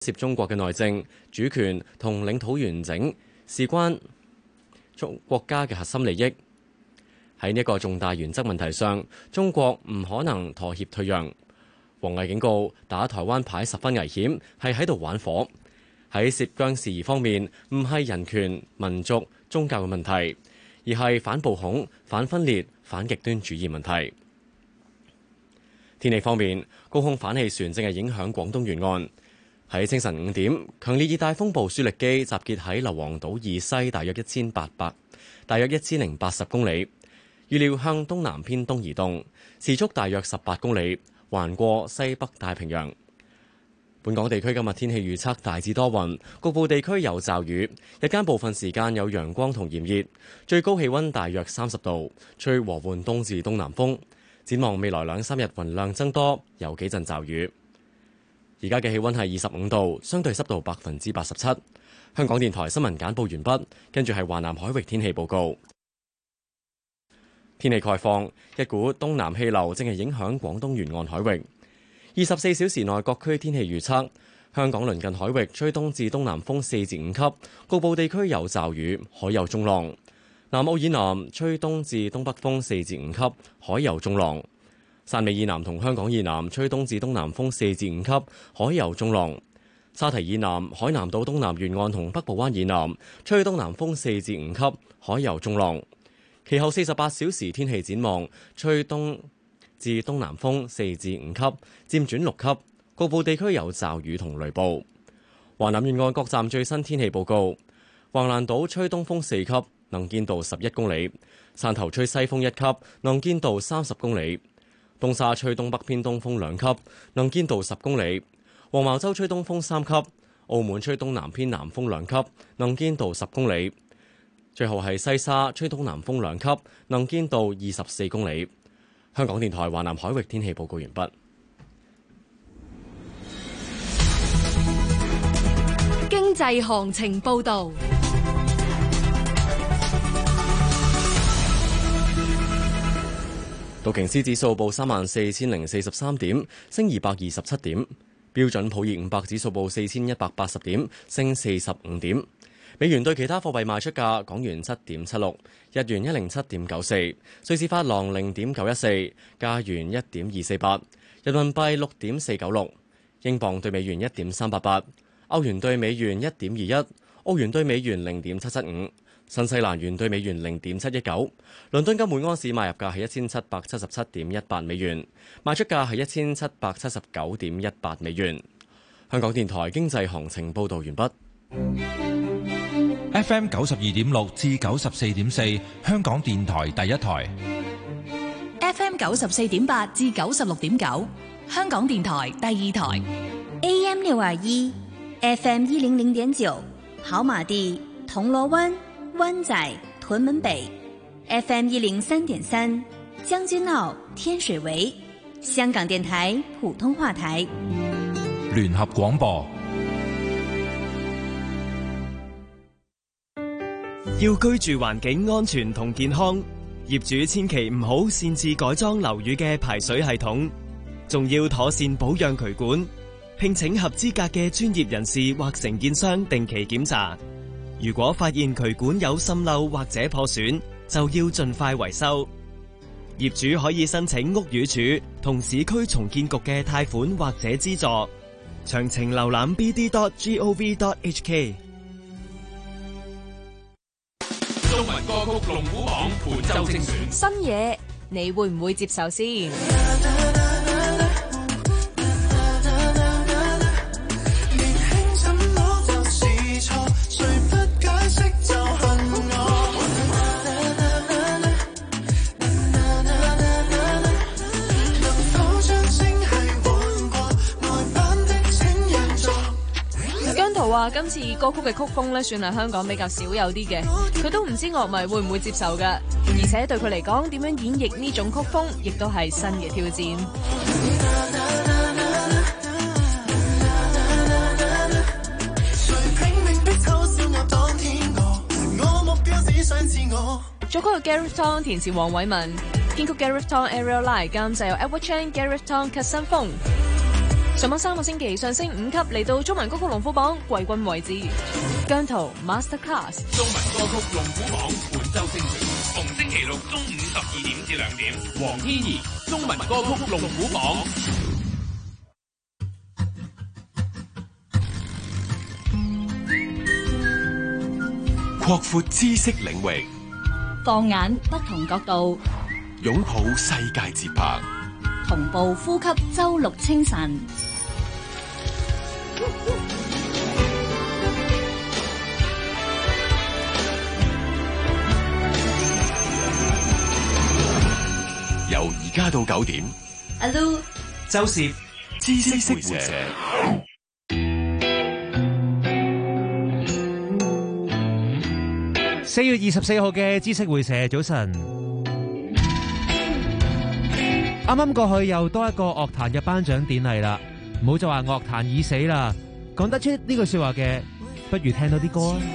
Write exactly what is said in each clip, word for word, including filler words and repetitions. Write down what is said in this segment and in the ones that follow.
涉中國嘅內政、主權同領土完整，事關中國家嘅核心利益。喺呢一個重大原則問題上，中國唔可能妥協退讓。王毅警告，打台灣牌十分危險，係喺度玩火。喺涉疆事宜方面，唔係人權、民族、宗教嘅問題，而係反暴恐、反分裂、反極端主義問題。天氣方面，高空反氣旋正係影響廣東沿岸。喺清晨五點，強烈熱帶風暴舒力基集結喺硫磺島以西大約一千八百，大約一千零八十公里，預料向東南偏東移動，時速大約十八公里，橫過西北太平洋。本港地區今日天氣預測大致多雲，局部地區有驟雨，日間部分時間有陽光同炎熱，最高氣溫大約三十度，吹和緩東至東南風。展望未來兩三日雲量增多，有幾陣驟雨。而家嘅氣溫係二十五度，相對濕度百分之八十七。香港電台新聞簡報完畢，跟住係華南海域天氣報告。天氣概況，一股東南氣流正係影響廣東沿岸海域。二十四小時內各區天氣預測：香港鄰近海域吹東至東南風四至五級，局部地區有驟雨，海有中浪。南澳以南吹東至東北風四至五級，海有中浪。汕尾以南同香港以南吹東至東南風四至五級，海有中浪。沙堤以南、海南島東南沿岸同北部灣以南吹東南風四至五級，海有中浪。其後四十八小時天氣展望，吹東至東南風四至五級，漸轉六級，局部地區有驟雨同雷暴。華南沿岸各站最新天氣報告：橫瀾島吹東風四級，能見度十一公里；汕頭吹西風一級，能見度三十公里；東沙吹東北偏東風兩級，能見度十公里；黃茅洲吹東風三級；澳門吹東南偏南風兩級，能見度十公里。最後係西沙吹東南風兩級，能見度二十四公里。香港電台華南海域天氣報告完畢。 經濟行情報導。 道瓊斯指數報三萬四千零四十三點，升二百二十七點。標準普爾五百指數報四千一百八十點，升四十五點。美元對其他貨幣賣出價：港元七點七六，日元一零七點九四，瑞士法郎零點九一四，加元一點二四八，人民幣六點四九六，英鎊對美元一點三八八，歐元對美元一點二一，澳元對美元零點七七五。新西蘭元對美元零點七一九，倫敦金每安士買入價係一千七百七十七點一八美元，賣出價係一千七百七十九點一八美元。香港電台經濟行情報導完畢。 F M 九十二點六至九十四點四，香港電台第一台。 F M 九十四點八至九十六點九，香港電台第二台。 A M 六二一，F M 一零零點九，跑馬地、銅鑼灣、灣仔、屯門北 ，F M 一零三點三，將軍澳、天水圍，香港電台普通話台。 聯合廣播。 要居住環境安全同健康，業主千祈唔好擅自改裝樓宇嘅排水系統，仲要妥善保養渠管，聘請合資格嘅專業人士或承建商定期檢查。如果發現渠管有滲漏或者破損，就要盡快維修。業主可以申請屋宇署同市區重建局嘅貸款或者資助。詳情瀏覽 b d dot gov dot h k。 中文歌曲龍虎榜本周精選， 新嘢你會唔會接受先？話今次歌曲嘅曲風咧，算係香港比較少有啲嘅，佢都唔知樂迷會唔會接受噶，而且對佢嚟講，點樣演繹呢種曲風，亦都係新嘅挑戰。作曲嘅 Gareth Tong， 填詞黃偉文，編曲 Gareth Tong、Ariel Lai， 監製有 Edward Chan、Gareth Tong、Cut 新風。 上網三個星期上升五級，嚟到中文歌曲龍虎榜季軍位置。姜濤 Masterclass 中文歌曲龍虎榜本周星傳，逢星期六中午十二點至兩點。黃天怡中文歌曲龍虎榜。擴闊知識領域， 放眼不同角度， 擁抱世界節拍， 同步呼吸周六清晨。 由而家到九點， 阿 Lu 周攝知識會社。 四月二十四號嘅知識會社，早晨。啱啱過去又多一個樂壇嘅頒獎典禮啦，唔好就話樂壇已死啦，講得出呢句說話嘅，不如聽到啲歌啊。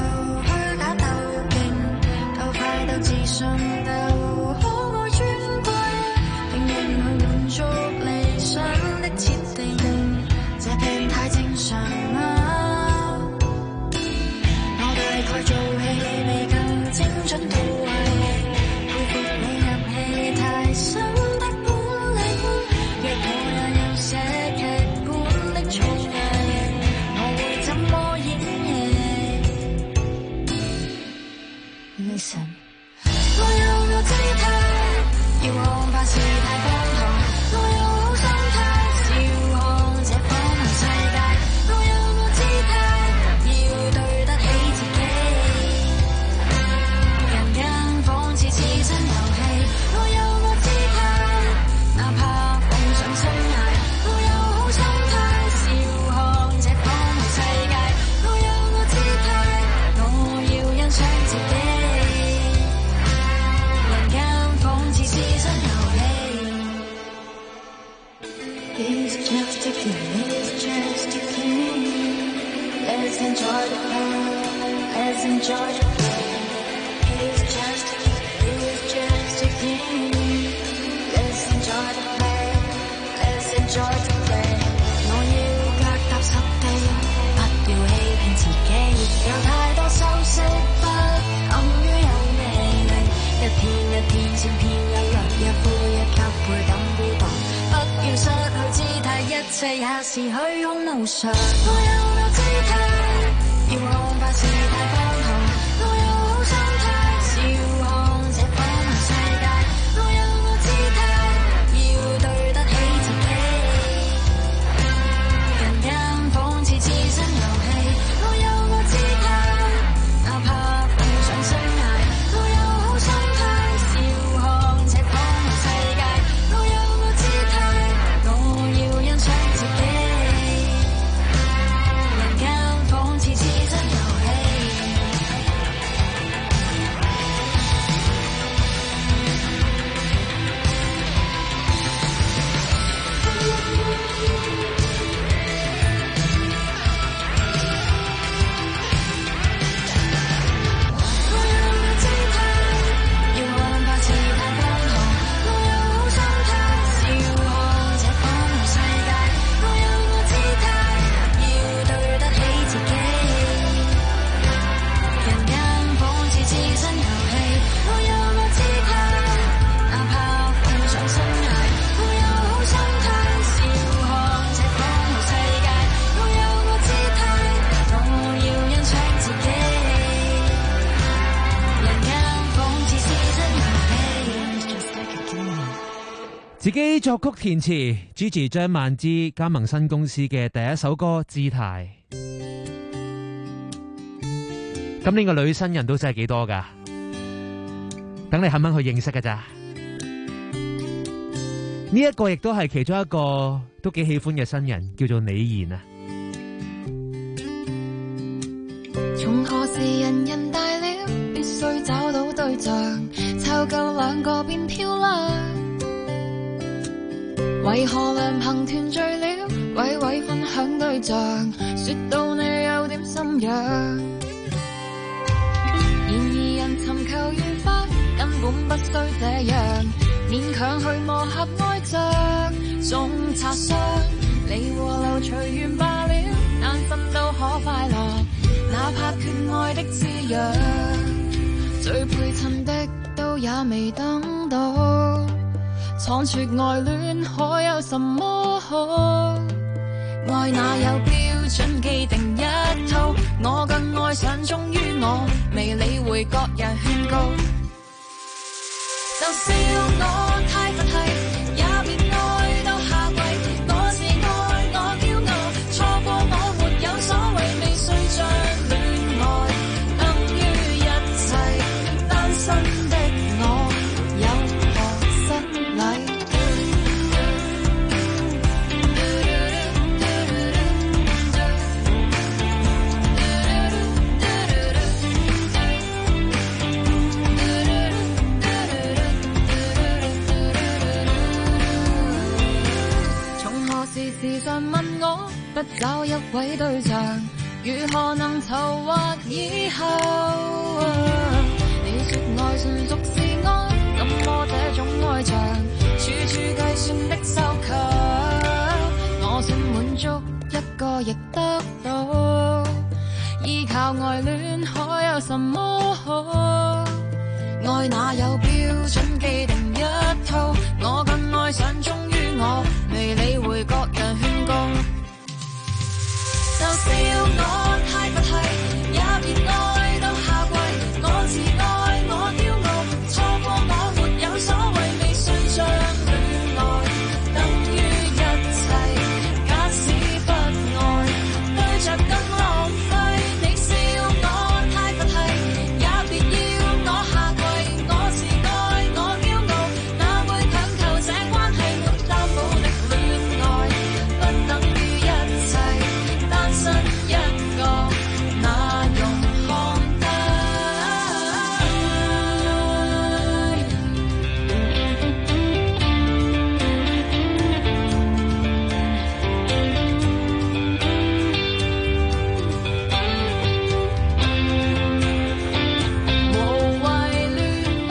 自己作曲填詞 Gigi 張曼芝加盟新公司嘅第一首歌《姿態》。今年個女新人都真係幾多噶，等你肯唔肯去認識㗎咋？呢一個亦都係其中一個都幾喜歡嘅新人，叫做李賢啊。 從何時人人大了，必須找到對象，湊夠兩個變漂亮。為何良朋團聚了，位位分享對象，說到你有點心癢。然而人尋求緣分，根本不需這樣，勉強去磨合愛着，總擦傷。 你和流隨緣罷了，單身都可快樂，哪怕缺愛的滋養，最配襯的都也未等到，倉促愛戀可有什麼好？愛哪有標準既定一套，我更愛上忠於我，未理會各人勸告，就笑我太佛系，也別愛到下跪，我是愛我驕傲，錯過我沒有所謂，未睡着戀愛等於一切，單身的我有何失禮？時常問我不找一位對象，如何能籌劃以後？你說愛純屬是愛，那麼這種愛像處處計算的收購，我想滿足一個亦得到，依靠愛戀可有什麼好？愛哪有標準既定一套，我更愛上忠於我，未理會各人勸告，就笑我太佛系，也別愛到下跪，我自愛我驕傲，錯過我沒有所謂，未睡着戀愛等於一切，假使不愛對着更浪費，你笑我太佛系，也別要我下跪，我自愛我驕傲，哪會強求這關係沒擔保的戀愛，不等於一切，單身一個哪容看得？無謂戀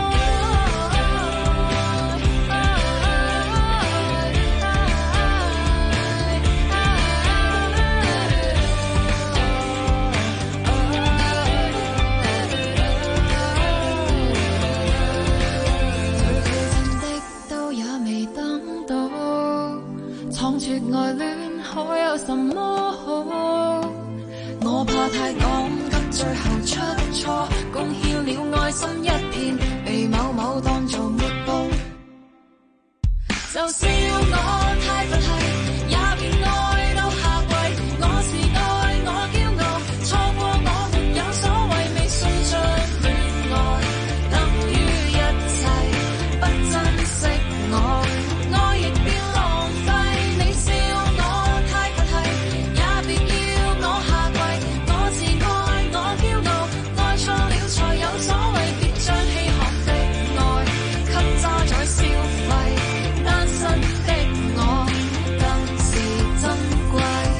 最配襯的都也未等到，倉促愛戀可有什麼好？我怕太趕急，最後出錯，貢獻了愛心一片，被某某當做抹布，就笑我太佛系，也別愛到下跪，我是愛我驕傲，錯過我沒有所謂，未睡着戀愛等於一切，不珍惜我，愛亦變浪費，你笑我太佛系，也別要我下跪，我自愛我驕傲，愛錯了才有所謂，別將稀罕的愛給渣在消費，單身的我更是珍貴。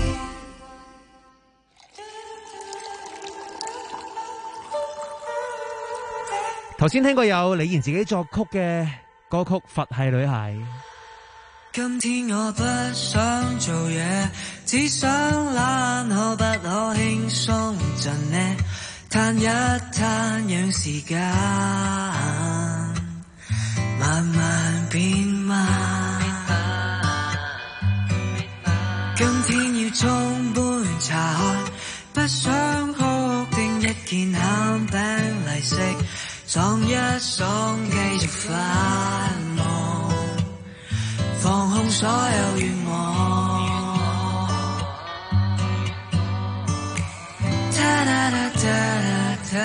頭先聽過有李賢自己作曲嘅歌曲《佛系女孩》。 今天我不想做嘢，只想懶，可不可輕鬆陣呢？嘆一嘆，讓時間慢慢變慢。今天要沖杯茶喝，不想哭定一件餡餅嚟食，爽一爽繼續發夢，放空所有願望。噠噠噠噠噠，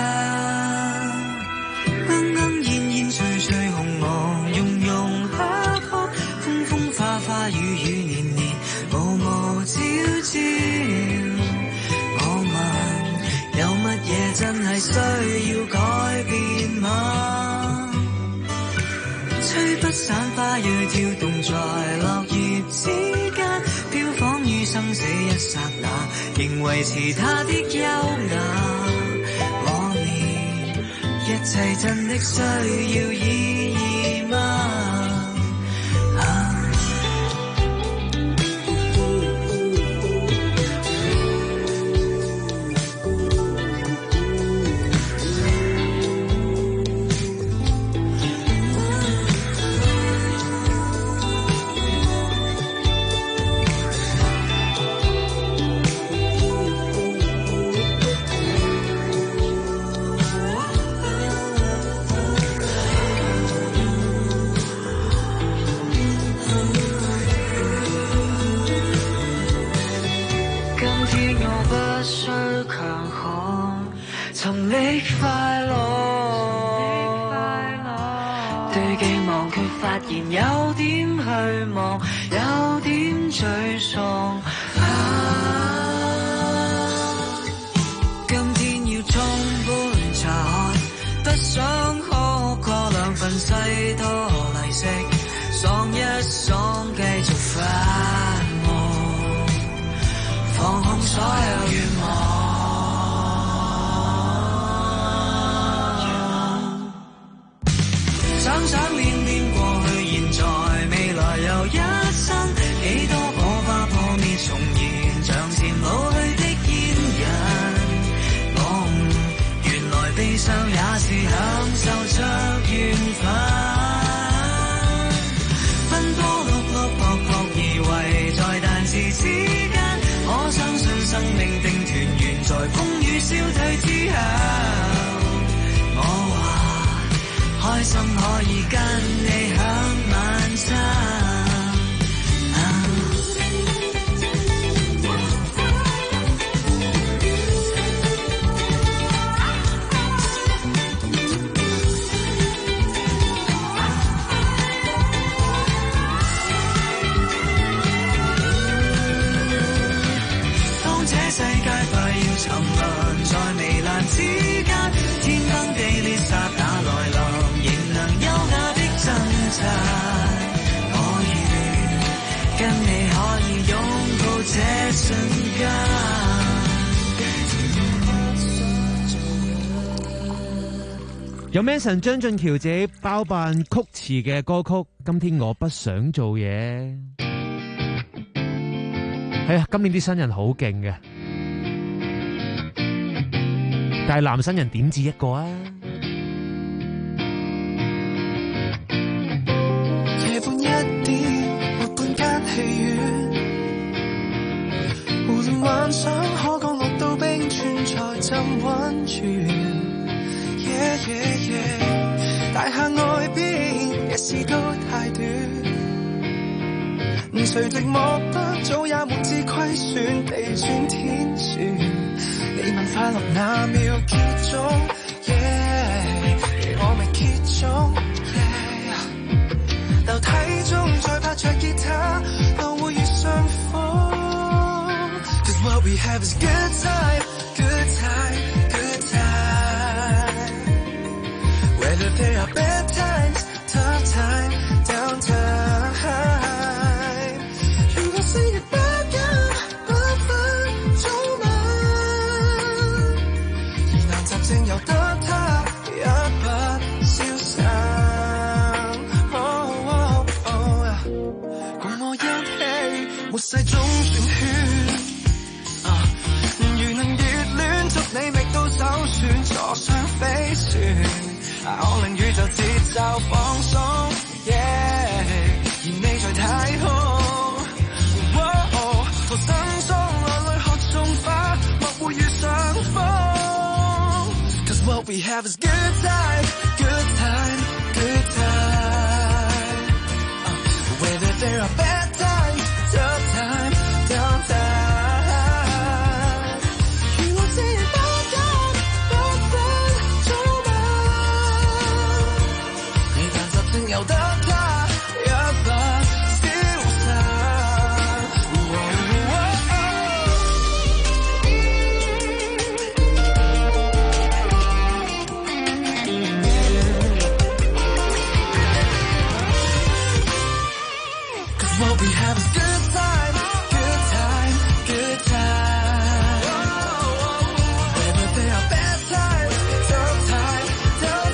鶯鶯燕燕翠翠紅紅融融黑黑，風風花花雨雨年年無無朝朝。我問有乜嘢真係需要改變嗎？吹不散花蕊跳動在落葉之間，飄芳於生死一剎那，仍維持它的優雅。我念一切真的需要意義嗎？啊天我不需強項，尋覓快樂。對寄望卻發現有點虛妄，有點沮喪。啊，今天要沖杯茶喝，不想喝過兩份西多利息，爽一爽繼續發夢，放空所有願望。想想變變過去現在未來又一生，幾多火花破滅重燃，像漸老去的煙癮。我悟原來悲傷也是享受着緣分，奔波碌碌撲撲而為在彈指之間，我相信生命定團圓在風雨消退之後。我話開心可以跟你享晚餐。當這世界快要沉淪在糜爛之間，天崩地裂剎那來臨，仍能優雅的掙扎。我願跟你可以擁抱這瞬間。 有 Manson 張俊橋自己包辦曲詞嘅歌曲《今天我不想做嘢》。係啊，今年啲新人好勁嘅，但係男新人點止一個啊？ 夜半一點，沒半間戲院，胡亂幻想可降落到冰川才浸溫泉。Yeah, yeah, yeah. 大廈外邊一時都太短，誰寂寞得早也沒知虧損，地轉天旋。你問快樂那秒結束 yeah, 我未結束 yeah. 樓梯中再拍着吉他都會遇上風。 Cause what we have is good time, good time, good time. Whether there are bad times, tough time, down time. 如果星期不跟不分早晚，疑難雜症由得他一不消散。Oh, oh, oh. 共我一起末世中轉圈。如能熱戀，祝你覓到首選，坐上飛船。我令宇宙節奏放鬆 yeah, 而你在太空 oh, oh, 逃生中來淚學種花，莫會遇上風。 Cause what we have is good time, good time, good time. uh, Whether there are bad times, tough time, down time. 如我這樣不跟不分早晚，由得他一不消散。Cause what we have is good time, good time, good time. Whether there are bad times, tough time, tough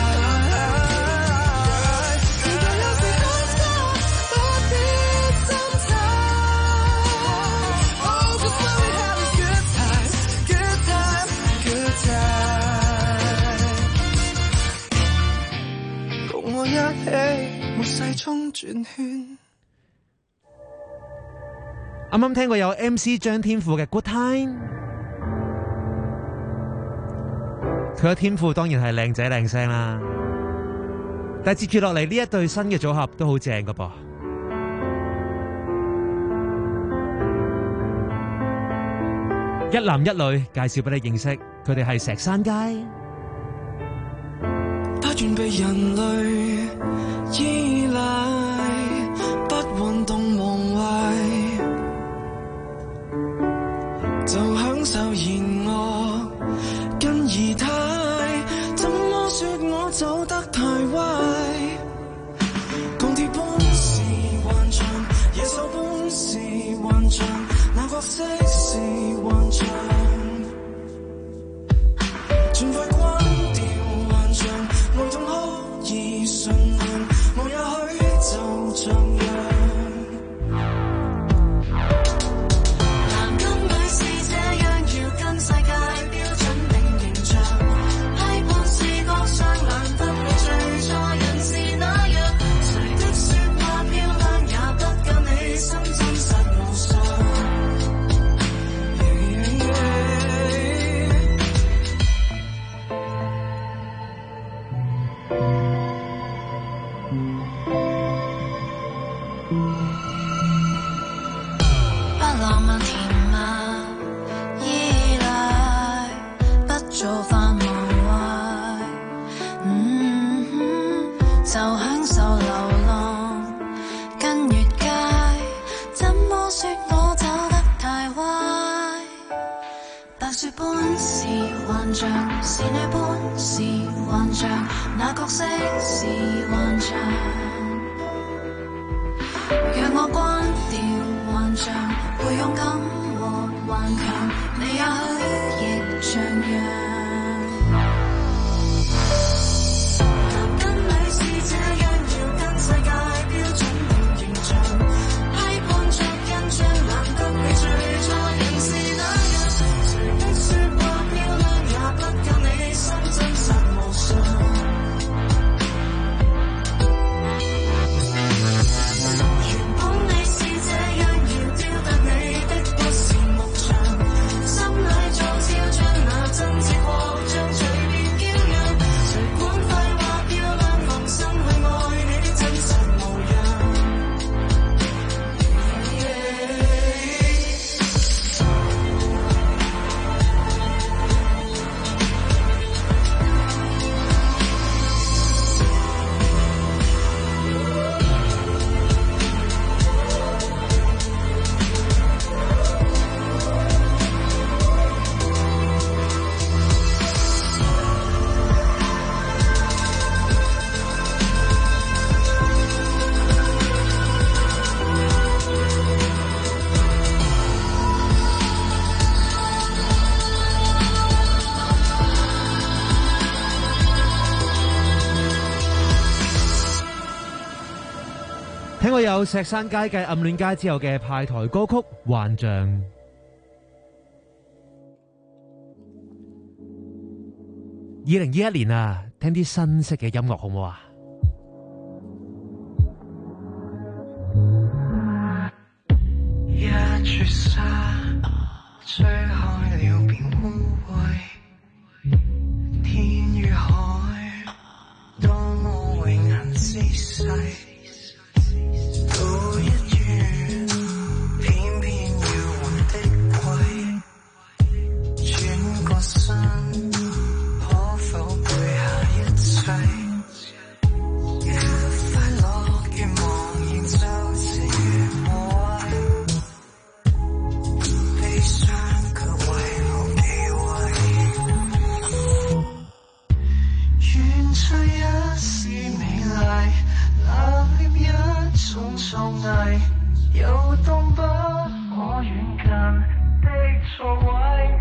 time. 如果有時哭泣，不必掙扎。Oh, cause what we have is good time, good time, good time. 共我一起末世中轉圈。 啱啱聽過有 M C 張天賦嘅 Good Time， 佢嘅天賦當然係靚仔靚聲啦，但係接住落嚟呢一對新嘅組合都好正㗎噃。 一男一女介紹俾你認識，佢哋係石山街。 不願被人類依賴，不運動忘懷，就享受言惡跟儀態，怎麼說我走得太歪？鋼鐵般是幻象，野獸般是幻象，那角色是幻象，盡快關掉幻象，愛痛可以順延，我也許就像樣。男跟女是這樣，要跟世界標準定形象，批判是個商量，不會最錯人是那樣，誰的説話漂亮也不跟你心真實無常。不浪漫甜蜜依賴，不做飯無謂，嗯哼，就享受流浪跟越界，怎麼說我走得太歪？白雪般是幻象，是你般是幻象，那角色是幻象，讓我關掉幻象，會勇敢和頑強，你也許亦像樣。男跟女是這樣，要跟世界標準定形象，批判着印象，難得你最錯人是那樣，誰的説話漂亮也不跟你心真實無常。 聽過有石山街繼暗戀街之後嘅派台歌曲《幻象》。二零二一年啊，聽啲新式嘅音樂好唔好啊？ 一撮沙吹開了便污穢，天與海多麼永恆廝世。到一月，偏偏要換的季，轉個身，可否背下一切？越快樂越茫然，就似越無謂，悲傷卻為我忌諱。緣聚一絲美麗，那獵一種創意，遊蕩不可遠近的座位，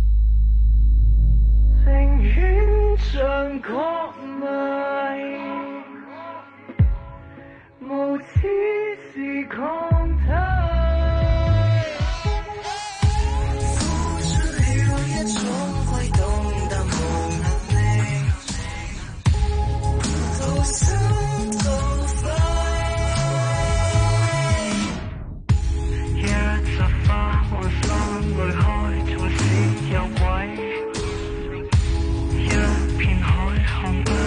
情願像國迷，無恥是抗體，付出了一種悸動，但無能力逃生逃飛。一扎花往心裏開，縱使有鬼，一片海看不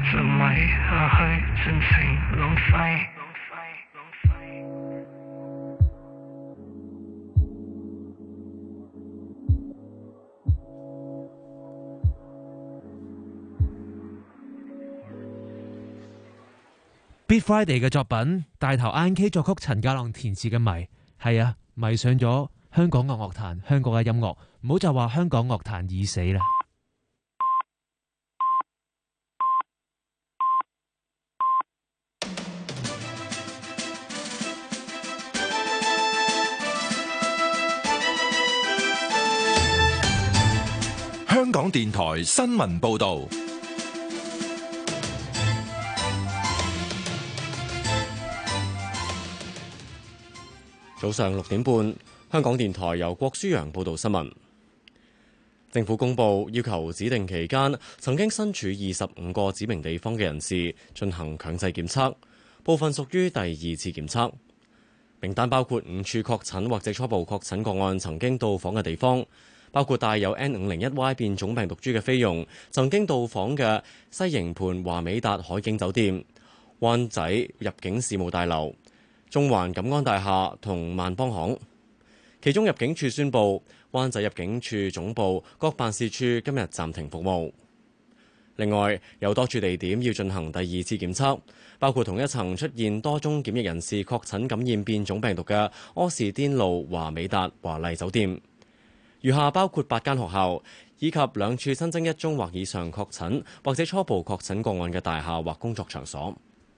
就咪下去盡情浪費。 Beat Friday 嘅作品，大頭 I N K 作曲，陳家朗填詞嘅迷，係啊，迷上咗香港嘅樂壇，香港嘅音樂，唔好就話香港樂壇已死啦。 香港電台新聞報導。 早上六點半，香港電台由郭舒揚報道新聞。政府公布要求指定期間曾經身處二十五個指明地方嘅人士進行強制檢測，部分屬於第二次檢測。名單包括五處確診或者初步確診個案曾經到訪嘅地方，包括帶有 N 五零一 Y 變種病毒株嘅菲傭曾經到訪嘅西營盤華美達海景酒店、灣仔入境事務大樓、中環錦安大廈同萬邦行。其中入境處宣布，灣仔入境處總部各辦事處今日暫停服務。另外，有多處地點要進行第二次檢測，包括同一層出現多宗檢疫人士確診感染變種病毒嘅柯士甸路華美達華麗酒店。餘下包括八間學校，以及兩處新增一宗或以上確診或者初步確診個案嘅大廈或工作場所。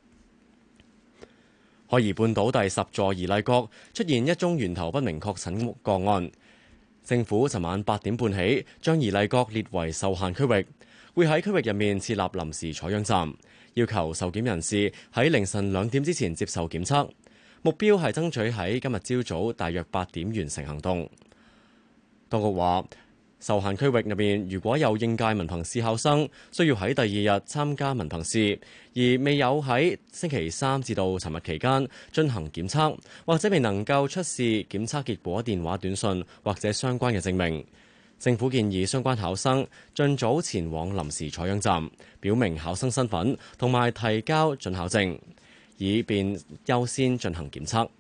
海怡半島第十座怡麗閣出現一宗源頭不明確診個案，政府尋晚八點半起將怡麗閣列為受限區域，會喺區域入面設立臨時採樣站，要求受檢人士喺凌晨兩點之前接受檢測，目標係爭取喺今日朝早大約八點完成行動。當局話，受限區域入面如果有應屆文憑試考生需要喺第二日參加文憑試，而未有喺星期三至到尋日期間進行檢測，或者未能夠出示檢測結果電話短訊或者相關嘅證明，政府建議相關考生盡早前往臨時採樣站，表明考生身份同埋提交准考證，以便優先進行檢測。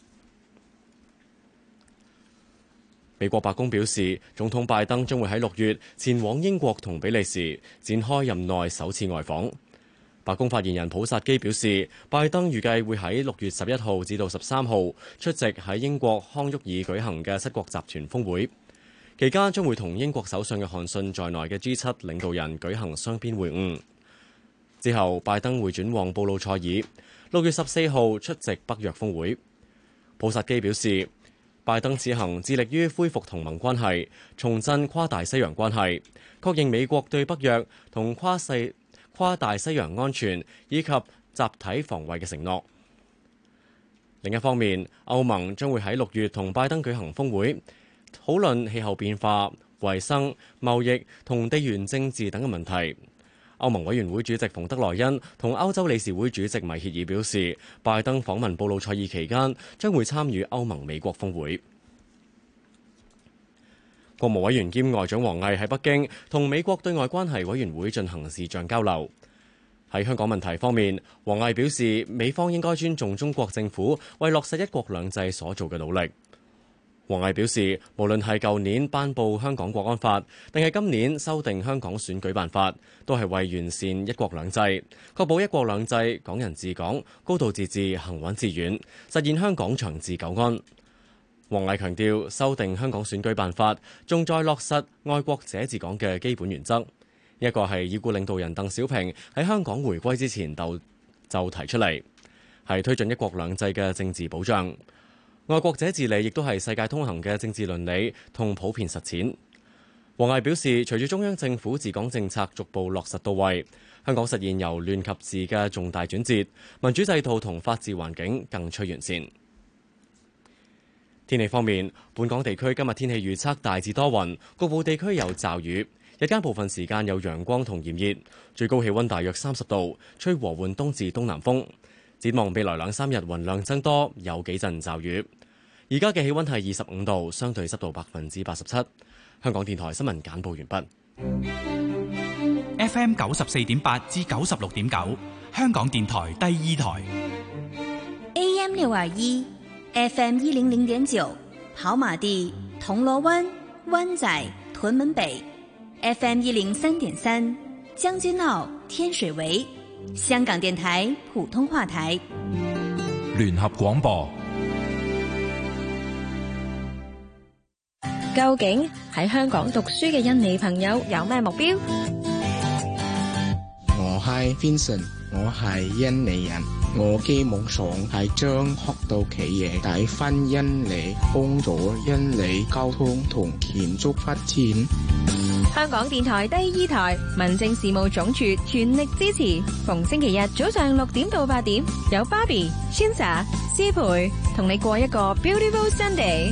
美國白宮表示，總統拜登將會喺六月前往英國同比利時展開任內首次外訪。白宮發言人普薩基表示，拜登預計會喺六月十一號至到十三號出席喺英國康沃爾舉行嘅七國集團峰會，期間將會同英國首相約翰遜在內嘅 G 七領導人舉行雙邊會晤。之後，拜登會轉往布魯塞爾，六月十四號出席北約峰會。普薩基表示，拜登此行致力於恢復同盟關係，重振跨大西洋關係，確認美國對北約同跨世跨大西洋安全以及集體防衛嘅承諾。另一方面，歐盟將會喺六月同拜登舉行峰會，討論氣候變化、衛生、貿易同地緣政治等嘅問題。歐盟委員會主席馮德萊恩同歐洲理事會主席米歇爾表示，拜登訪問布魯塞爾期間將會參與歐盟美國峰會。國務委員兼外長王毅喺北京同美國對外關係委員會進行視像交流。喺香港問題方面，王毅表示，美方應該尊重中國政府為落實一國兩制所做嘅努力。王毅表示，無論係舊年頒布香港國安法，定係今年修訂香港選舉辦法，都係為完善一國兩制，確保一國兩制、港人治港、高度自治、行穩致遠，實現香港長治久安。王毅強調，修訂香港選舉辦法，重在落實愛國者治港嘅基本原則。一個係已故領導人鄧小平喺香港回歸之前就就提出嚟，係推進一國兩制嘅政治保障。愛國者治理亦都係世界通行嘅政治倫理同普遍實踐。王毅表示，隨住中央政府治港政策逐步落實到位，香港實現由亂及治嘅重大轉折，民主制度同法治環境更趨完善。天氣方面，本港地區今日天氣預測大致多雲，局部地區有驟雨，日間部分時間有陽光同炎熱，最高氣溫大約三十度，吹和緩東至東南風。展望未來兩三日雲量增多，有幾陣驟雨。而家嘅氣溫係二十五度，相對濕度百分之八十七。香港電台新聞簡報完畢。 F M 九十四點八至九十六點九，香港電台第二台。 A M 六二一，F M 一零零點九，跑馬地、銅鑼灣、灣仔、屯門北 ，F M 一零三點三，將軍澳、天水圍，香港電台普通話台。 聯合廣播。 究竟喺香港讀書嘅印尼朋友有咩目標？ 我係 Vincent， 我係印尼人，我嘅夢想係將學到企業帶返印尼，幫助印尼交通同建築發展。 香港電台第二台民政事務總署全力支持，逢星期日早上六點到八點，有 Barbie、Shinsa、思培同你過一個 Beautiful Sunday。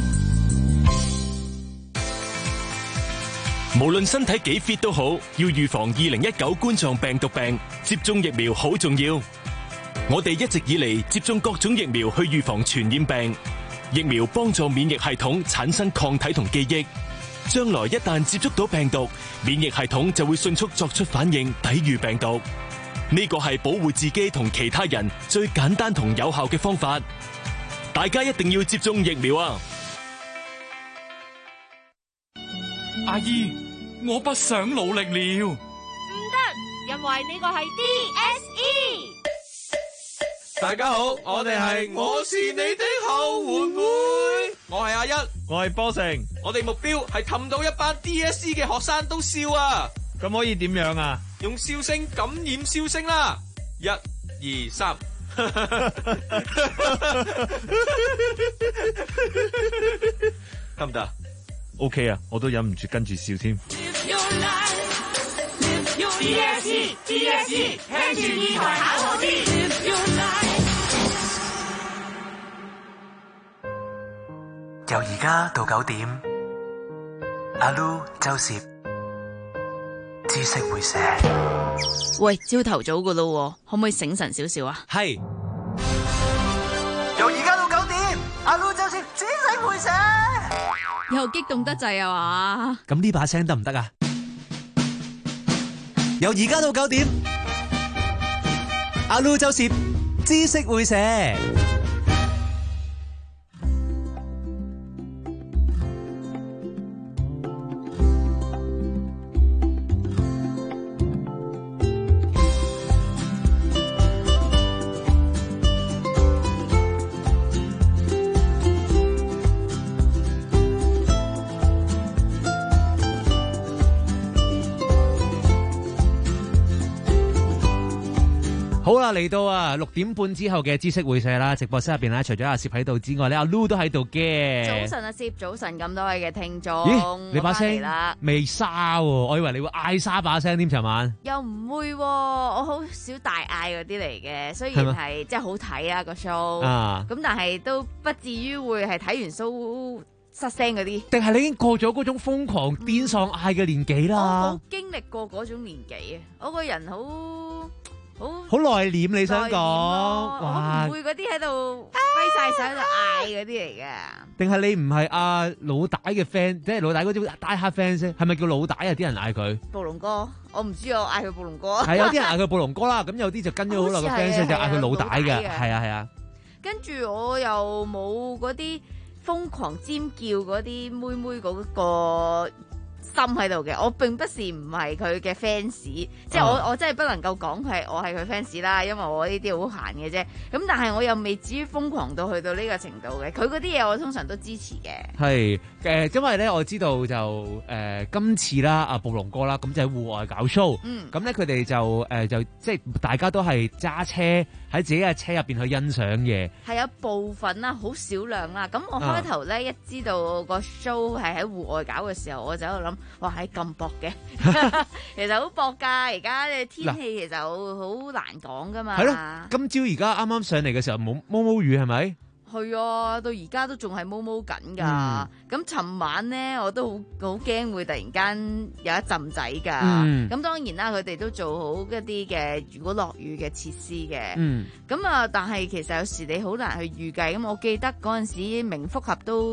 無論身體幾 fit 都好，要預防二零一九冠狀病毒病，接種疫苗好重要。我哋一直以嚟接種各種疫苗去預防傳染病，疫苗幫助免疫系統產生抗體同記憶，將來一旦接觸到病毒，免疫系統就會迅速作出反應，抵禦病毒。呢個係保護自己同其他人最簡單同有效嘅方法。大家一定要接種疫苗啊！ 阿姨，我不想努力了。 唔得，因為呢個係 D S E。 大家好，我哋係我是你的後援會，我係阿一， 我係波成， 我哋目標係氹到一班 D S E 嘅學生都笑啊！ 咁可以點樣啊？ 用笑聲感染笑聲啦！一、二、三，得唔得 ？OK 啊，我都忍唔住跟住笑添。 D S E D S E 聽住二台考好啲。 由而家到九點，阿 Lu 周攝知識會寫。 喂，朝頭早噶咯，可唔可以醒神少少啊？ 係。 由而家到九點，阿 Lu 周攝知識會寫。 又激動得滯啊嘛！ 咁呢把聲得唔得啊？由而家到九點，阿 Lu 周攝知識會寫。好啦，嚟到啊六點半之後嘅知識會社啦，直播室入邊咧，除咗阿攝喺度之外咧，阿 Lu 都喺度嘅。 早晨啊，攝，早晨咁多位嘅聽眾。 咦，你把聲啦未沙喎？我以為你會嗌沙把聲添，尋晚。 又唔會喎，我好少大嗌嗰啲嚟嘅，雖然係即係好睇啊個 show， 啊， 咁但係都不至於會係睇完 show失聲嗰啲。 定係你已經過咗嗰種瘋狂癲喪嗌嘅年紀啦？ 我冇經歷過嗰種年紀啊，我個人好。好好內斂，你想講？ 哇！我唔會嗰啲喺度揮晒手喺度嗌嗰啲嚟嘅。 定係你唔係阿老大嘅 friend，即係老大嗰啲 die hard fans 啫？係咪叫老大啊？啲人嗌佢暴龍哥，我唔知我嗌佢暴龍哥。 係有啲人嗌佢暴龍哥啦，咁有啲就跟咗好耐嘅 fans 就嗌佢老大嘅，係啊係啊。 跟住我又冇嗰啲瘋狂尖叫嗰啲妹妹嗰個心喺度嘅，我並不是唔係佢嘅 fans，即係我我真係不能夠講係我係佢 fans 啦，因為我呢啲好閒嘅啫。咁但係我又未至於瘋狂到去到呢個程度嘅。佢嗰啲嘢我通常都支持嘅。係誒，因為咧我知道就誒、呃、今次啦，阿暴龍哥啦，咁就喺戶外搞 show。嗯。咁咧佢哋就誒、呃、就即係大家都係揸車喺自己嘅車入邊去欣賞嘅。係有部分啦，好少量啦。咁我開頭咧、啊、一知道個 show 係喺戶外搞嘅時候，我就喺度諗。哇，係咁薄嘅，其實好薄噶。而家嘅天氣其實好難講噶嘛。係咯，今朝而家啱啱上嚟嘅時候冇毛毛雨係咪？係啊，到而家都仲係毛毛緊噶。咁尋、嗯、晚咧，我都好好驚會突然間有一陣仔噶。咁、嗯、當然啦，佢哋都做好一啲嘅如果落雨嘅設施嘅。咁啊、嗯，但係其實有時你好難去預計。咁我記得嗰陣時明福合都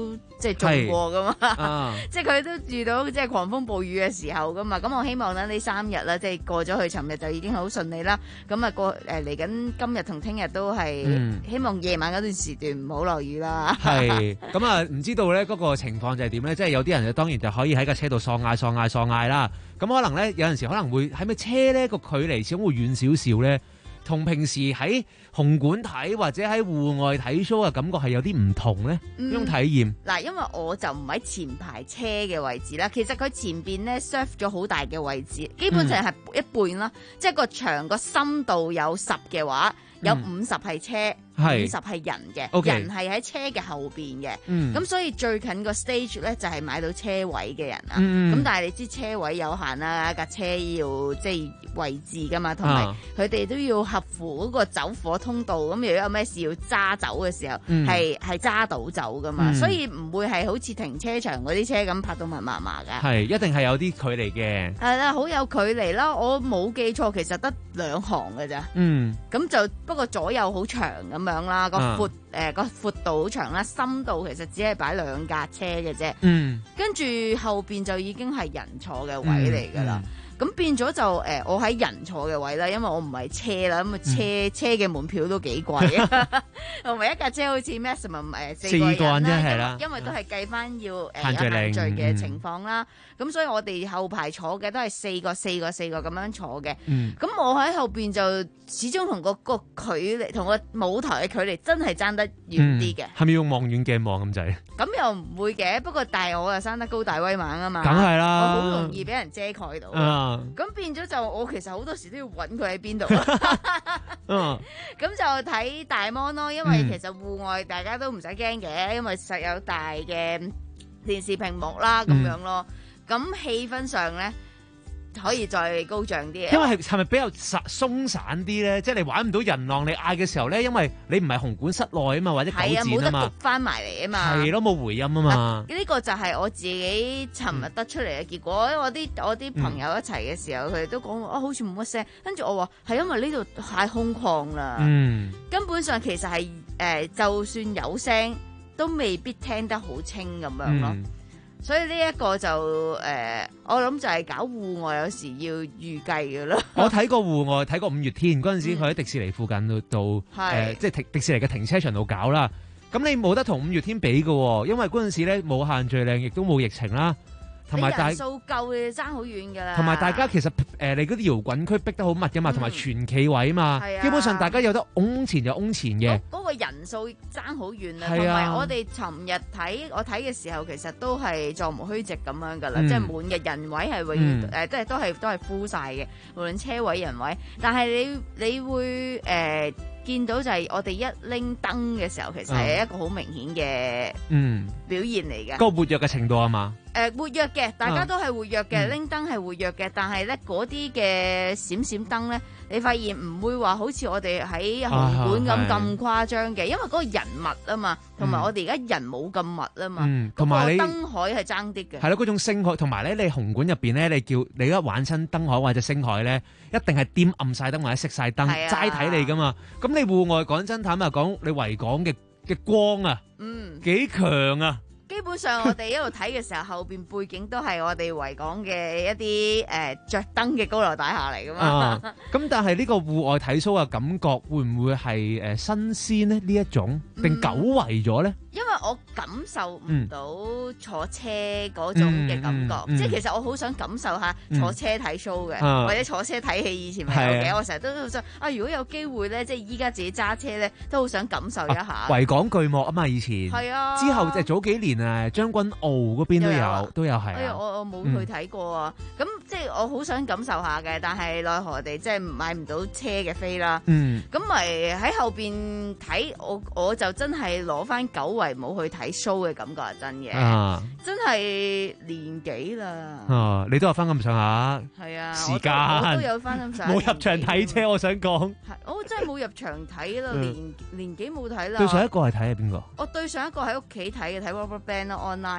即係中過噶嘛， 啊、 即係佢都遇到即係狂風暴雨嘅時候噶嘛。咁我希望咧呢三日啦，即係過咗去，尋日就已經好順利啦。咁啊過誒嚟緊今日同聽日都係、嗯、希望夜晚嗰段時段唔好落雨啦。 係咁啊，唔知道咧嗰個情況就係點咧？即係有啲人就當然就可以喺架車度喪嗌喪嗌喪嗌啦。咁可能咧有陣時可能會喺咪車咧個距離始終會遠少少咧。同平時喺紅館睇或者喺戶外睇 show 嘅感覺係有啲唔同咧，呢、嗯、種體驗。 嗱，因為我就唔喺前排車嘅位置啦，其實佢前邊咧 serve 咗好大嘅位置，基本上係一半啦，嗯、即係個場個深度有十嘅話，有五十係車。五十係人嘅，okay. 人係喺車嘅後邊嘅，咁、嗯、所以最近個 stage 咧就係、是、買到車位嘅人啦。咁、嗯、但係你知車位有限啦，架車要即係位置噶嘛，同埋佢哋都要合乎嗰個走火通道。咁如果有咩事要揸走嘅時候，係係揸到走噶嘛，嗯、所以唔會係好似停車場嗰啲車咁拍到密麻麻噶。 係一定係有啲距離嘅。係啦，好有距離啦。我冇記錯，其實得兩行嘅咋。嗯，咁就不過左右好長咁。咁樣啦，個闊誒個闊度好長啦，深度其實只係擺兩架車嘅啫。嗯，跟住後邊就已經係人坐嘅位嚟㗎啦。嗯嗯咁變咗就誒、呃，我喺人坐嘅位啦，因為我唔係車啦，咁啊車、嗯、車嘅門票都幾貴，同埋一架車好似 maximum 誒四個人啦，係啦，因為都係計翻要誒限聚令嘅情況啦。咁、嗯、所以我哋後排坐嘅都係四個四個四個咁樣坐嘅。咁、嗯、我喺後邊就始終同個個距離同個舞台嘅距離真係爭得遠啲嘅。 係咪用望遠鏡望咁滯？ 咁又唔會嘅，不過但係我又生得高大威猛啊嘛， 梗係啦， 我好容易俾人遮蓋到。咁、uh, 變咗就我其實好多時都要揾佢喺邊度。咁、uh, 就睇大 mon 咯，因為其實戶外大家都唔使驚嘅，因為實有大嘅電視屏幕啦，咁、嗯、樣咯。咁氣氛上咧，可以再高漲啲， 因為係係咪比較鬆散啲咧？即係你玩唔到人浪，你嗌嘅時候咧，因為你唔係紅館室內啊嘛，或者九展啊嘛， 冇得焗翻埋嚟啊嘛， 係咯，冇回音啊嘛。 呢、這個就係我自己尋日得出嚟嘅結果。因為我啲我啲朋友一齊嘅時候，佢哋都講啊，好似冇乜聲。跟住我話係因為呢度太空曠啦，嗯，根本上其實係誒、呃，就算有聲都未必聽得好清咁樣咯。嗯，所以呢一個就誒、呃，我諗就係搞戶外有時要預計嘅咯。 我睇過戶外，睇過五月天嗰陣時，佢喺迪士尼附近度度誒，即係迪迪士尼嘅停車場度搞啦。咁你冇得同五月天比嘅，因為嗰陣時咧冇限聚令，亦都冇疫情啦。同埋大數夠嘅爭好遠㗎啦。 同埋大家其實誒、呃，你嗰啲搖滾區逼得好密㗎嘛，同埋全企位啊嘛、啊，基本上大家有得擁前就擁前嘅。 嗰、嗰個人數爭好遠啦，同埋我哋尋日睇我睇嘅時候，其實都係座無虛席咁樣㗎啦、嗯，即係滿嘅人位係永遠誒，即係都係都係 full 晒嘅，無論車位人位。但係你你會誒。呃見到就係我哋一拎燈嘅時候，其實係一個好明顯嘅表現嚟嘅。 嗯，嗰個活躍嘅程度啊嘛。 誒、呃、活躍嘅，大家都係活躍嘅，拎、嗯、燈係活躍嘅，但係咧嗰啲嘅閃閃燈咧，你發現唔會話好似我哋喺紅館咁咁誇張嘅，因為嗰個人密啊嘛，同埋我哋而家人冇咁密啊嘛，同埋你燈海係爭啲嘅。 係咯，嗰種星海，同埋咧，你紅館入邊咧，你叫你而家玩親燈海或者星海咧，一定係掂暗晒燈或者熄晒燈，齋睇你噶嘛。咁你戶外講真坦白講，你維港嘅嘅光啊，嗯，幾強啊！ 基本上我哋一路睇嘅時候，後邊背景都係我哋維港嘅一啲誒着燈嘅高樓大廈嚟噶嘛。 咁、啊、但係呢個戶外睇 show 嘅感覺會唔會係誒、呃、新鮮呢？呢一種定久違咗咧？ 因為我感受唔到坐車嗰種嘅感覺，嗯嗯嗯、即係其實我好想感受下坐車睇 show 嘅、嗯，或者坐車睇戲。以前咪有嘅、啊，我成日都好想啊！如果有機會咧，即係依家自己揸車咧，都好想感受一下。 啊、維港巨幕啊嘛，以前係啊，之後即係早幾年啊，將軍澳嗰邊都有，有都有係、啊。哎呀，我我冇去睇過啊！咁、嗯、即係我好想感受下嘅，但係奈何地即係買唔到車嘅飛啦。嗯，咁咪喺後邊睇，我我就真係攞翻久違冇去睇 show 嘅感覺係真嘅、啊，真係年幾啦。 啊，你都有翻咁上下。係啊，時間我，我都有翻咁上下。 冇入場睇車，我想講。 係，我真係冇入場睇啦，年年幾冇睇啦。 對上一個係睇係邊個？ 我對上一個喺屋企睇嘅，睇 RubberBand 咯 online。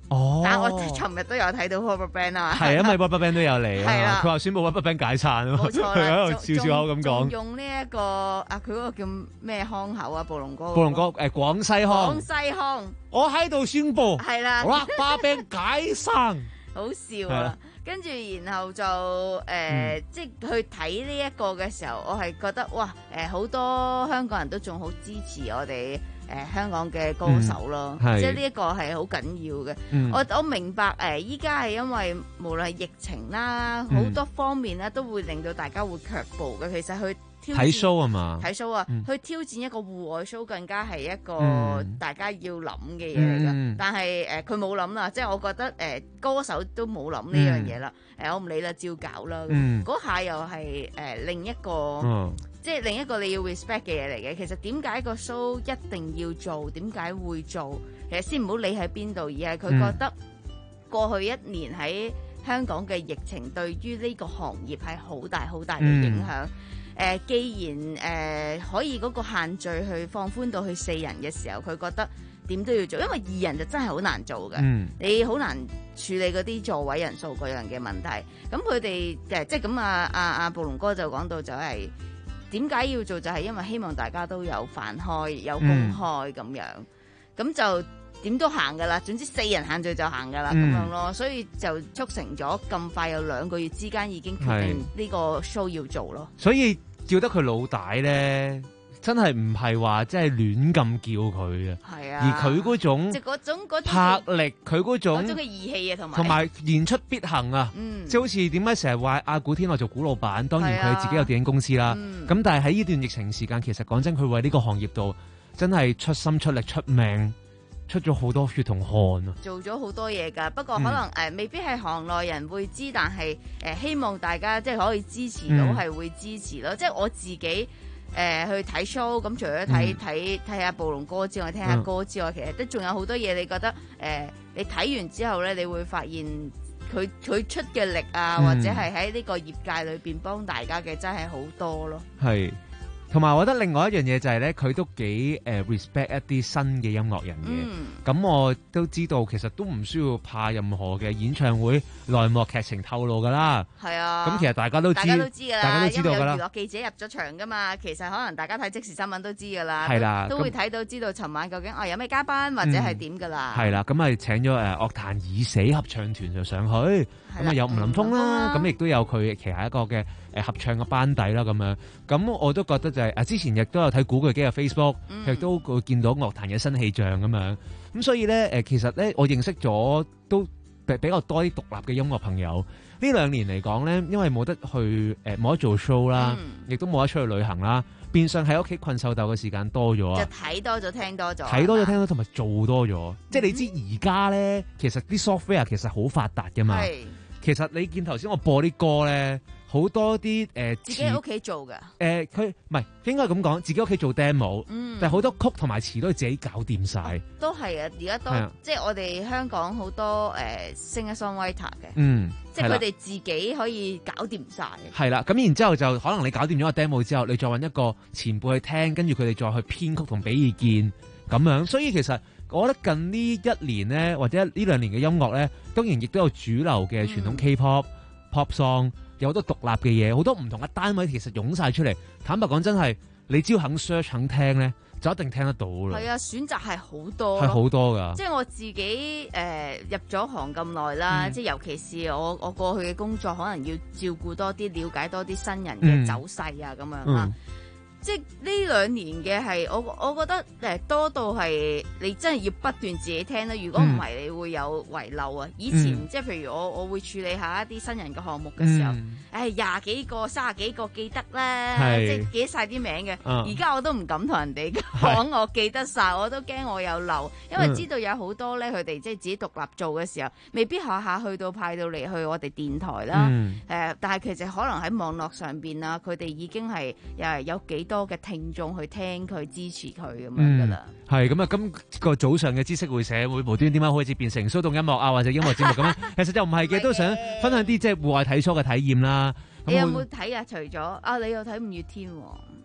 哦， 但係我尋日都有睇到 RubberBand 啊， 係啊，咪 RubberBand 都有嚟係啦啊，佢話宣布 RubberBand 解散啊嘛， 冇錯佢啦， 喺度笑笑口咁講。 仲用呢一個啊，佢嗰個叫咩腔口啊？暴龍哥嗰個， 暴龍哥誒廣西腔， 廣西腔， 我喺度宣布係啦 ，RubberBand 解散， 好笑係啊啦！ 跟住然後就誒，呃即係去睇呢一個嘅時候，我係覺得哇誒，好多香港人都仲好支持我哋。誒香港嘅歌手咯， 嗯、 即係呢一個係好緊要嘅。 嗯、 我我明白誒，依家係因為無論係疫情啦，好、嗯、多方面咧都會令到大家會卻步嘅。其實去挑戰睇 show 啊嘛， 睇 show 啊， 嗯、 去挑戰一個戶外 show 更加係一個大家要諗嘅嘢嚟㗎。 嗯、 但係誒佢冇諗啦，即係我覺得誒、呃、歌手都冇諗呢樣嘢啦。誒、嗯呃、我唔理啦，照搞啦。嗰、嗯、下又係誒、呃、另一個。嗯即係另一個你要 respect 嘅嘢嚟嘅，其實點解個 show 一定要做？點解會做？其實先唔好理喺邊度，而係佢覺得過去一年喺香港嘅疫情對於呢個行業係好大好大嘅影響。誒、嗯呃，既然誒、呃、可以嗰個限聚去放寬到去四人嘅時候，佢覺得點都要做，因為二人就真係好難做嘅。嗯、你好難處理嗰啲座位人數嗰樣嘅問題。咁佢哋誒即係咁啊啊啊暴龍哥就講到就係、是。點解要做就係因為希望大家都有飯開有公開咁樣，咁、嗯、就點都行噶啦。總之四人限聚就行噶啦咁樣咯，所以就促成咗咁快有兩個月之間已經決定呢個 show 要做咯。 所以叫得佢老大咧，真係唔係話即係亂咁叫佢啊，係啊，而佢嗰種即係嗰種嗰種魄力，佢嗰種嗰種嘅義氣啊，同埋同埋言出必行啊，嗯、即係好似點解成日話阿古天樂做古老闆，當然佢自己有電影公司啦，咁、嗯、但係喺呢段疫情時間，其實講真，佢為呢個行業度真係出心出力出命，出咗好多血同汗啊，做咗好多嘢㗎。不過可能誒、嗯呃、未必係行內人會知，但係誒、呃、希望大家即係可以支持到，係、嗯、會支持咯。即係我自己。誒、呃、去睇 show，咁除咗睇睇睇下暴龍歌之外，聽下歌之外，嗯、其實都仲有好多嘢。你覺得誒、呃，你睇完之後咧，你會發現佢佢出嘅力啊，嗯、或者係喺呢個業界裏邊幫大家嘅真係好多咯。係。 同埋，我覺得另外一樣嘢就係咧，佢都幾誒、uh, respect 一啲新嘅音樂人嘅。咁、嗯、我都知道，其實都唔需要怕任何嘅演唱會內幕劇情透露噶啦。係啊。咁其實大家都知，大家都知㗎啦，大家都知道㗎啦。因為有娛樂記者入咗場㗎嘛，其實可能大家睇即時新聞都知㗎啦。係啦，都，都會睇到知道尋晚究竟啊有咩嘉賓或者係點㗎啦。係、嗯、啦，咁咪請咗誒、uh, 樂壇已死合唱團就上去，咁啊有吳林峰啦，咁亦都有佢旗下一個嘅誒合唱嘅班底啦，咁樣。咁我都覺得就係、是、啊，之前亦都有睇古巨基嘅 Facebook，亦、嗯、都會見到樂壇嘅新氣象咁樣。咁所以咧誒，其實咧我認識咗都比比較多啲獨立嘅音樂朋友。呢兩年嚟講咧，因為冇得去誒冇、呃、得做 show 啦，亦、嗯、都冇得出去旅行啦，變相喺屋企困獸鬥嘅時間多咗啊！ 就睇多咗，聽多咗， 睇多咗，聽多同埋做多咗。嗯、即係你知而家咧，其實啲 software 其實好發達噶嘛。其實你見頭先我播啲歌咧。好多啲誒、呃、 自己喺屋企做嘅， 誒佢唔係應該咁講，自己屋企做 demo，、嗯、但係好多曲同埋詞都係自己搞掂晒、哦。都係啊！而家都即係我哋香港好多誒 singer songwriter 嘅，嗯，即係佢哋自己可以搞掂晒。係啦，咁然之後就可能你搞掂咗個 demo 之後，你再揾一個前輩去聽，跟住佢哋再去編曲同俾意見咁樣。所以其實我覺得近呢一年咧，或者呢兩年嘅音樂咧，當然亦都有主流嘅傳統 K-pop、嗯、pop song。有好多獨立嘅嘢，好多唔同嘅單位其實湧晒出嚟。坦白講，真係你只要肯 search 肯聽咧，就一定聽得到啦。係啊，選擇係好多，係好多㗎。即係我自己誒、呃、入咗行咁耐啦，嗯、即係尤其是我我過去嘅工作，可能要照顧多啲、了解多啲新人嘅走勢啊，咁、嗯、樣啦。嗯即係呢兩年嘅係，我我覺得誒多到係你真係要不斷自己聽啦。如果唔係，你會有遺漏啊。以前、嗯、即係譬如我我會處理下一啲新人嘅項目嘅時候，誒廿幾個、卅幾個記得咧，即係記得晒啲名嘅。而、嗯、家我都唔敢同人哋講我記得晒，我都驚我有漏，因為知道有好多咧，佢哋即係自己獨立做嘅時候，未必下下去到派到嚟去我哋電台啦。誒、嗯呃，但係其實可能喺網絡上邊啊，佢哋已經係誒有幾多嘅聽眾去聽佢支持佢咁樣噶啦，係咁啊！今個早上嘅知識會社會無端點解開始變成騷動音樂啊，或者音樂節目咁樣？其實就唔係嘅，都想分享啲即係戶外睇 show 嘅體驗啦。你有冇睇啊？除咗啊，你有睇五月天喎？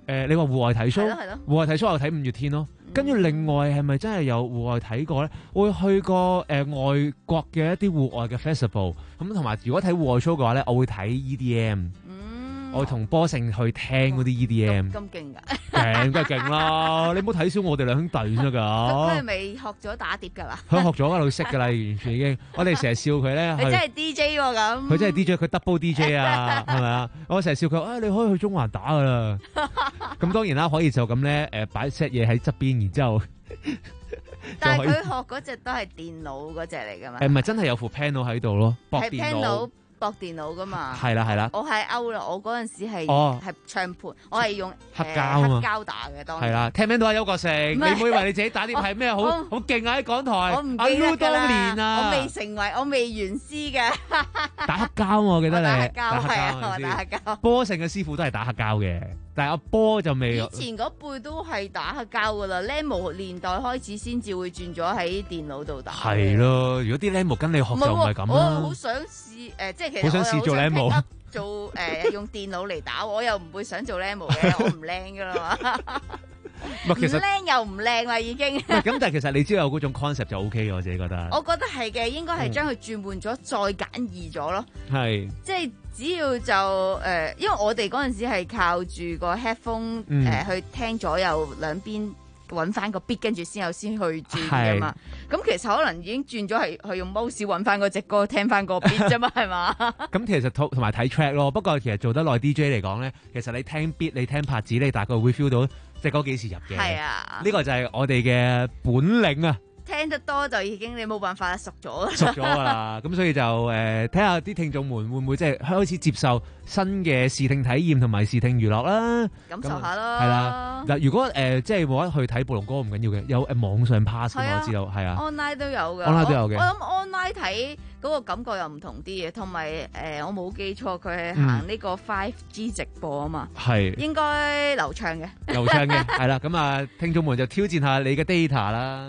誒，你話戶外睇 show， 係咯係咯戶外睇 show 我睇五月天咯。跟住另外係咪真係有戶外睇過咧？我會去過誒、呃、外國嘅一啲戶外嘅 festival，咁同埋如果睇戶外 show 嘅話咧，我會睇 E D M。我會同波勝去聽嗰啲 E D M。 咁勁㗎？ 勁梗係勁啦！你唔好睇小我哋兩兄弟先得㗎。 佢係咪學咗打碟㗎啦？ 佢學咗㗎，佢識㗎啦，完全已經。我哋成日笑佢咧。 你真係 D J 喎咁。 佢真係 D J，佢 double D J 啊，係咪啊？我成日笑佢，啊你可以去中環打㗎啦。咁當然啦，可以就咁咧，誒擺 set 嘢喺側邊，然之後。 但係佢學嗰隻都係電腦嗰隻嚟㗎嘛？ 誒唔係真係有副 panel 喺度咯，駁電腦。 駁電腦噶嘛， 係啦係啦， 我係歐啦，我嗰陣時係哦係唱盤，我係用黑膠啊嘛， 黑膠打嘅當。 係啦，聽唔聽到啊？邱國成，你唔好以為你自己打碟係咩好好勁啊！喺港台， 我唔記得㗎啦， 啊、 我未成為，我未完師嘅。 打黑膠我記得你， 打黑膠係啊，我打黑膠。 波成嘅師傅都係打黑膠嘅，但係阿波就未。 以前嗰輩都係打黑膠噶啦 ，Lemo 年代開始先至會轉咗喺電腦度打。 係咯，如果啲 Lemo 跟你學就唔係咁啦。 我好想試誒，即係其實好想試做 Lemo， 做誒用電腦嚟打，我又唔會想做 Lemo 嘅，我唔靚噶啦嘛。唔其實靚又唔靚啦，已經。 咁但係其實你知道有嗰種 concept 就 O K 嘅，我自己覺得。 我覺得係嘅，應該係將佢轉換咗，再簡易咗咯。 係。 即係只要就誒、呃，因為我哋嗰陣時係靠住個 headphone 誒、 嗯呃、去聽左右兩邊。揾翻個 beat 跟住先有先去轉㗎嘛，咁其實可能已經轉咗係去用 mouse 揾翻嗰隻歌聽翻個 beat 啫嘛，係嘛？ 咁其實同同埋睇 track 咯，不過其實做得耐 D J 嚟講咧，其實你聽 beat 你聽拍子，你大概會 feel 到隻歌幾時入嘅。 係啊， 呢個就係我哋嘅本領啊！ 聽得多就已經你冇辦法熟咗啦， 熟咗㗎啦。咁所以就誒睇下啲聽眾們會唔會即係開始接受新嘅視聽體驗同埋視聽娛樂啦， 感受下咯。 係啦，嗱，如果誒、呃、即係冇得去睇暴龍哥唔緊要嘅，有誒網上 pass 嘅我知道，係啊 ，online 都有嘅 ，online 都有嘅。 我諗 online 睇嗰個感覺又唔同啲嘅，同埋誒我冇記錯佢係行呢個 five G 直播啊嘛， 係、嗯、 應該流暢嘅， 流暢嘅係啦。咁啊，聽眾們就挑戰下你嘅 data 啦。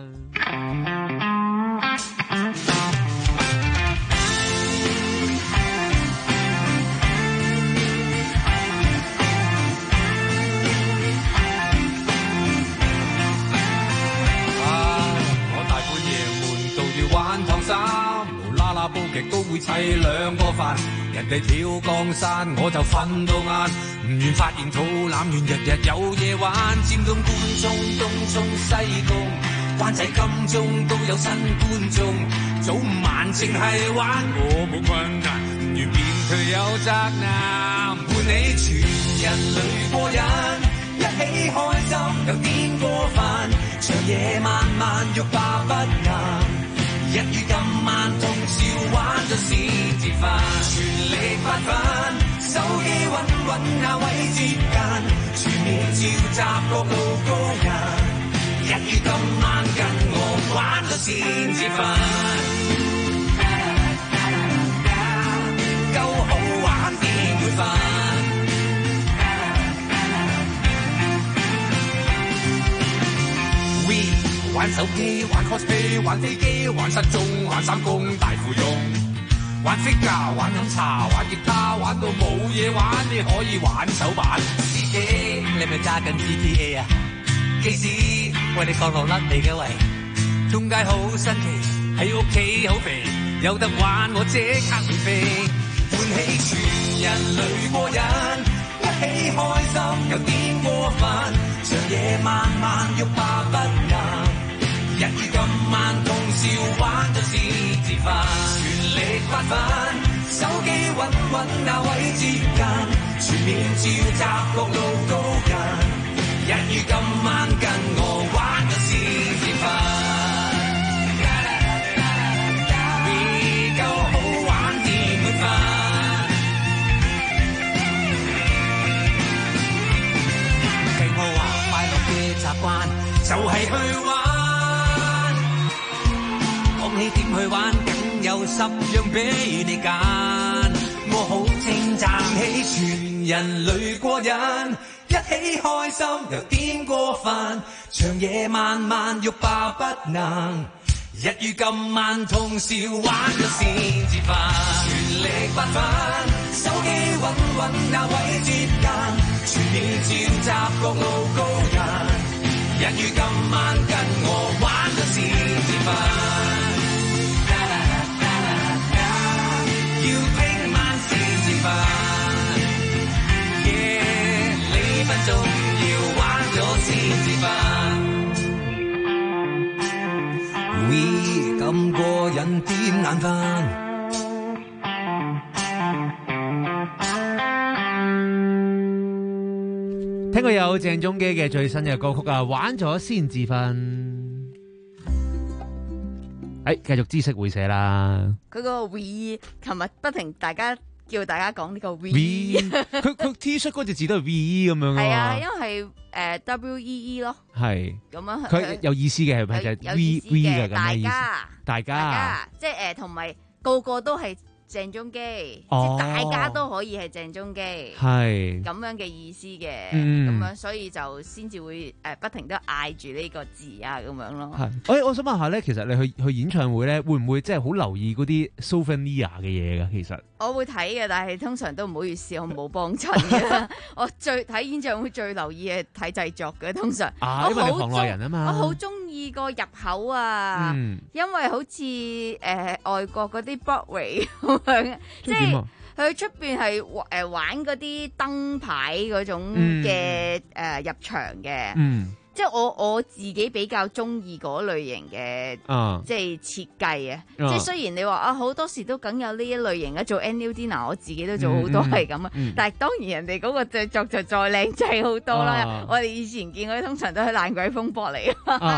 煲極都會砌兩個飯，人哋跳江山我就瞓到晏，唔願發現肚腩願日日有嘢玩，尖東官涌東涌西貢，灣仔金鐘都有新觀眾，早午晚淨係玩我冇困難，唔願變佢有責難，伴你全人類過癮，一起開心又癲過飯，長夜漫漫欲罷不能。一於今晚通宵玩到先至瞓，全力發奮，手機揾揾下位接近，全面召集各路高人，一於今晚跟我玩到先至瞓，夠好玩點會瞓？玩手機，玩 cosplay， 玩飛機，玩失蹤，玩三公大富翁，玩 figure， 玩飲茶，玩吉他，玩到冇嘢玩，你可以玩手板。司機，你咪揸緊 G T A 啊？機師，喂你降落甩你嘅喂，中街好新奇，喺屋企好肥，有得玩我即刻會飛，喚起全人類過癮，一起開心又癲過分，長夜漫漫欲罷不能。一於今晚通宵玩到先至瞓，全力發奮，手機揾揾那位接近，全面召集各路高人，一於今晚跟我玩到先至瞓，未夠好玩點會瞓？計我話快樂嘅習慣就係去玩。你點去玩，梗有十樣俾你揀。我好稱讚起全人類過癮，一起開心又癲過飯，長夜漫漫欲罷不能。一於今晚通宵玩咗先至瞓，全力發奮，手機揾揾那位接近， 全面召集各路高人，一於今晚跟我玩個先至瞓。要聽晚先至瞓，夜呢分鐘要玩咗先至瞓。We 咁過癮點眼瞓？ 聽過有鄭中基嘅最新嘅歌曲啊，玩咗先至瞓。誒，繼續知識會社啦。 佢個 V， 琴日不停大家叫大家講呢個 V， 佢佢 T 恤嗰隻字都係 V 咁樣啊。 係啊，因為係誒 W E E 咯。係咁樣， 佢有意思嘅係咪就係 V V 嘅咁嘅意思？大家，大家， 即係誒，同埋個個都係鄭中基， 哦、 即係大家都可以係鄭中基， 係咁樣嘅意思嘅，咁、 嗯、 樣所以就先至會誒不停都嗌住呢個字啊咁樣咯。 係，誒，我想問下咧，其實你去去演唱會咧，會唔會即係好留意嗰啲 souvenir 嘅嘢噶？其實我會睇嘅，但係通常都唔好意思，我冇幫襯嘅。我最睇演唱會最留意係睇製作嘅，通常。 啊，因為你行內人啊嘛。 我好中意個入口啊，嗯、因為好似誒、呃、外國嗰啲 Broadway 咁樣，即係佢出邊係誒玩嗰啲燈牌嗰種嘅誒、嗯呃、入場嘅。嗯即係我我自己比較中意嗰類型嘅，啊、即係設計啊！即係雖然你話啊，好多時都梗有呢一類型嘅做 annual dinner，我自己都做好多係咁啊。嗯嗯、但係當然人哋嗰個製作就再靚仔好多啦。啊、我哋以前見嗰啲通常都係爛鬼風波嚟。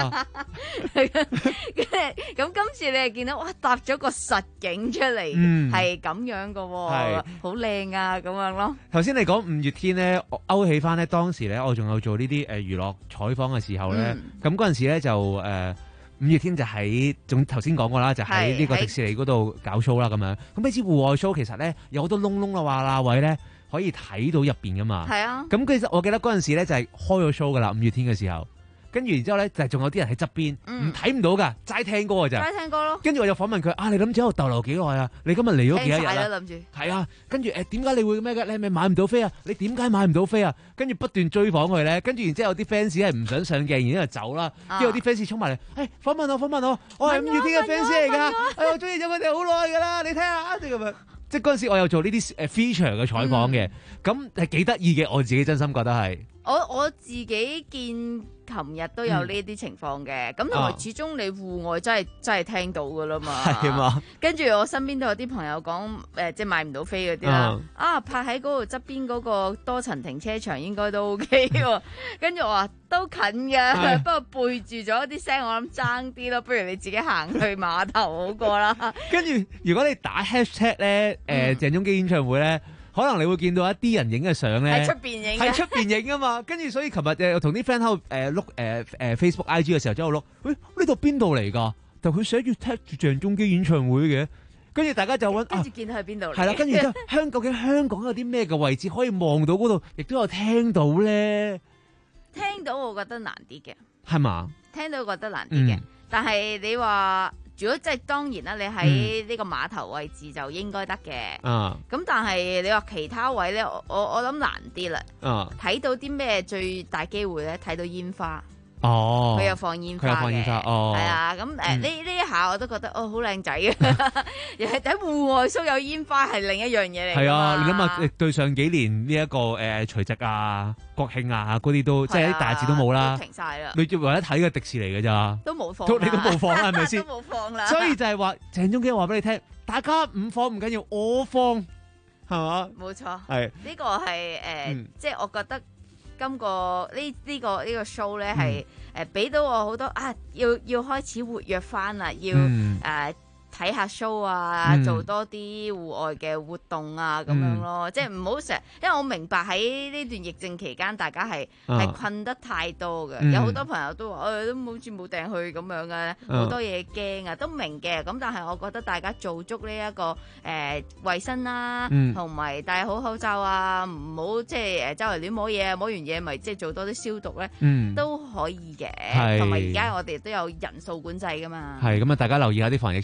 咁今次你係見到哇，搭咗個實景出嚟，係咁、嗯、樣嘅，好靚啊咁樣咯。頭先你講五月天咧，勾起翻咧當時咧，我仲有做呢啲誒娛樂採訪嘅時候咧，咁嗰陣時咧就誒、呃、五月天就喺，仲頭先講過啦，就喺呢個迪士尼嗰度搞 show 啦咁樣。咁呢支戶外 show 其實咧有好多窿窿啦、話啦位咧，可以睇到入邊噶嘛。係啊。咁其實我記得嗰陣時咧就係開咗 show 噶啦，五月天嘅時候。跟住然之後咧，就係仲有啲人喺側邊，唔睇唔到噶，齋聽歌嘅咋。齋聽歌咯。跟住我就訪問佢，啊，你諗住喺度逗留幾耐啊？你今日嚟咗幾多日啊？諗住。係啊，跟住誒點解你會咩嘅？你係咪買唔到飛啊？你點解買唔到飛啊？跟住不斷追訪佢咧，跟住然之後有啲 fans 係唔想上鏡，然之後走啦。之後有啲 fans 衝埋嚟，誒訪問我，訪問我，我係五月天嘅 fans 嚟㗎，誒我中意咗佢哋好耐㗎啦，你睇下，即係咁樣。即係嗰陣時我有做呢啲誒 feature 嘅採訪嘅，咁係幾得意嘅，我自己真心覺得係。我我自己見。琴日都有呢啲情況嘅，咁同埋始終你戶外真係真係聽到噶啦嘛。係嘛？跟住我身邊都有啲朋友講，誒、呃，即係買唔到飛嗰啲啦。啊，啊拍喺嗰度側邊嗰個多層停車場應該都 OK 喎。跟住我話都近嘅，不過背住咗啲聲，我諗爭啲咯。不如你自己行去碼頭好過啦。跟住如果你打 hashtag 咧，誒、呃，鄭中基演唱會咧。可能你會見到一啲人影嘅相咧，喺出邊影，喺出邊影啊嘛。跟住所以琴日誒同啲 friend 喺度誒碌誒誒 Facebook I G 嘅時候，之後碌，喂呢度邊度嚟㗎？但佢寫住踢住鄭中基演唱會嘅，跟住大家就揾，跟住見到喺邊度嚟？係啦，跟住之後香究竟香港有啲咩嘅位置可以望到嗰度，亦都有聽到咧？聽到我覺得難啲嘅，係嘛？聽到覺得難啲嘅，嗯、但係你話。如果即係當然啦，你喺呢個碼頭位置就應該得嘅。嗯。咁但係你話其他位咧，我我我諗難啲啦。嗯。睇到啲咩最大機會咧？睇到煙花。哦。佢有放煙花嘅。佢有放煙花。哦。係啊，咁誒呢呢一下我都覺得哦好靚仔嘅。又係喺戶外 show 有煙花係另一樣嘢嚟。係啊，你諗下對上幾年呢一個誒除夕啊、國慶啊嗰啲都即係啲大節都冇啦。停晒啦。你唯一睇嘅迪士尼嘅咋？都冇放。你都冇放啦，係咪先？都冇放啦。所以就係話鄭中基話俾你聽，大家唔放唔緊要，我放係嘛？冇錯。係呢個係誒，即係我覺得。今個呢呢個呢個 show 咧係誒俾到我好多啊，要要開始活躍翻啦，要誒。嗯呃睇下 show 啊，嗯、做多啲戶外嘅活動啊，咁、嗯、樣咯，即係唔好成日，因為我明白喺呢段疫症期間，大家係係、啊、困得太多嘅，嗯、有好多朋友都話，誒、哎、都好似冇訂去咁樣嘅，好、啊、多嘢驚啊，都明嘅。咁但係我覺得大家做足呢、這、一個誒衞、呃、生啦，同埋、嗯、戴好口罩啊，唔好即係誒周圍亂摸嘢，摸完嘢咪即係做多啲消毒咧，嗯、都可以嘅。同埋而家我哋都有人數管制噶嘛。係咁啊，大家留意下啲防疫措施啦。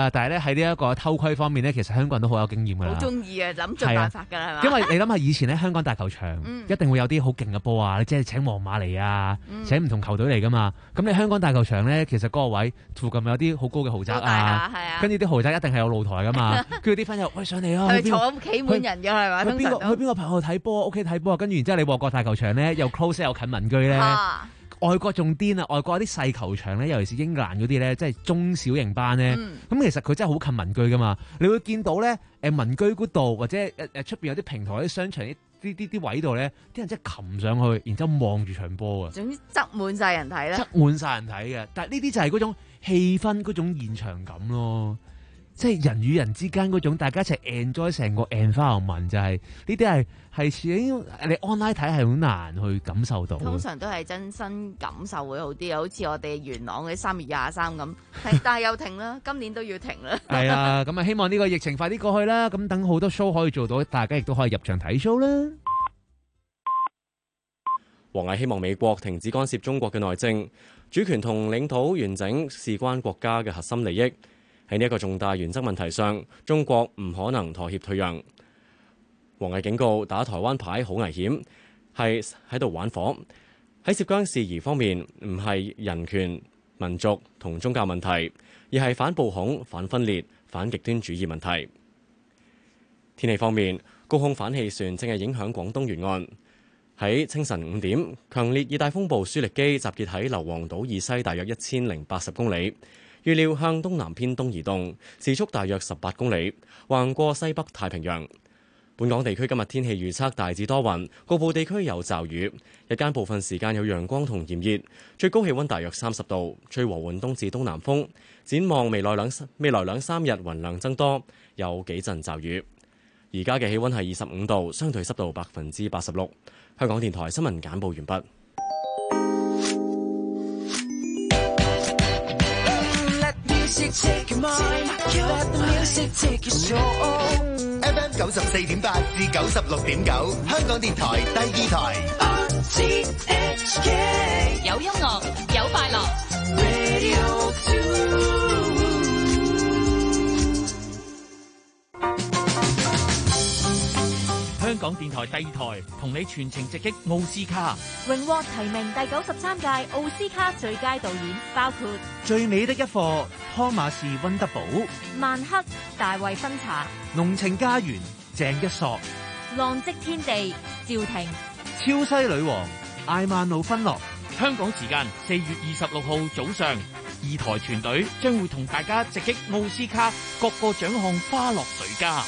啦，但係咧喺呢一個偷窺方面咧，其實香港人都好有經驗㗎啦。 好中意啊，諗盡辦法㗎啦，係嘛？ 因為你諗下以前咧，香港大球場、嗯、一定會有啲好勁嘅波啊，你即係請皇馬嚟啊，嗯、請唔同球隊嚟㗎嘛。咁你香港大球場咧，其實嗰個位附近有啲好高嘅豪宅啊，跟住啲豪宅一定係有露台㗎嘛。跟住啲 friend 又喂上嚟啊， 係坐屋企滿人㗎係嘛？ 去邊個去邊個朋友睇波？屋企睇波，跟住然之後你旺角大球場咧又 close 又近民居咧。啊外國仲癲啊！外國啲細球場咧，尤其是英格蘭嗰啲咧，即係中小型班咧。咁、嗯、其實佢真係好近民居噶嘛。你會見到咧，誒民居嗰度或者誒誒出邊有啲平台、啲商場啲啲啲啲位度咧，啲人真係擒上去，然之後望住場波啊！ 總之擠滿晒人睇啦， 擠滿晒人睇嘅。但係呢啲就係嗰種氣氛、嗰種現場感咯。即係人與人之間嗰種大家一齊 enjoy 成個 environment 就係呢啲係係似你 online 睇係好難去感受到。 通常都係真身感受會好啲啊，好似我哋元朗嘅三月廿三咁，但係又停啦，今年都要停啦。 係啊，咁啊希望呢個疫情快啲過去啦，咁等好多 show 可以做到，大家亦都可以入場睇 show 啦。 王毅希望美國停止干涉中國嘅內政、主權同領土完整事關國家嘅核心利益。喺呢一個重大原則問題上，中國唔可能妥協退讓。王毅警告，打台灣牌好危險，係喺度玩火。喺涉疆事宜方面，唔係人權、民族同宗教問題，而係反暴恐、反分裂、反極端主義問題。天氣方面，高空反氣旋正係影響廣東沿岸。喺清晨五點，強烈熱帶風暴舒力基集結喺硫磺島以西大約一千零八十公里。預料向東南偏東移動，時速大約十八公里，橫過西北太平洋。本港地區今日天氣預測大致多雲，局部地區有驟雨，日間部分時間有陽光同炎熱，最高氣溫大約三十度，吹和緩東至東南風。展望未來兩未來兩三日雲量增多，有幾陣驟雨。而家嘅氣溫係二十五度，相對濕度百分之八十六。香港電台新聞簡報完畢。 F M 九十四點八至九十六點九，香港電台第二台。 有音樂，有快樂。 香港電台第二台同你全程直擊奧斯卡， 榮獲提名第九十三屆奧斯卡最佳導演包括最美的一課湯馬士溫德堡、 曼克、大衛芬查、 濃情家園、鄭一索、 浪跡天地、趙婷、 超西女王、艾曼努芬諾。 香港時間四月二十六號早上，二台團隊將會同大家直擊奧斯卡各個獎項花落誰家。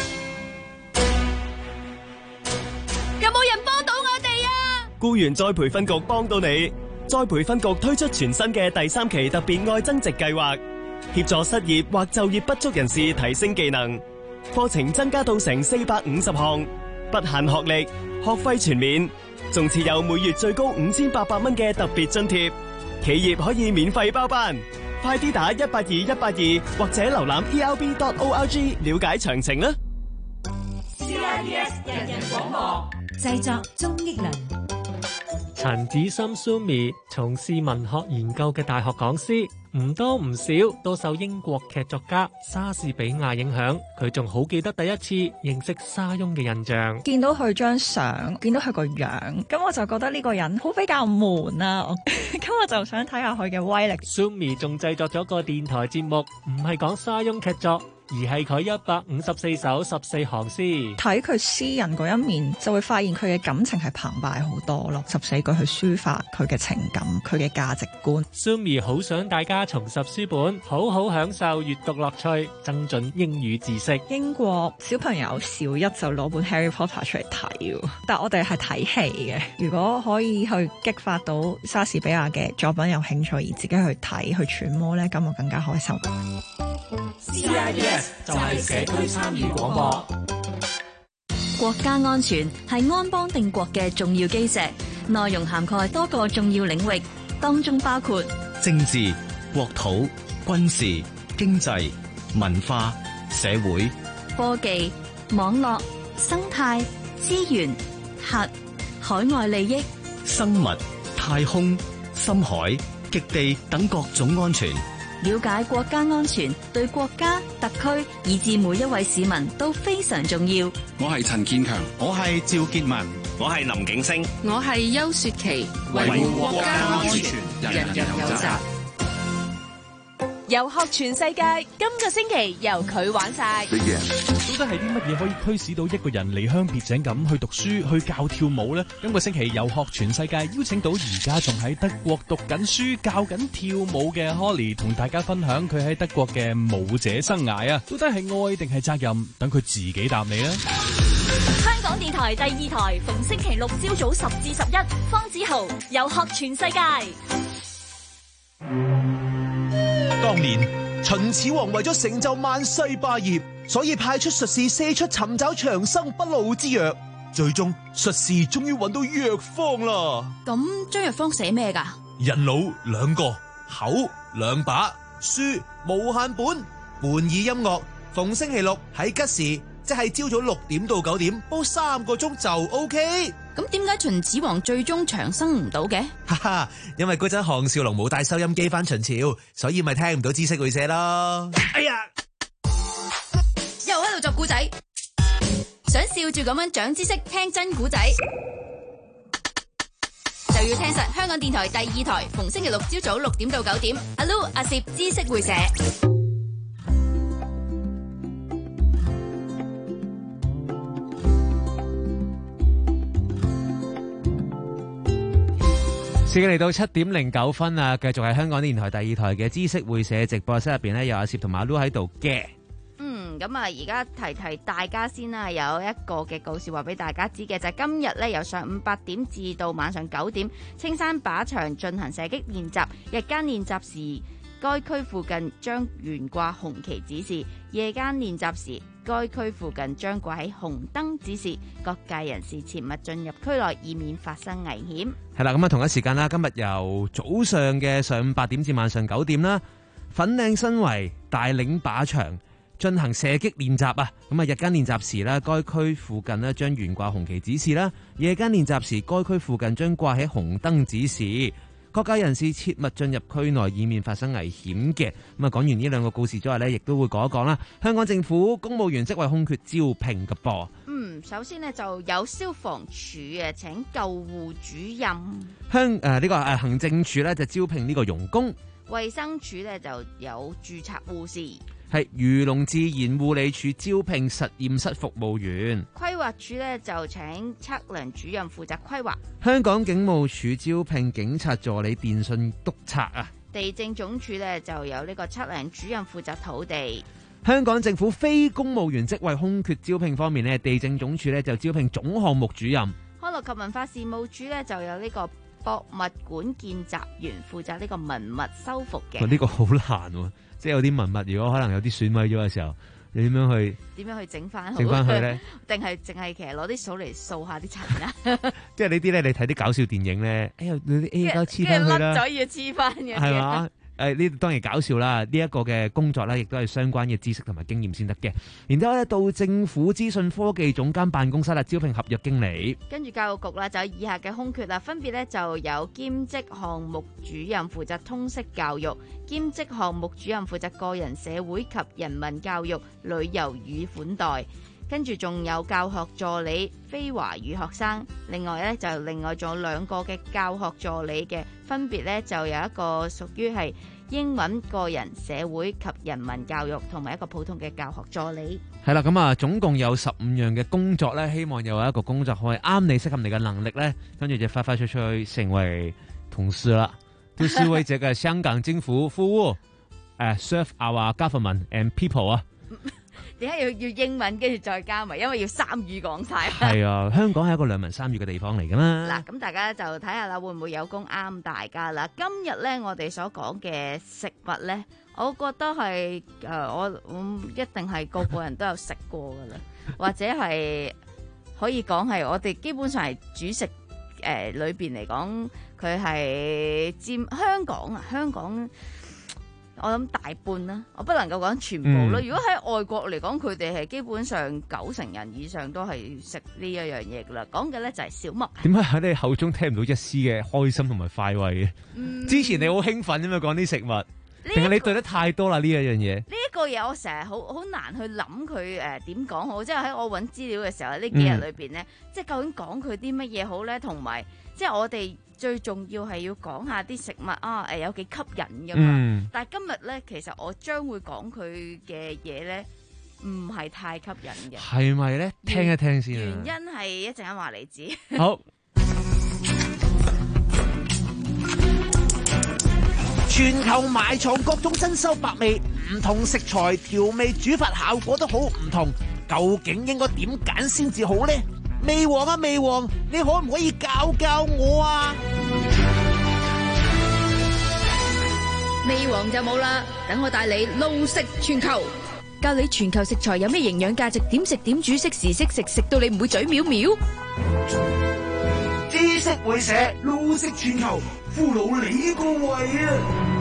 有冇人幫到我哋啊？ 僱員再培訓局幫到你。再培訓局推出全新嘅第三期特別愛增值計劃，協助失業或就業不足人士提升技能。課程增加到成四百五十項，不限學歷，學費全免，仲設有每月最高五千八百蚊嘅特別津貼。企業可以免費包班，快啲打一八二一八二或者瀏覽 e l b dot org 了解詳情啦。 C I B S 人人廣播製作鍾益良。 陳子心 Sumi 從事文學研究嘅大學講師，唔多唔少都受英國劇作家莎士比亞影響。佢仲好記得第一次認識沙翁嘅印象， 見到佢張相，見到佢個樣，咁我就覺得呢個人好比較悶啊，咁我就想睇下佢嘅威力。 Sumi 仲製作咗個電台節目，唔係講沙翁劇作，而係佢一百五十四首十四行詩。 睇佢詩人嗰一面，就會發現佢嘅感情係澎湃好多咯。十四句去抒發佢嘅情感，佢嘅價值觀。 Sumi 好想大家重拾書本，好好享受閱讀樂趣，增進英語知識。 英國小朋友小一就攞本 Harry Potter 出嚟睇，但我哋係睇戲嘅。如果可以去激發到莎士比亞嘅作品有興趣，而自己去睇去揣摩咧，咁我更加開心。 C I B S 就係社區參與廣播。 國家安全係安邦定國嘅重要基石，內容涵蓋多個重要領域，當中包括政治、國土、軍事、經濟、文化、社會、 科技、網絡、生態、資源、核、海外利益、 生物、太空、深海、極地等各種安全。 了解國家安全對國家、特區以至每一位市民都非常重要。 我係陳建強，我係趙傑文， 我係林景星， 我係邱雪琪。 維護國家安全，人人有責。 遊學全世界，今個星期由佢玩晒。 到底係啲乜嘢可以驅使到一個人離鄉別井咁去讀書、去教跳舞呢？今個星期遊學全世界邀請到而家仲喺德國讀緊書、教緊跳舞嘅 Holly，同大家分享佢喺德國嘅舞者生涯啊！到底係愛定係責任？等佢自己答你啦。 香港電台第二台，逢星期六朝早十至十一，方子豪遊學全世界。 當年秦始皇為咗成就萬世霸業，所以派出術士四出尋找長生不老之藥。最終術士終於揾到藥方啦。 咁張藥方寫咩噶？ 人腦兩個，口兩把，書無限本，伴以音樂。逢星期六喺吉時，即係朝早六點到九點，煲三個鐘就 OK。 咁點解秦始皇最終長生唔到嘅？ 哈哈，因為嗰陣項少龍冇帶收音機返秦朝，所以咪聽唔到知識會社咯。哎呀， 又喺度作古仔，想笑住咁樣長知識，聽真古仔，就要聽實香港電台第二台，逢星期六朝早六點到九點，阿 Lu 阿攝知識會社。 時間嚟到七點零九分啊！繼續係香港電台第二台嘅知識會社直播室入邊咧，有阿攝同埋阿 Lu 喺度嘅。 嗯，咁啊，而家提提大家先啦，有一個嘅告示話俾大家知嘅，就係、是、今日咧由上午八點至到晚上九點，青山靶場進行射擊練習，日間練習時該區附近將懸掛紅旗指示，夜間練習時該區附近將掛喺紅燈指示，各界人士切勿進入區內，以免發生危險。 係啦，咁啊同一時間啦，今日由早上嘅上午八點至晚上九點啦，粉嶺新圍大嶺靶場進行射擊練習啊！咁啊日間練習時咧，該區附近咧將懸掛紅旗指示啦；夜間練習時，該區附近將掛喺紅燈指示。各界人士切勿進入區內，以免發生危險嘅。咁啊，講完呢兩個告示之外呢，亦都會講一講啦。香港政府公務員職位空缺招聘嘅噃。 嗯，首先呢，就有消防處啊請救護主任， 香誒呢個誒行政處呢，就招聘呢個傭工， 衛生署呢，就有註冊護士。 係漁農自然護理署招聘實驗室服務員， 規劃署呢就請測量主任負責規劃。 香港警務處招聘警察助理電訊督察啊。 地政總署呢就有呢個測量主任負責土地。 香港政府非公務員職位空缺招聘方面呢，地政總署呢就招聘總項目主任。 康樂及文化事務署呢就有呢個博物館見習員負責呢個文物修復嘅。 呢、這個好難喎、啊。即係有啲文物，如果可能有啲損毀咗嘅時候，你點樣去？ 點樣去整翻？ 整翻佢咧？ 定係淨係其實攞啲掃嚟掃下啲塵啊？ 即係呢啲咧，你睇啲搞笑電影咧，哎呀，你啲 A 膠黐翻佢啦， 甩咗要黐翻嘅， 係嘛？誒呢當然搞笑啦！呢、這、一個嘅工作咧，亦都係相關嘅知識同埋經驗先得嘅。然之後咧，到政府資訊科技總監辦公室啦，招聘合約經理。 跟住教育局啦，就有以下嘅空缺啦，分別咧就有兼職項目主任負責通識教育，兼職項目主任負責個人社會及人民教育、旅遊與款待。跟住仲有教學助理非華語學生，另外咧就另外仲有兩個嘅教學助理嘅，分別咧就有一個屬於係英文個人社會及人民教育，同埋一個普通嘅教學助理。 係啦，咁啊總共有十五樣嘅工作咧，希望有一個工作可以啱你適合你嘅能力咧，跟住就快快脆脆成為同事啦，就是為這個香港政府服務，誒、uh, serve our government and people 啊。 點解要要英文跟住再加埋？因為要三語講晒。 係啊，香港係一個兩文三語嘅地方嚟噶嘛。 嗱，咁大家就睇下啦，會唔會有工啱大家啦？今日咧，我哋所講嘅食物咧，我覺得係誒、呃，我我一定係個個人都有食過噶啦，或者係可以講係我哋基本上係主食誒裏邊嚟講，佢係佔香港啊，香港。我諗大半啦，我不能夠講全部咯。嗯、如果喺外國嚟講，佢哋係基本上九成人以上都係食呢一樣嘢噶啦。講嘅咧就係小麥。點解喺你口中聽唔到一絲嘅開心同埋快慰嘅？嗯、之前你好興奮咁樣講啲食物。 定係你對得太多啦呢一樣嘢？ 呢一個嘢我成日好好難去諗佢誒點講好，即係喺我揾資料嘅時候，呢幾日裏邊咧，嗯、即係究竟講佢啲乜嘢好咧，同埋即係我哋最重要係要講下啲食物啊誒有幾吸引㗎嘛。嗯、但係今日咧，其實我將會講佢嘅嘢咧，唔係太吸引嘅。 係咪咧？聽一聽先啊。 原因係一陣間話你知。 好。 全球埋藏各種珍饈百味，唔同食材調味煮法效果都好唔同，究竟應該點揀先至好呢？味王啊味王，你可唔可以教教我啊？ 味王就冇啦，等我帶你撈食全球，教你全球食材有咩營養價值，點食點煮，識時識食，食到你唔會嘴藐藐。 知識會社撈食全球，俘虜你個胃啊！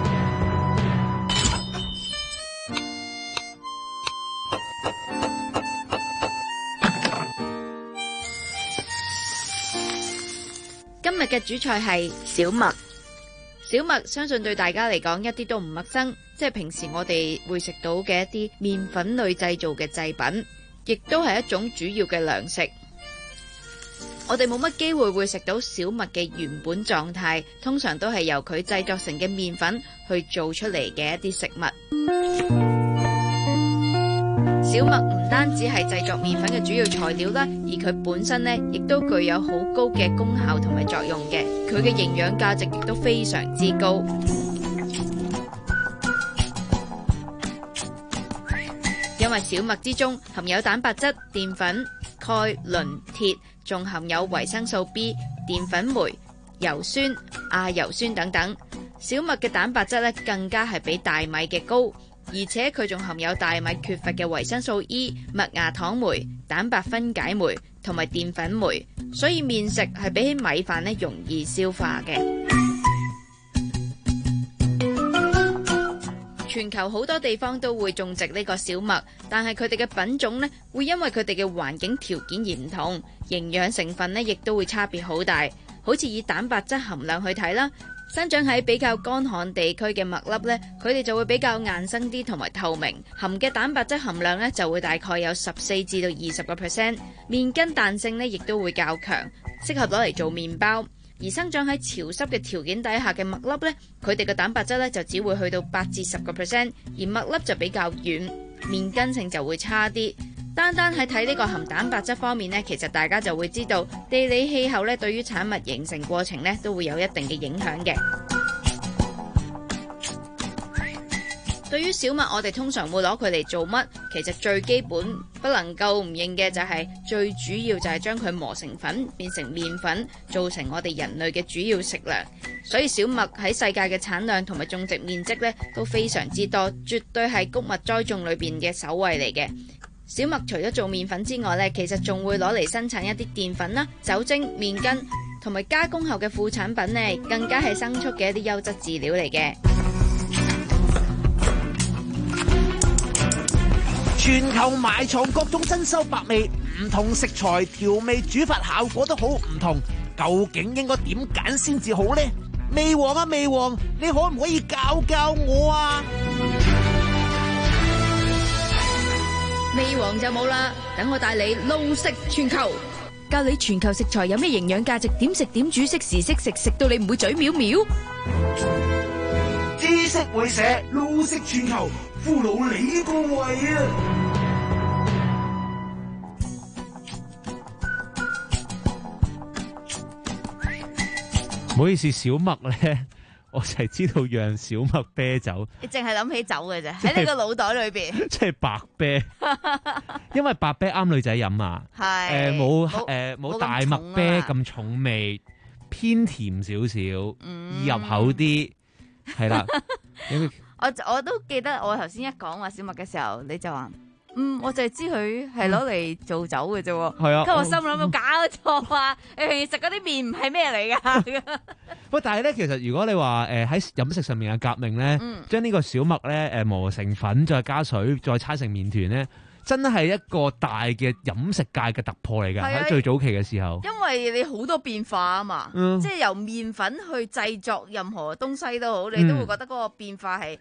今日嘅主菜係小麥。小麥相信對大家嚟講一啲都唔陌生，即係平時我哋會食到嘅一啲麵粉類製造嘅製品，亦都係一種主要嘅糧食。我哋冇乜機會會食到小麥嘅原本狀態，通常都係由佢製作成嘅麵粉去做出嚟嘅一啲食物。小麥唔單止係製作麵粉嘅主要材料啦，而佢本身呢亦都具有好高嘅功效同埋作用嘅，佢嘅營養價值亦都非常之高。因為小麥之中含有蛋白質、澱粉、鈣、磷、鐵，仲含有維生素 B、澱粉酶、油酸、亞油酸等等。小麥嘅蛋白質咧更加係比大米嘅高，而且佢仲含有大米缺乏嘅維生素 E、麥芽糖酶、蛋白分解酶同埋澱粉酶，所以麵食係比起米飯咧容易消化嘅。全球好多地方都會種植呢個小麥，但係佢哋嘅品種呢會因為佢哋嘅環境條件而唔同，營養成分呢亦都會差別好大。好似以蛋白質含量去睇啦，生長喺比較乾旱地區嘅麥粒呢，佢哋就會比較硬身啲同埋透明，含嘅蛋白質含量呢就會大概有十四至到二十個 percent， 麵筋彈性呢亦都會較強，適合攞嚟做麵包。而生長喺潮濕嘅條件底下嘅麥粒呢，佢哋嘅蛋白質呢就只會去到八至十個 percent， 而麥粒就比較軟，麵筋性就會差啲。單單喺睇呢個含蛋白質方面呢，其實大家就會知道地理氣候呢對於產物形成過程呢都會有一定嘅影響嘅。對於小麥，我哋通常會攞佢嚟做乜？其實最基本不能夠唔認嘅就係最主要就係將佢磨成粉，變成麵粉，做成我哋人類嘅主要食糧。所以小麥喺世界嘅產量同埋種植面積呢都非常之多，絕對係穀物栽種裏邊嘅首位嚟嘅。小麥除咗做麵粉之外呢，其實仲會攞嚟生產一啲澱粉啦、酒精、麵筋同埋加工後嘅副產品呢，更加係生畜嘅一啲優質飼料嚟嘅。 全球埋藏各種珍饈百味，唔同食材調味煮法效果都好唔同，究竟應該點揀先至好呢？味王啊味王，你可唔可以教教我啊？ 味王就冇啦，等我帶你撈食全球，教你全球食材有咩營養價值，點食點煮，識時識食，食到你唔會嘴藐藐。 知識會社撈食全球，俘虜你個胃啊！ 唔好意思，小麥咧，我就係知道釀小麥啤酒。 你淨係諗起酒嘅啫，喺你個腦袋裏邊。 即係白啤，因為白啤啱女仔飲啊。 係誒冇誒冇大麥啤咁重味，偏甜少少，易入口啲，係啦。 我我都記得我頭先一講話小麥嘅時候，你就話嗯，我就係知佢係攞嚟做酒嘅啫。係啊，跟住我心諗有搞錯啊！你平時食嗰啲麵唔係咩嚟噶？ 喂，但係咧，其實如果你話誒喺飲食上面嘅革命咧， 嗯、將呢個小麥咧誒磨成粉，再加水，再搓成麵團咧，真係一個大嘅飲食界嘅突破嚟㗎。喺最早期嘅時候， 因為你好多變化啊嘛，嗯、即係由麵粉去製作任何東西都好，你都會覺得嗰個變化係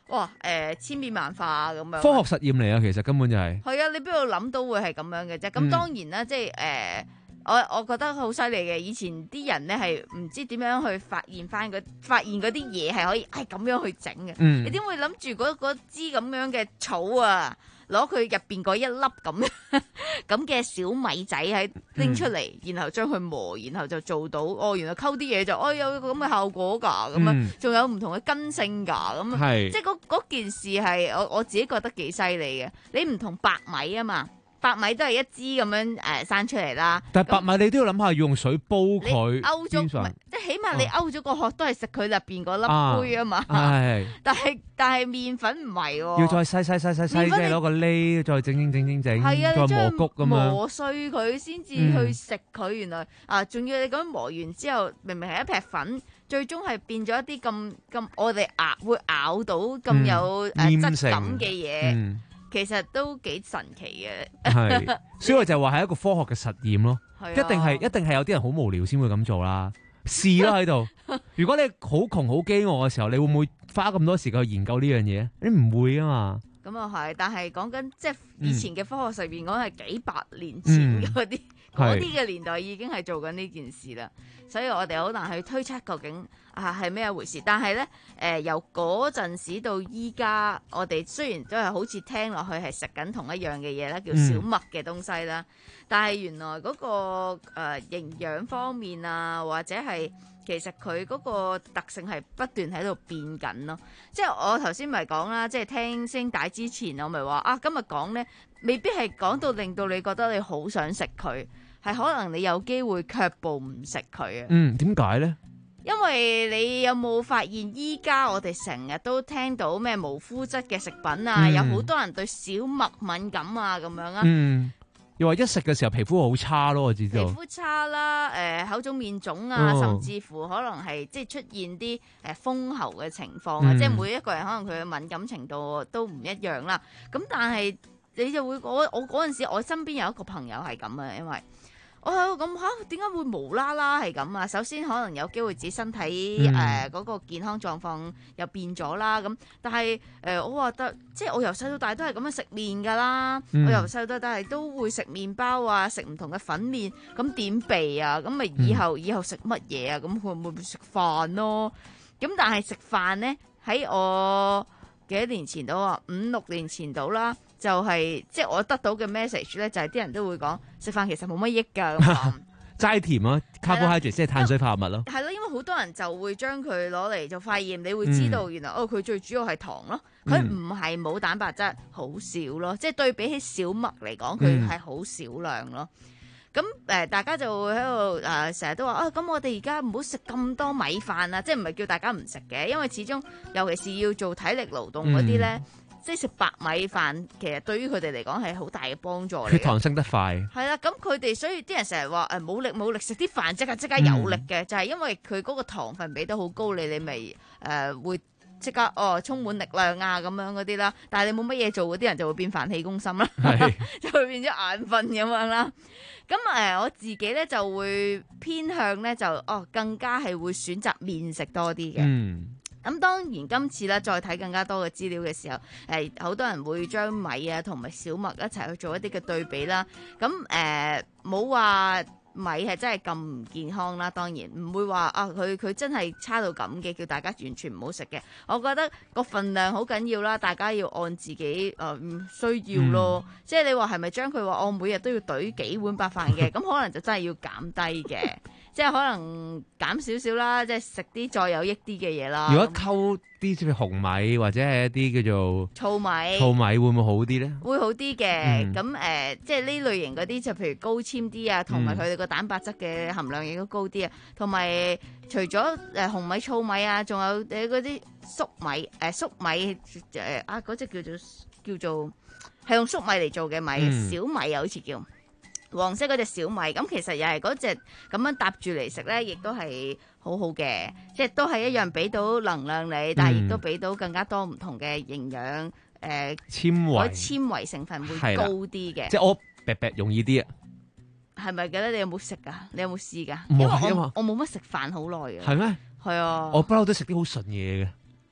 哇誒、呃、千變萬化咁樣。 科學實驗嚟啊，其實根本就係、 係啊，你邊度諗到會係咁樣嘅啫？咁當然啦，即係誒。呃我我覺得好犀利嘅，以前啲人咧係唔知點樣去發現翻嗰發現嗰啲嘢係可以係咁樣去整嘅。 嗯、 你點會諗住嗰嗰支咁樣嘅草啊，攞佢入邊嗰一粒咁咁嘅小米仔喺拎出嚟，嗯、然後將佢磨，然後就做到哦，原來溝啲嘢就哦有咁嘅效果㗎，咁樣仲有唔同嘅根性㗎，咁係即係嗰嗰件事係我我自己覺得幾犀利嘅。你唔同白米啊嘛。白米都係一支咁樣誒生出嚟啦， 但係白米你都要諗下用水煲佢， 勾咗即係起碼你勾咗個殼都係食佢入邊嗰粒杯啊嘛。 係， 但係但係麵粉唔係喎， 要再篩篩篩篩篩，即係攞個呢再整整整整整， 係啊， 再磨谷咁樣磨碎佢先至去食佢。原來啊，仲要你咁樣磨完之後，明明係一劈粉，最終係變咗一啲咁咁我哋咬會咬到咁有誒質感嘅嘢。其實都幾神奇嘅， 係，所以我就話係一個科學嘅實驗咯， 啊、 一定係一定係有啲人好無聊先會咁做啦，試啦喺度。如果你好窮好飢餓嘅時候，你會唔會花咁多時間去研究呢樣嘢？你唔會啊嘛。 咁啊係，但係講緊即係以前嘅科學上邊講係幾百年前嗰啲嗰啲嘅年代已經係做緊呢件事啦，所以我哋好難去推測究竟啊係咩一回事。但係咧，誒、呃、由嗰陣時到依家，我哋雖然都係好似聽落去係食緊同一樣嘅嘢啦，叫小麥嘅東西啦，嗯、但係原來嗰、那個誒、呃、營養方面啊，或者係其實佢嗰個特性係不斷喺度變緊咯。即係我頭先咪講啦，即係聽聲帶之前，我咪話啊，今日講咧未必係講到令到你覺得你好想食佢，係可能你有機會卻步唔食佢啊。 嗯，點解咧？ 因為你有冇發現依家我哋成日都聽到咩無麩質嘅食品啊，嗯、有好多人對小麥敏感啊咁樣啊。 嗯，又話一食嘅時候皮膚好差咯，我知道。 皮膚差啦，誒、呃、口腫面腫啊，哦、甚至乎可能係即係出現啲誒封喉嘅情況啊，嗯、即係每一個人可能佢嘅敏感程度都唔一樣啦。咁但係你就會我我嗰陣時我身邊有一個朋友係咁啊，因為。我喺度咁嚇，點解會無啦啦係咁啊？首先可能有機會自己身體誒嗰、嗯呃嗰個健康狀況又變咗啦。咁但係誒、呃、我話得，即係我由細到大都係咁樣食麵㗎啦。嗯、我由細到大都會食麵包啊，食唔同嘅粉麵。咁點避啊？咁咪以後、嗯、以後食乜嘢啊？咁會唔會食飯咯？咁但係食飯咧喺我幾多年前到啊，五六年前到啦。就係、是、即係我得到嘅 message 咧，就係啲人都會講食飯其實冇乜益㗎咁齋甜啊 carbohydrate 即係碳水化合物咯。 係咯，因為好多人就會將佢攞嚟做化驗，你會知道原來、嗯、哦佢最主要係糖咯，佢唔係冇蛋白質，好少咯，即係對比起小麥嚟講，佢係好少量咯。咁誒、呃，大家就會喺度誒，成、呃、日都話啊，咁我哋而家唔好食咁多米飯啊，即係唔係叫大家唔食嘅，因為始終尤其是要做體力勞動嗰啲咧。嗯即係食白米飯，其實對於佢哋嚟講係好大嘅幫助嚟嘅。 血糖升得快。係啦，咁佢哋所以啲人成日話誒冇力冇力，食啲飯即刻即刻有力嘅，嗯、就係因為佢嗰個糖分俾得好高，你你咪誒、呃、會即刻哦充滿力量啊咁樣嗰啲啦。但係你冇乜嘢做嗰啲人就會變飯氣攻心啦，是就會變咗眼瞓咁樣啦。咁誒、呃、我自己咧就會偏向咧就哦更加係會選擇麵食多啲嘅。嗯。咁當然今次咧再睇更加多嘅資料嘅時候，誒、呃、好多人會將米啊同埋小麥一齊去做一啲嘅對比啦。咁誒冇話米係真係咁唔健康啦，當然唔會話啊佢佢真係差到咁嘅，叫大家完全唔好食嘅。我覺得個份量好緊要啦，大家要按自己誒唔、呃、需要咯。嗯、即係你話係咪將佢話我每日都要懟幾碗白飯嘅？咁可能就真係要減低嘅。即係可能減少少啦，即係食啲再有益啲嘅嘢啦。 如果溝啲譬如紅米或者係一啲叫做糙米， 糙米會唔會好啲咧？ 會好啲嘅。咁誒、嗯呃，即係呢類型嗰啲就譬如高纖啲啊，同埋佢哋個蛋白質嘅含量亦都高啲啊。同埋除咗誒、呃、紅米、糙米啊，仲有誒嗰啲粟米誒、呃、粟米誒、呃、啊嗰隻叫做叫做係用粟米嚟做嘅米，嗯、小米又好似叫。黃色嗰隻小米，咁其實又係嗰隻咁樣搭住嚟食咧，亦都係好好嘅，即係都係一樣俾到能量你，但係亦都俾到更加多唔同嘅營養誒纖維，纖維成分會高啲嘅。 即係我白白容易啲啊， 係咪嘅咧？你有冇食噶？你有冇試噶？ 冇， 因為我我冇乜食飯好耐嘅。 係咩？ 係啊， 我不嬲都食啲好純嘢嘅。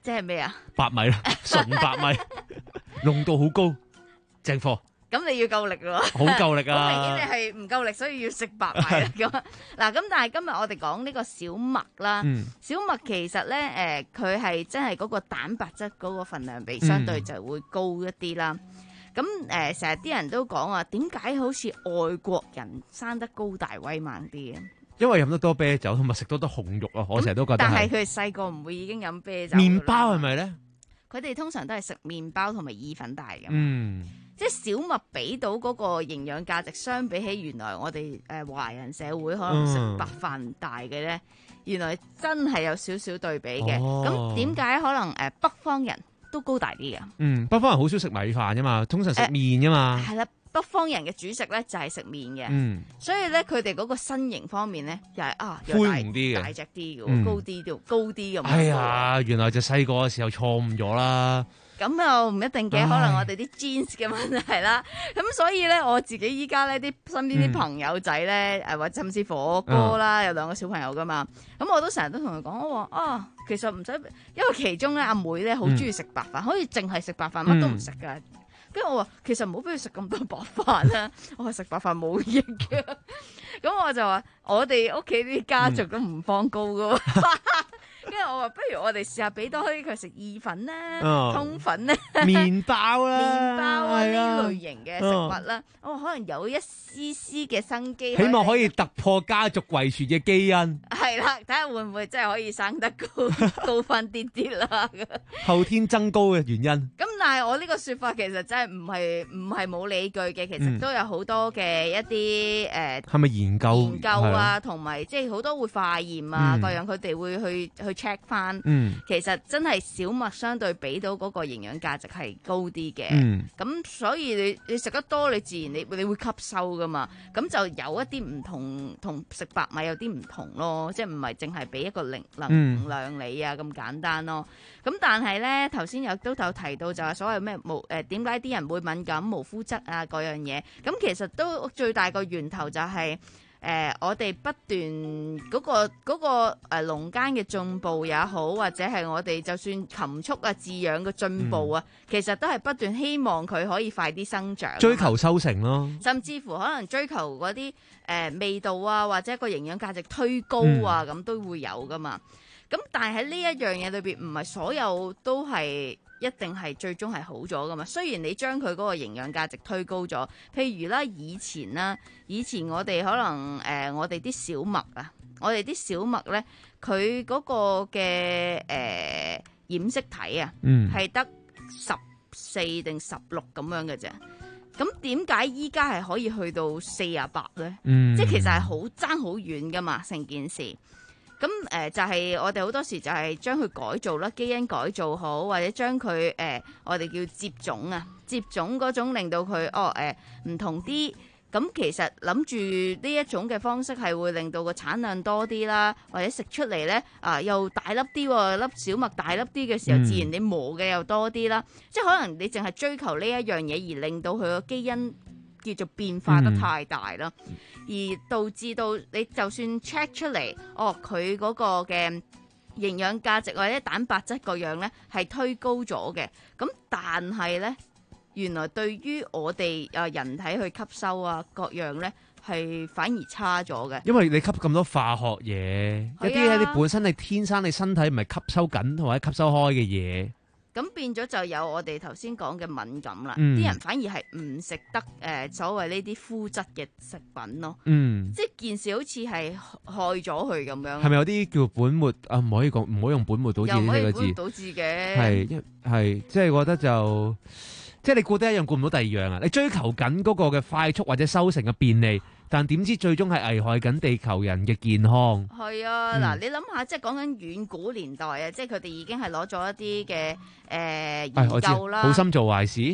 即係咩啊？ 白米啦，純白米，濃度好高，正貨。 咁你要夠力咯， 好夠力啊！ 好明顯你係唔夠力，所以要食白米啦咁。嗱，咁但係今日我哋講呢個小麥啦， 嗯、 小麥其實咧誒，佢、呃、係真係嗰個蛋白質嗰個份量比相對就會高一啲啦。咁誒成日啲人都講話，點解好似外國人生得高大威猛啲嘅？ 因為飲得多啤酒同埋食多多紅肉啊！我成日都覺得。 但係佢哋細個唔會已經飲啤酒。 麵包係咪咧？ 佢哋通常都係食麵包同埋意粉大嘅。 嗯。 即係小麥俾到嗰個營養價值，相比起原來我哋誒華人社會可能食白飯大嘅咧，嗯、原來真係有少少對比嘅。咁點解可能誒北方人都高大啲嘅？嗯， 北方人好少食米飯噶嘛，通常食麵噶嘛。 係啦、呃，北方人嘅主食咧就係食麵嘅。 嗯，所以咧佢哋嗰個身形方面咧又係啊，又大啲嘅，大隻啲嘅，嗯、高啲啲，高啲咁。 哎呀，原來就細個嘅時候錯誤咗啦。 咁又唔一定嘅，可能我哋啲 genes 嘅問題啦。咁所以咧，我自己依家咧啲身邊啲朋友仔咧，誒或者甚至乎我哥啦，嗯、有兩個小朋友噶嘛。咁我都成日都同佢講，我話啊，其實唔使，因為其中咧阿妹咧好中意食白飯，可以淨係食白飯，乜都唔食噶。跟住、嗯、我話，其實唔好俾佢食咁多白飯啦。我話食白飯冇益嘅。咁我就話，我哋屋企啲家族都唔放高噶。跟住我話，不如我哋試下俾多啲佢食意粉啦、哦、通粉啦、 麵包啦、 麵包啊呢、 啊、 類型嘅食物啦，我、哦、可能有一絲絲嘅生機， 起碼可以突破家族遺傳嘅基因。 係啦，睇下會唔會真係可以生得高高翻啲啲啦。 後天增高嘅原因。 咁但係我呢個說法其實真係唔係唔係冇理據嘅，其實都有好多嘅一啲誒係咪研究研究啊，同埋即係好多會化驗啊，嗯、各樣佢哋會去去 check 翻， 嗯、 其實真係小麥相對俾到嗰個營養價值係高啲嘅，咁、嗯、所以你你食得多，你自然你你會吸收噶嘛，咁就有一啲唔同，同食白米有啲唔同咯，即係唔係淨係俾一個能能量你啊咁、嗯、簡單咯，咁但係咧頭先有都有提到就係所謂咩無誒點解啲人會敏感無麩質啊嗰樣嘢，咁其實都最大個源頭就係、是。誒、呃，我哋不斷嗰、那個嗰、那個誒農耕嘅進步也好，或者係我哋就算禽畜啊飼養嘅進步啊，嗯、其實都係不斷希望佢可以快啲生長， 追求收成咯。 甚至乎可能追求嗰啲誒味道啊，或者個營養價值推高啊，咁、嗯、都會有噶嘛。咁但係喺呢一樣嘢裏邊，唔係所有都係一定係最終係好咗噶嘛。雖然你將佢嗰個營養價值推高咗，譬如啦，以前啦，以前我哋可能誒、呃，我哋啲小麥啊，我哋啲小麥咧，佢嗰個嘅誒、呃、染色體啊，係得十四定十六咁樣嘅啫。咁點解依家係可以去到四十八咧？嗯、即係其實係好爭好遠噶嘛，成件事。咁誒、呃、就係、是、我哋好多時就係將佢改造啦，基因改造好，或者將佢誒、呃、我哋叫接種啊，接種嗰種令到佢哦誒唔、呃、同啲。咁其實諗住呢一種嘅方式係會令到個產量多啲啦，或者食出嚟咧啊又大粒啲喎，粒小麥大粒啲嘅時候，嗯、自然你磨嘅又多啲啦。即係可能你淨係追求呢一樣嘢，而令到佢個基因叫做變化得太大啦，嗯、而導致到你就算 check 出嚟，哦佢嗰個嘅營養價值或者蛋白質個樣咧係推高咗嘅，咁但係咧原來對於我哋啊人體去吸收啊各樣咧係反而差咗嘅， 因為你吸咁多化學嘢，啊、一啲咧你本身你天生你身體唔係吸收緊或者吸收開嘅嘢。 咁變咗就有我哋頭先講嘅敏感啦，啲、 嗯、 人反而係唔食得誒、呃、所謂呢啲麩質嘅食品咯， 嗯、 即係件事好似係害咗佢咁樣。 係咪有啲叫本末啊？唔可以講，唔可以用本末倒置呢個字。 本末倒置嘅。 係，係，即係覺得就，即係你顧得一樣顧唔到第二樣啊！你追求緊嗰個嘅快速或者收成嘅便利。但點知最終係危害緊地球人嘅健康。 係啊，嗱、嗯，你諗下，即係講緊遠古年代啊，即係佢哋已經係攞咗一啲嘅誒研究啦。 好心做壞事？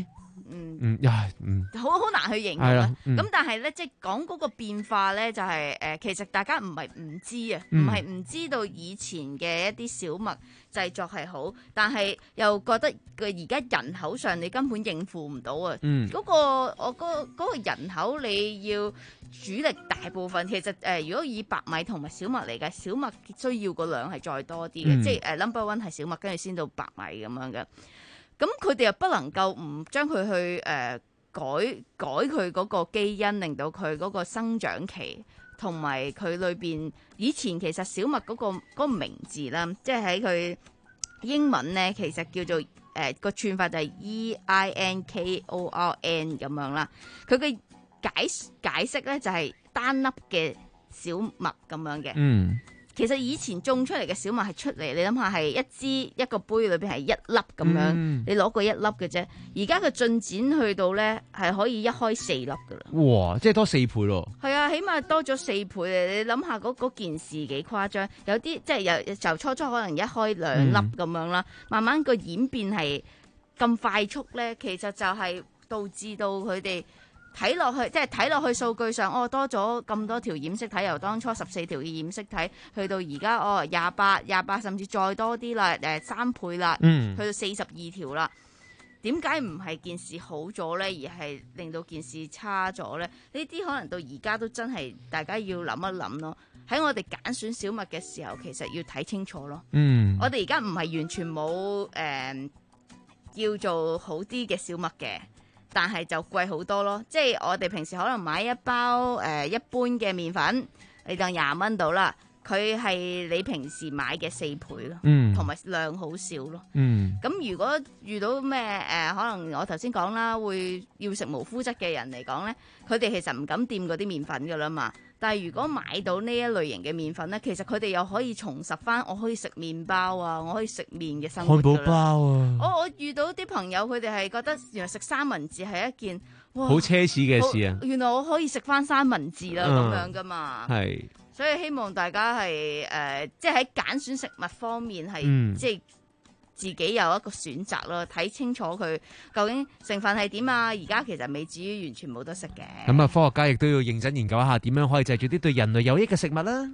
嗯嗯，嗯， 好好難去形容啊。 係啦嗯咁但係咧，即係講嗰個變化咧，就係、誒，其實大家唔係唔知啊，唔嗯係唔知道以前嘅一啲小麥製作係好，但係又覺得佢而家人口上你根本應付唔到啊。 嗯嗰、個我嗰、嗰個人口你要主力大部分，其實誒、呃，如果以白米同埋小麥嚟嘅，小麥需要個量係再多啲嘅， 嗯即係誒 number one 係小麥，跟住先到白米咁樣嘅。咁佢哋又不能夠唔將佢去誒、呃、改改佢嗰個基因，令到佢嗰個生長期同埋佢裏邊以前其實小麥嗰、個嗰、個名字啦，即係喺佢英文咧，其實叫做誒、呃、個串法就係 E I N K O R N 咁樣啦。佢嘅解解釋咧就係單粒嘅小麥咁樣嘅。 嗯。 其實以前種出嚟嘅小麥係出嚟，你諗下係一支一個杯裏邊係一粒咁樣， 嗯你攞過一粒嘅啫。而家嘅進展去到咧係可以一開四粒噶啦。 哇！即係多四倍咯。 係啊，起碼多咗四倍啊！你諗下嗰嗰件事幾誇張？有啲即係有就初初可能一開兩粒咁樣啦， 嗯、 慢慢個演變係咁快速咧，其實就係導致到佢哋。睇落去，即係睇落去數據上，哦多咗咁多條染色體，由當初十四條嘅染色體，去到而家哦廿八、廿八甚至再多啲啦，誒三倍啦， 嗯去到四十二條啦。點解唔係件事好咗呢？而係令到件事差咗呢？呢啲可能到而家都真係大家要諗一諗咯。喺我哋揀選小麥嘅時候，其實要睇清楚咯。 嗯， 我哋而家唔係完全冇誒、呃、叫做好啲嘅小麥嘅。但係就貴好多咯，即係我哋平時可能買一包誒、呃、一般嘅麵粉，你當廿蚊到啦，佢係你平時買嘅四倍咯， 嗯， 同埋量好少咯， 嗯。 咁如果遇到咩誒、呃，可能我頭先講啦，會要食無麩質嘅人嚟講咧，佢哋其實唔敢掂嗰啲麵粉噶啦嘛。但係如果買到呢一類型嘅麵粉咧，其實佢哋又可以重拾翻，我可以食麵包啊，我可以食麵嘅生活。 漢堡包啊！ 我我遇到啲朋友，佢哋係覺得原來食三文治係一件哇好奢侈嘅事啊！ 原來我可以食翻三文治啦，咁、嗯、樣噶嘛。 係。 所以希望大家係誒、呃，即係喺揀選食物方面係、 嗯、 即係。自己有一個選擇咯，睇清楚佢究竟成分係點啊！而家其實未至於完全冇得食嘅。 咁啊，科學家亦都要認真研究一下點樣可以製造啲對人類有益嘅食物啦。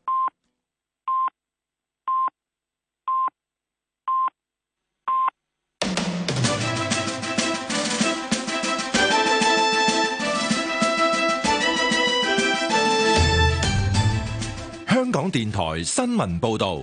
香港電台新聞報導。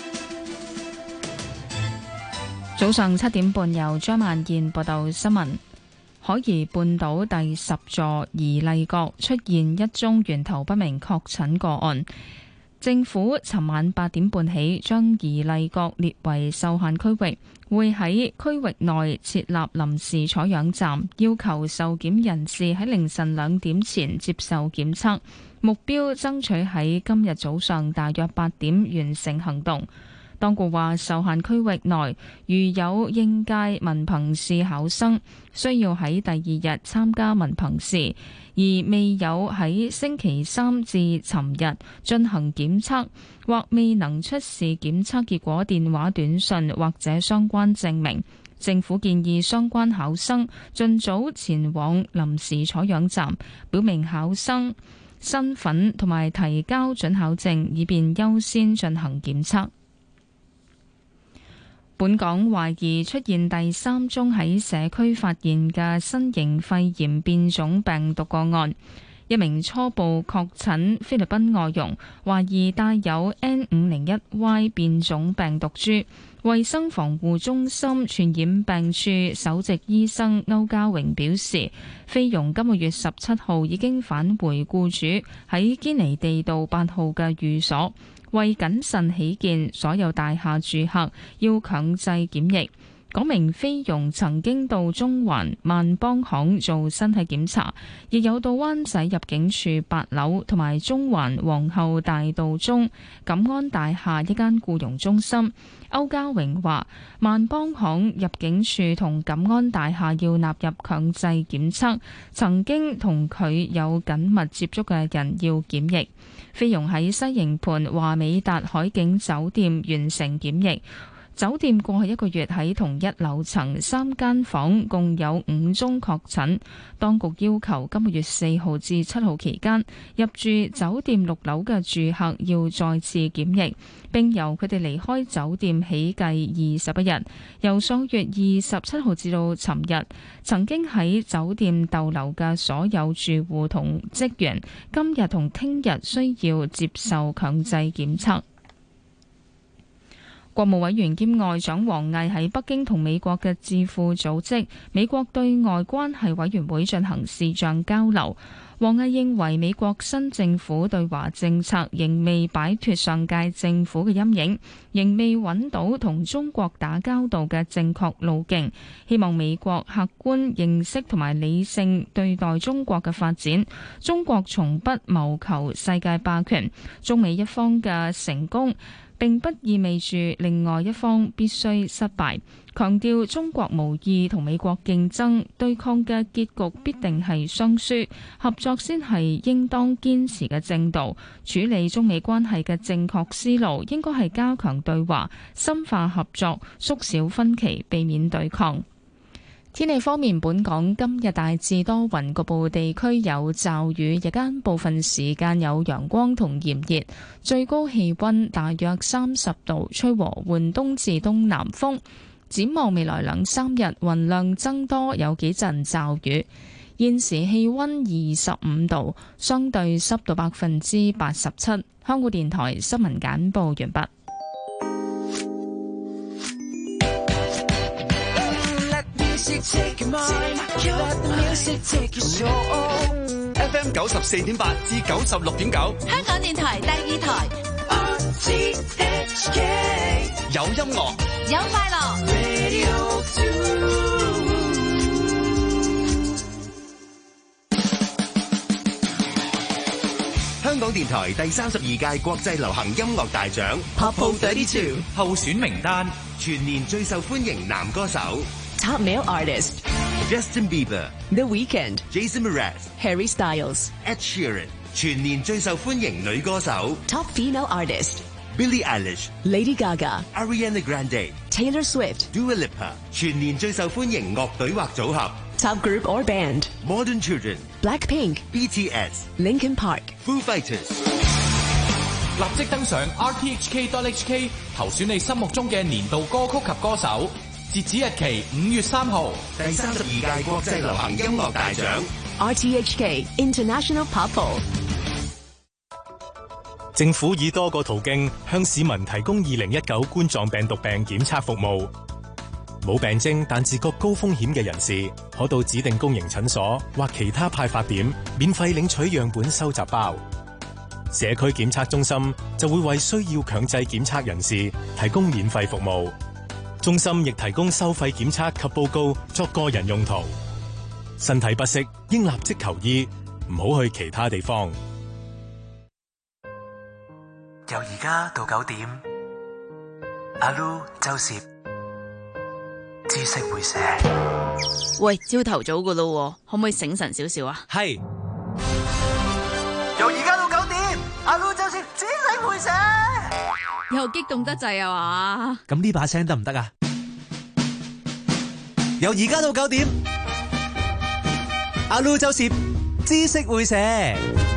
早上七點半，由張萬燕報道新聞。海怡半島第十座怡麗閣出現一宗源頭不明確診個案。政府尋晚八點半起將怡麗閣列為受限區域，會喺區域內設立臨時採樣站，要求受檢人士喺凌晨兩點前接受檢測，目標爭取喺今日早上大約八點完成行動。當局話，受限區域內如有應屆文憑試考生需要喺第二日參加文憑試，而未有喺星期三至尋日進行檢測，或未能出示檢測結果電話短訊或者相關證明，政府建議相關考生盡早前往臨時採樣站，表明考生身份同埋提交准考證，以便優先進行檢測。本港懷疑出現第三宗喺社區發現嘅新型肺炎變種病毒個案，一名初步確診菲律賓外傭懷疑帶有 N 五零一 Y 變種病毒株。衛生防護中心傳染病處首席醫生歐家榮表示，菲傭今個月十七號已經返回僱主喺堅尼地道八號嘅寓所。為謹慎起見，所有大廈住客要強制檢疫。嗰名菲傭曾經到中環萬邦行做身體檢查，亦有到灣仔入境處八樓同埋中環皇后大道中錦安大廈一間僱傭中心。歐家榮話，萬邦行入境處同錦安大廈要納入強制檢測，曾經同佢有緊密接觸嘅人要檢疫。菲傭喺西營盤華美達海景酒店完成檢疫， 酒店過去一個月喺同一樓層三間房共有五宗確診，當局要求今個月四號至七號期間入住酒店六樓嘅住客要再次檢疫，並由佢哋離開酒店起計二十一日。由上月二十七號至到尋日，曾經喺酒店逗留嘅所有住戶同職員，今日同聽日需要接受強制檢測。國務委員兼外長王毅喺北京同美國嘅智庫組織美國對外關係委員會進行視像交流。王毅認為美國新政府對華政策仍未擺脫上屆政府嘅陰影，仍未揾到同中國打交道嘅正確路徑，希望美國客觀認識同埋理性對待中國嘅發展。中國從不謀求世界霸權，中美一方嘅成功並不意味住另外一方必須失敗，強調中國無意同美國競爭，對抗嘅結局必定係雙輸，合作先係應當堅持嘅正道。處理中美關係嘅正確思路應該係加強對話，深化合作，縮小分歧，避免對抗。天氣方面，本港今日大致多雲，局部地區有驟雨，日間部分時間有陽光同炎熱，最高氣溫大約三十度，吹和緩東至東南風。展望未來兩三日，雲量增多，有幾陣驟雨。現時氣溫二十五度，相對濕度百分之八十七。香港電台新聞簡報完畢。 F M 九十四點八至九十六點九， 香港電台第二台。R T H K 有音樂， 有快樂。Radio two 香港電台第三十二屆國際流行音樂大獎 Pop三十二候選名單， 全年最受歡迎男歌手 Top Male Artist Justin Bieber, The Weeknd, Jason Mraz, Harry Styles, Ed Sheeran。全年最受歡迎女歌手 Top Female Artist Billie Eilish, Lady Gaga, Ariana Grande, Taylor Swift, Dua Lipa。全年最受歡迎樂隊或組合 Top Group or Band Modern Children, Blackpink, B T S, Linkin Park, Foo Fighters。 立即登上 R T H K dot H K 投選你心目中嘅年度歌曲及歌手，截止日期五月三號。 第三十二屆國際流行音樂大獎 R T H K International Pop Poll。 政府以多個途徑向市民提供二零一九冠狀病毒病檢測服務。冇病徵但自覺高風險嘅人士，可到指定公營診所或其他派發點免費領取樣本收集包。社區檢測中心就會為需要強制檢測人士提供免費服務。中心亦提供收費檢測及報告作個人用途。身體不適應立即求醫，唔好去其他地方。 由而家到九點，阿 Lu 周攝知識會寫。 喂，朝頭早噶咯，可唔可以醒神少少啊？ 係。 由而家到九點，阿 Lu 周攝知識會寫。 又激動得滯啊嘛！ 咁呢把聲得唔得啊？由而家到九點，阿 Lu 周攝知識會寫。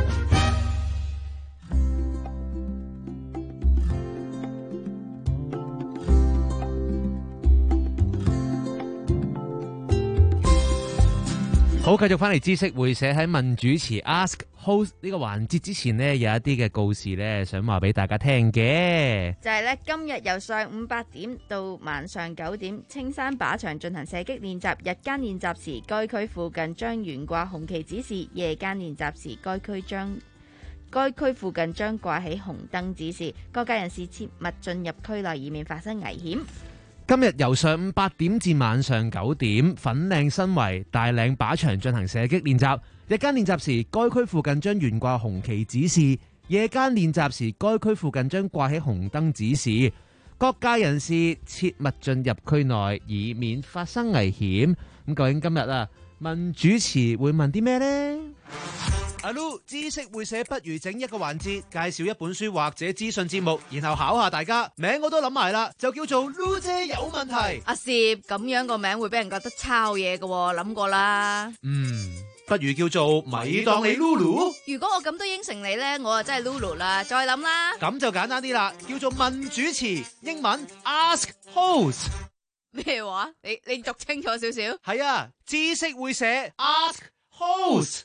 好，繼續翻嚟知識會寫，喺問主持 Ask Host 呢個環節之前呢，有一啲嘅告示呢，想話俾大家聽嘅。 就係咧，今日由上午八點到晚上九點，青山靶場進行射擊練習。日間練習時，該區附近將懸掛紅旗指示；夜間練習時，該區將該區附近將掛起紅燈指示。各界人士切勿進入區內，以免發生危險。 今日由上午八點至晚上九點，粉嶺新圍大嶺靶場進行射擊練習。日間練習時，該區附近將懸掛紅旗指示；夜間練習時，該區附近將掛起紅燈指示。各界人士切勿進入區內，以免發生危險。咁究竟今日啊，問主持會問啲咩呢？ 阿 Lu 知識會寫，不如整一個環節，介紹一本書或者資訊節目，然後考下大家。名我都諗埋啦，就叫做 Lu 姐有問題。 阿攝咁樣個名會俾人覺得抄嘢嘅，諗過啦。 嗯，不如叫做咪當你 Lulu。 如果我咁都應承你咧，我啊真係 Lulu 啦。再諗啦。 咁就簡單啲啦，叫做問主持，英文 Ask Host。 咩話？你你讀清楚少少。 係啊，知識會寫 Ask Host。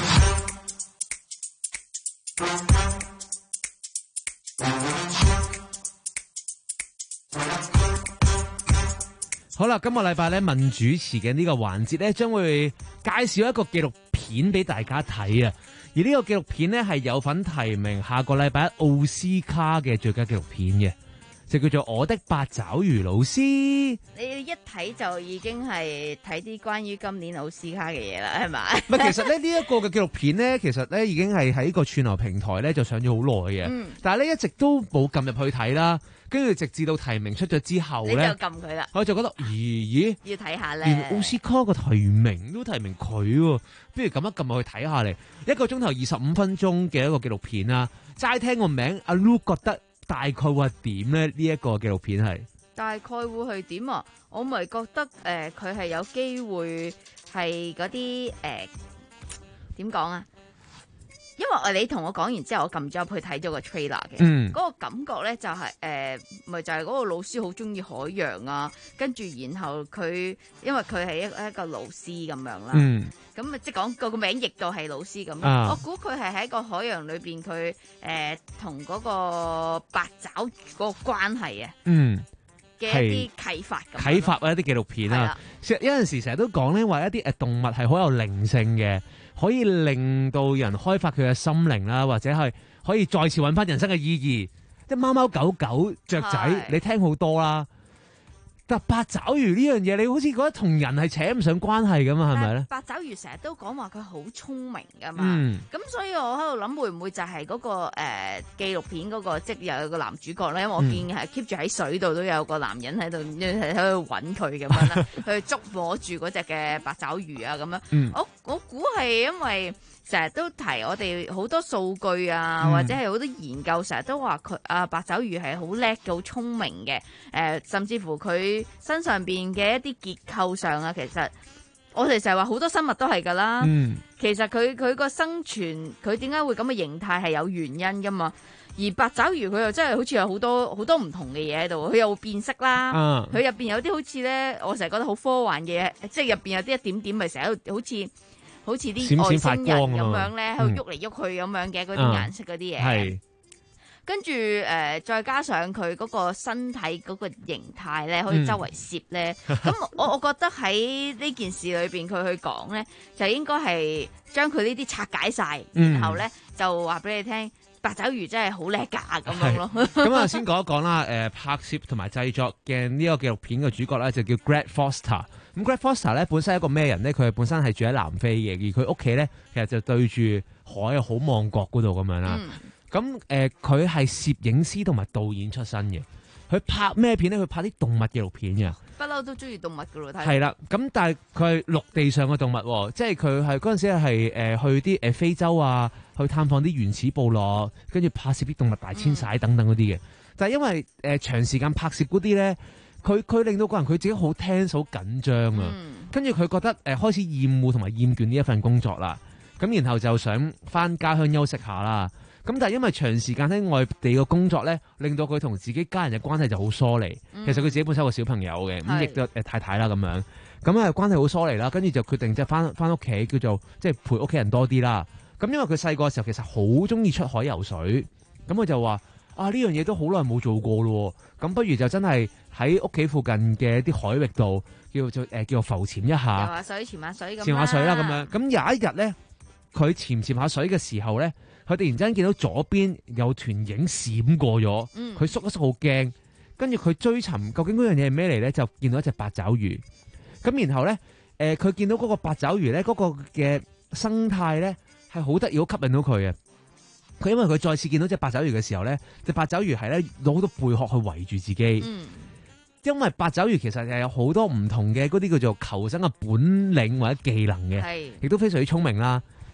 好啦，今個禮拜咧問主持嘅呢個環節咧，將會介紹一個紀錄片俾大家睇啊！而呢個紀錄片咧係有份提名下個禮拜奧斯卡嘅最佳紀錄片嘅，就叫做《我的八爪魚老師》。 你一睇就已經係睇啲關於今年奧斯卡嘅嘢啦，係咪？ 唔係，其實咧呢一個嘅紀錄片咧，其實咧已經係喺個串流平台咧就上咗好耐嘅，嗯、但係咧一直都冇撳入去睇啦。跟住直至到提名出咗之後咧， 你就撳佢啦。 我就覺得，咦咦， 要睇下咧。 連奧斯卡個提名都提名佢喎，不如撳一撳入去睇下嚟。一個鐘頭二十五分鐘嘅一個紀錄片啦，齋聽個名，阿 Lu 覺得大概會係點咧？呢、這、一個紀錄片係大概會係點啊？我咪覺得誒，佢、呃、係有機會係嗰啲誒點講啊？因為我你同我講完之後，我撳咗入去睇咗個 trailer 嘅，嗰、嗯、個感覺咧就係、是、誒，咪、呃、就係、是、嗰個老師好中意海洋啊，跟住然後佢因為佢係一一個老師咁樣啦，咁啊即係講個個名譯到係老師咁，啊、我估佢係喺個海洋裏邊佢誒同嗰個八爪魚嗰個關係啊，嗯嘅一啲啟發咁， 啟發啊一啲紀錄片啊，有陣時成日都講咧話一啲誒動物係好有靈性嘅。可以令到人開發佢嘅心靈啦，或者係可以再次揾翻人生嘅意義。即係貓貓狗狗雀仔，你聽好多啦。但八爪魚呢樣嘢，你好似覺得同人係扯唔上關係噶嘛？係咪咧？ 八爪魚成日都講話佢好聰明噶嘛，咁、 嗯、 所以我喺度諗會唔會就係嗰、那個誒、呃、紀錄片嗰、那個即係有個男主角咧？因為我見係 keep 住喺水度都有個男人喺度喺度揾佢咁樣啦，去捉摸住嗰隻嘅八爪魚啊咁樣。嗯、我我估係因為成日都提我哋好多數據啊，嗯、或者係好多研究，成日都話佢啊八爪魚係好叻嘅、好聰明嘅，誒、呃、甚至乎佢身上邊嘅一啲結構上啊，其實我哋成日話好多生物都係噶啦。嗯、其實佢佢個生存，佢點解會咁嘅形態係有原因噶嘛？而八爪魚佢又真係好似有好多好多唔同嘅嘢喺度，佢又會變色啦。佢入邊有啲好似咧，我成日覺得好科幻嘅嘢，即係入邊有啲一點點，咪成日好似好似啲外星人咁樣咧，喺度喐嚟喐去咁樣嘅嗰啲顏色嗰啲嘢。跟住誒、呃，再加上佢嗰個身體嗰個形態咧，可以周圍攝咧。咁、嗯、我我覺得喺呢件事裏邊，佢去講咧，就應該係將佢呢啲拆解晒，嗯、然後咧就話俾你聽，八爪魚真係好叻㗎咁樣咯。 咁啊，先講一講啦。誒、呃，拍攝同埋製作嘅呢個紀錄片嘅主角咧，就叫 Greg Foster。咁 Greg Foster 咧本身係一個咩人咧？佢係本身係住喺南非嘅，而佢屋企咧其實就對住海啊，好望角嗰度咁樣啦。嗯咁誒，佢係、呃、攝影師同埋導演出身嘅。佢拍咩片咧？佢拍啲動物紀錄片嘅。 不嬲都中意動物噶咯，睇。 係啦，咁但係佢係陸地上嘅動物，即係佢係嗰陣時係誒去啲誒非洲啊，去探訪啲原始部落，跟住拍攝啲動物大遷徙等等嗰啲嘅。嗯、但係因為誒、呃、長時間拍攝嗰啲咧，佢佢令到個人佢自己好 tense 好緊張啊。跟住佢覺得誒、呃、開始厭惡同埋厭倦呢一份工作啦。咁然後就想翻家鄉休息下啦。咁但係因為長時間喺外地嘅工作咧，令到佢同自己家人嘅關係就好疏離。嗯、其實佢自己本身有個小朋友嘅，咁亦都誒太太啦咁樣。咁啊關係好疏離啦，跟住就決定即係翻翻屋企，叫做即係陪屋企人多啲啦。咁因為佢細個嘅時候其實好中意出海游水，咁佢就話啊呢樣嘢都好耐冇做過咯。咁不如就真係喺屋企附近嘅一啲海域度叫做誒、呃、叫做浮潛一下， 游下水、潛下水咁。 潛下水啦咁樣。咁有一日咧，佢潛潛下水嘅時候咧。佢突然之間見到左邊有團影閃過咗，佢、嗯、縮一縮好驚，跟住佢追尋究竟嗰樣嘢係咩嚟咧？就見到一隻八爪魚。咁然後咧，誒、呃、佢見到嗰個八爪魚咧，嗰、嗰個嘅生態咧係好得意，好吸引到佢嘅。佢因為佢再次見到隻八爪魚嘅時候咧，隻八爪魚係咧攞好多貝殼去圍住自己。嗯、因為八爪魚其實係有好多唔同嘅嗰啲叫做求生嘅本領或者技能嘅，亦是都非常之聰明啦。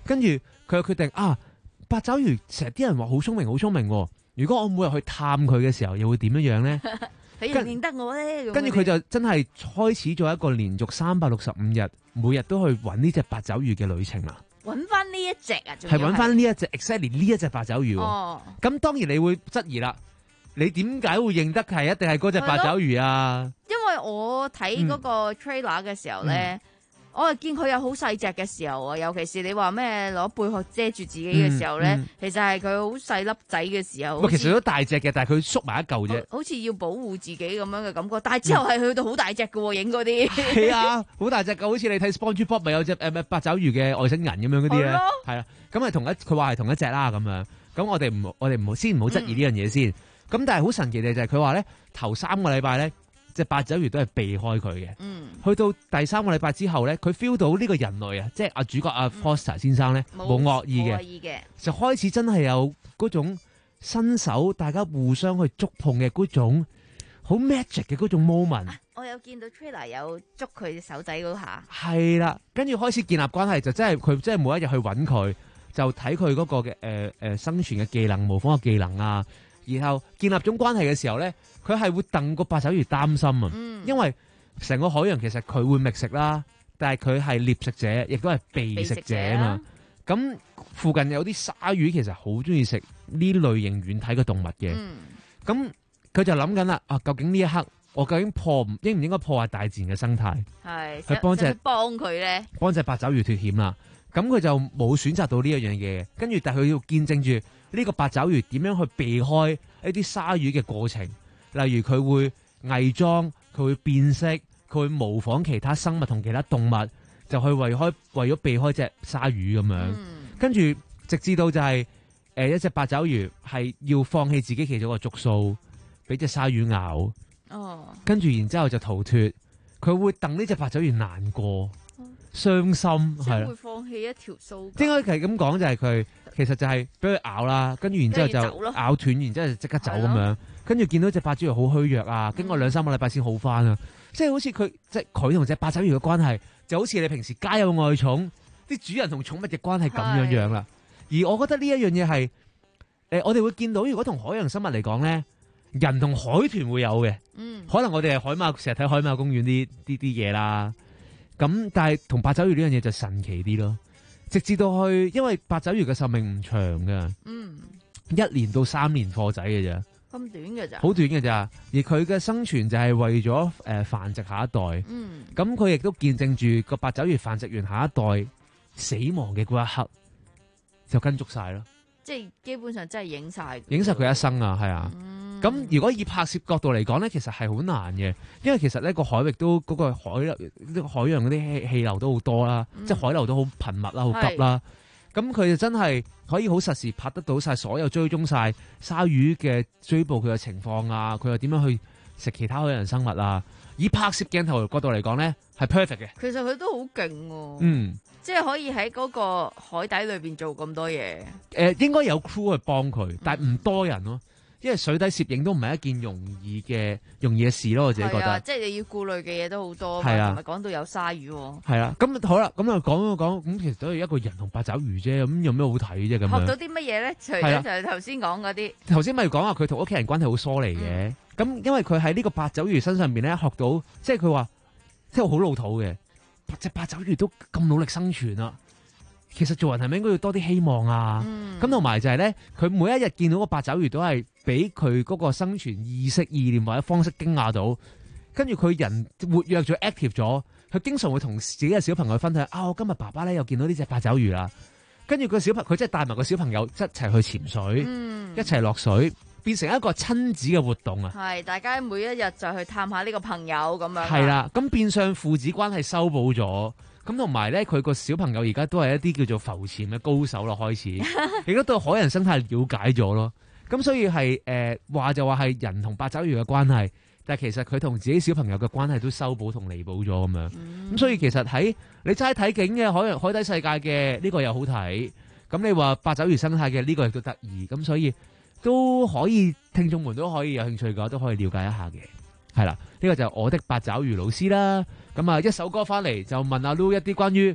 跟住佢又決定啊，八爪魚成日啲人話好聰明，好聰明喎。如果我每日去探佢嘅時候，又會點樣樣咧？ 佢認唔認得我咧？ 跟住佢就真係開始咗一個連續三百六十五日，每日都去揾呢隻八爪魚嘅旅程啦。 揾翻呢一隻啊， 係揾翻呢一隻 exactly 呢一隻八爪魚喎。 哦， 咁當然你會質疑啦，你點解會認得係一定係嗰隻八爪魚啊？ 因為我睇嗰個 trailer 嘅時候咧。嗯我係見佢有好細隻嘅時候啊，尤其是你話咩攞貝殼遮住自己嘅時候咧，嗯嗯、其實係佢好細粒仔嘅時候。 其實都大隻嘅，但係佢縮埋一嚿啫。 好似要保護自己咁樣嘅感覺，但係之後係去到好大隻嘅喎，影嗰啲。 係啊，好大隻嘅，好似你睇 SpongeBob 咪有隻誒咩八爪魚嘅外星人咁樣嗰啲咧，係啦。咁係同一，佢話係同一隻啦咁樣。咁我哋唔，我哋唔好先唔好質疑呢樣嘢先。咁、嗯、但係好神奇嘅就係佢話咧，頭三個禮拜咧。隻八爪魚都係避開佢嘅，嗯、去到第三個禮拜之後咧，佢 feel 到呢個人類啊，即係阿主角阿 Foster 先生咧冇惡意嘅，就開始真係有嗰種伸手大家互相去觸碰嘅嗰種好 magic 嘅嗰種 moment。 啊、我有見到 trailer 有捉佢隻手仔嗰下， 係啦，跟住開始建立關係，就真係佢真係每一日去揾佢，就睇佢嗰個嘅誒誒生存嘅技能、模仿嘅技能啊，然後建立種關係嘅時候咧。佢係會戥個八爪魚擔心啊，嗯、因為成個海洋其實佢會覓食啦，但係佢係獵食者，亦都係被食者啊嘛。咁、啊、附近有啲鯊魚其實好中意食呢類型軟體嘅動物嘅。咁佢、嗯、就諗緊啦，啊究竟呢一刻我究竟破唔應唔應該破壞大自然嘅生態？係去幫隻幫佢咧， 幫隻八爪魚脫險啦。咁佢就冇選擇到呢一樣嘢，跟住但係佢要見證住呢個八爪魚點樣去避開一啲鯊魚嘅過程。例如佢會偽裝，佢會變色，佢會模仿其他生物同其他動物，就去為開為咗避開隻鯊魚咁樣。嗯、跟住直至到就係、是、誒、呃、一隻八爪魚係要放棄自己其中一個觸鬚，俾隻鯊魚咬。哦，跟住然之後就逃脫，佢會戥呢隻八爪魚難過、傷心，係啦。會放棄一條鬚。 應該係咁講，就係佢其實就係俾佢咬啦，跟住然之後就咬斷，然之後就即刻走咁樣。跟住見到隻八爪魚好虛弱啊，經過兩三個禮拜先好翻啊！嗯、即係好似佢即係佢同隻八爪魚嘅關係，就好似你平時家有愛寵，啲主人同寵物嘅關係咁樣樣啦。是而我覺得呢一樣嘢係誒，我哋會見到，如果同海洋生物嚟講咧，人同海豚會有嘅。嗯，可能我哋係海馬，成日睇海馬公園啲啲啲嘢啦。咁但係同八爪魚呢樣嘢就神奇啲咯。直至到去，因為八爪魚嘅壽命唔長㗎，嗯，一年到三年貨仔嘅啫。 咁短嘅咋？ 好短嘅咋，而佢嘅生存就係為咗誒、呃、繁殖下一代。嗯，咁佢亦都見證住個八爪魚繁殖完下一代死亡嘅嗰一刻，就跟足晒咯。 即係基本上真係影晒， 影晒佢一生啊，係啊。咁、嗯、如果以拍攝角度嚟講咧，其實係好難嘅，因為其實呢個海域都嗰、嗰個海呢、呢個海洋嗰啲氣氣流都好多啦，嗯、即係海流都好頻密啦，好急啦。咁佢就真係可以好實時拍得到晒所有追蹤晒鯊魚嘅追捕佢嘅情況啊，佢又點樣去食其他海洋生物啊？以拍攝鏡頭角度嚟講咧，係 perfect 嘅。 其實佢都好勁喎， 嗯， 即係可以喺嗰個海底裏邊做咁多嘢。 誒、呃，應該有 crew 去幫佢，但係唔多人咯。因為水底攝影都唔係一件容易嘅容易嘅事咯，我自己覺得。 啊、即係你要顧慮嘅嘢都好多，係啊，同埋講到有鯊魚。係啊，咁好啦，咁啊講講，咁其實都係一個人同八爪魚啫，咁有咩好睇啫？咁樣學到啲乜嘢咧？除咗就係頭先講嗰啲。 頭先咪講話佢同屋企人關係好疏離嘅，咁、嗯、因為佢喺呢個八爪魚身上邊咧學到，即係佢話，即係好老土嘅，隻八爪魚都咁努力生存啦。其實做人係咪應該要多啲希望啊？咁同埋就係咧，佢每一日見到個八爪魚都係俾佢嗰個生存意識、意念或者方式驚訝到，跟住佢人活躍咗、active 咗，佢經常會同自己嘅小朋友分享啊，我今日爸爸咧又見到呢隻八爪魚啦，跟住個小朋佢即係帶埋個小朋友一齊去潛水，嗯、一齊落水，變成一個親子嘅活動啊！ 係大家每一日就去探下呢個朋友咁樣。 係啦，咁變相父子關係修補咗。咁同埋咧，佢個小朋友而家都係一啲叫做浮潛嘅高手咯，開始亦都對海洋生態了解咗咯。咁所以係誒話就話係人同八爪魚嘅關係，但係其實佢同自己小朋友嘅關係都修補同彌補咗咁樣。咁、嗯、所以其實喺你齋睇景嘅海洋海底世界嘅呢、這個又好睇，咁你話八爪魚生態嘅呢個亦都得意，咁所以都可以聽眾們都可以有興趣嘅都可以了解一下嘅。係啦，呢、這個就係我的八爪魚老師啦。咁啊，一首歌翻嚟就問阿 Lu 一啲關於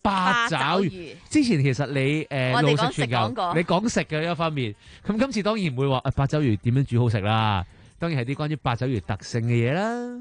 八爪魚。之前其實你誒我哋講路食全球食講過， 你講食嘅一方面，咁今次當然唔會話誒八爪魚點樣煮好食啦，當然係啲關於八爪魚特性嘅嘢啦。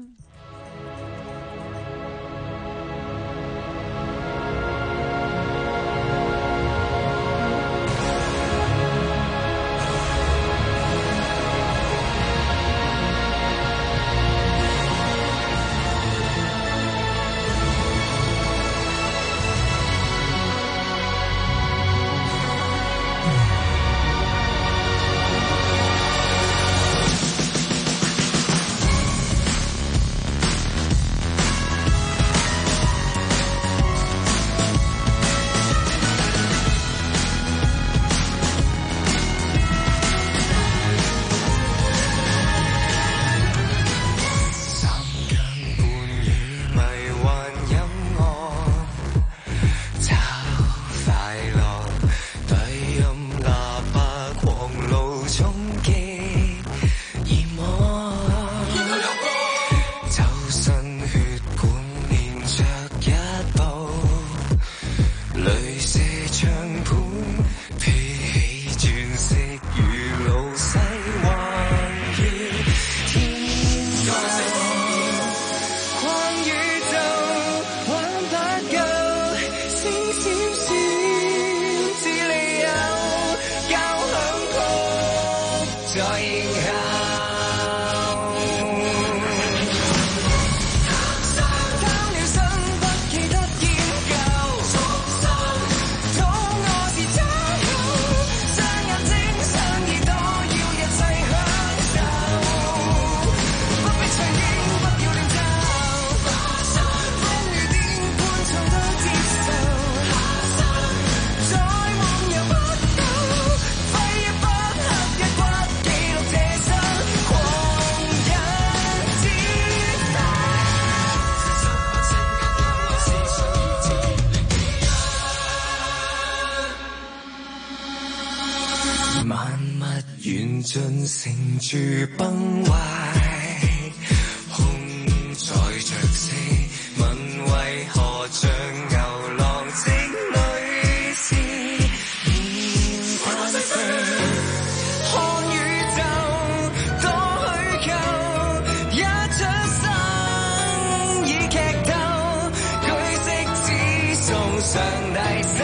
盡成住崩壞，空載着死，問為何像牛郎織女是面反射，看宇宙多虛構，一出生已劇透，據悉只送上大手。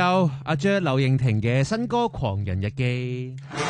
有阿 J 劉穎婷嘅新歌《狂人日記》。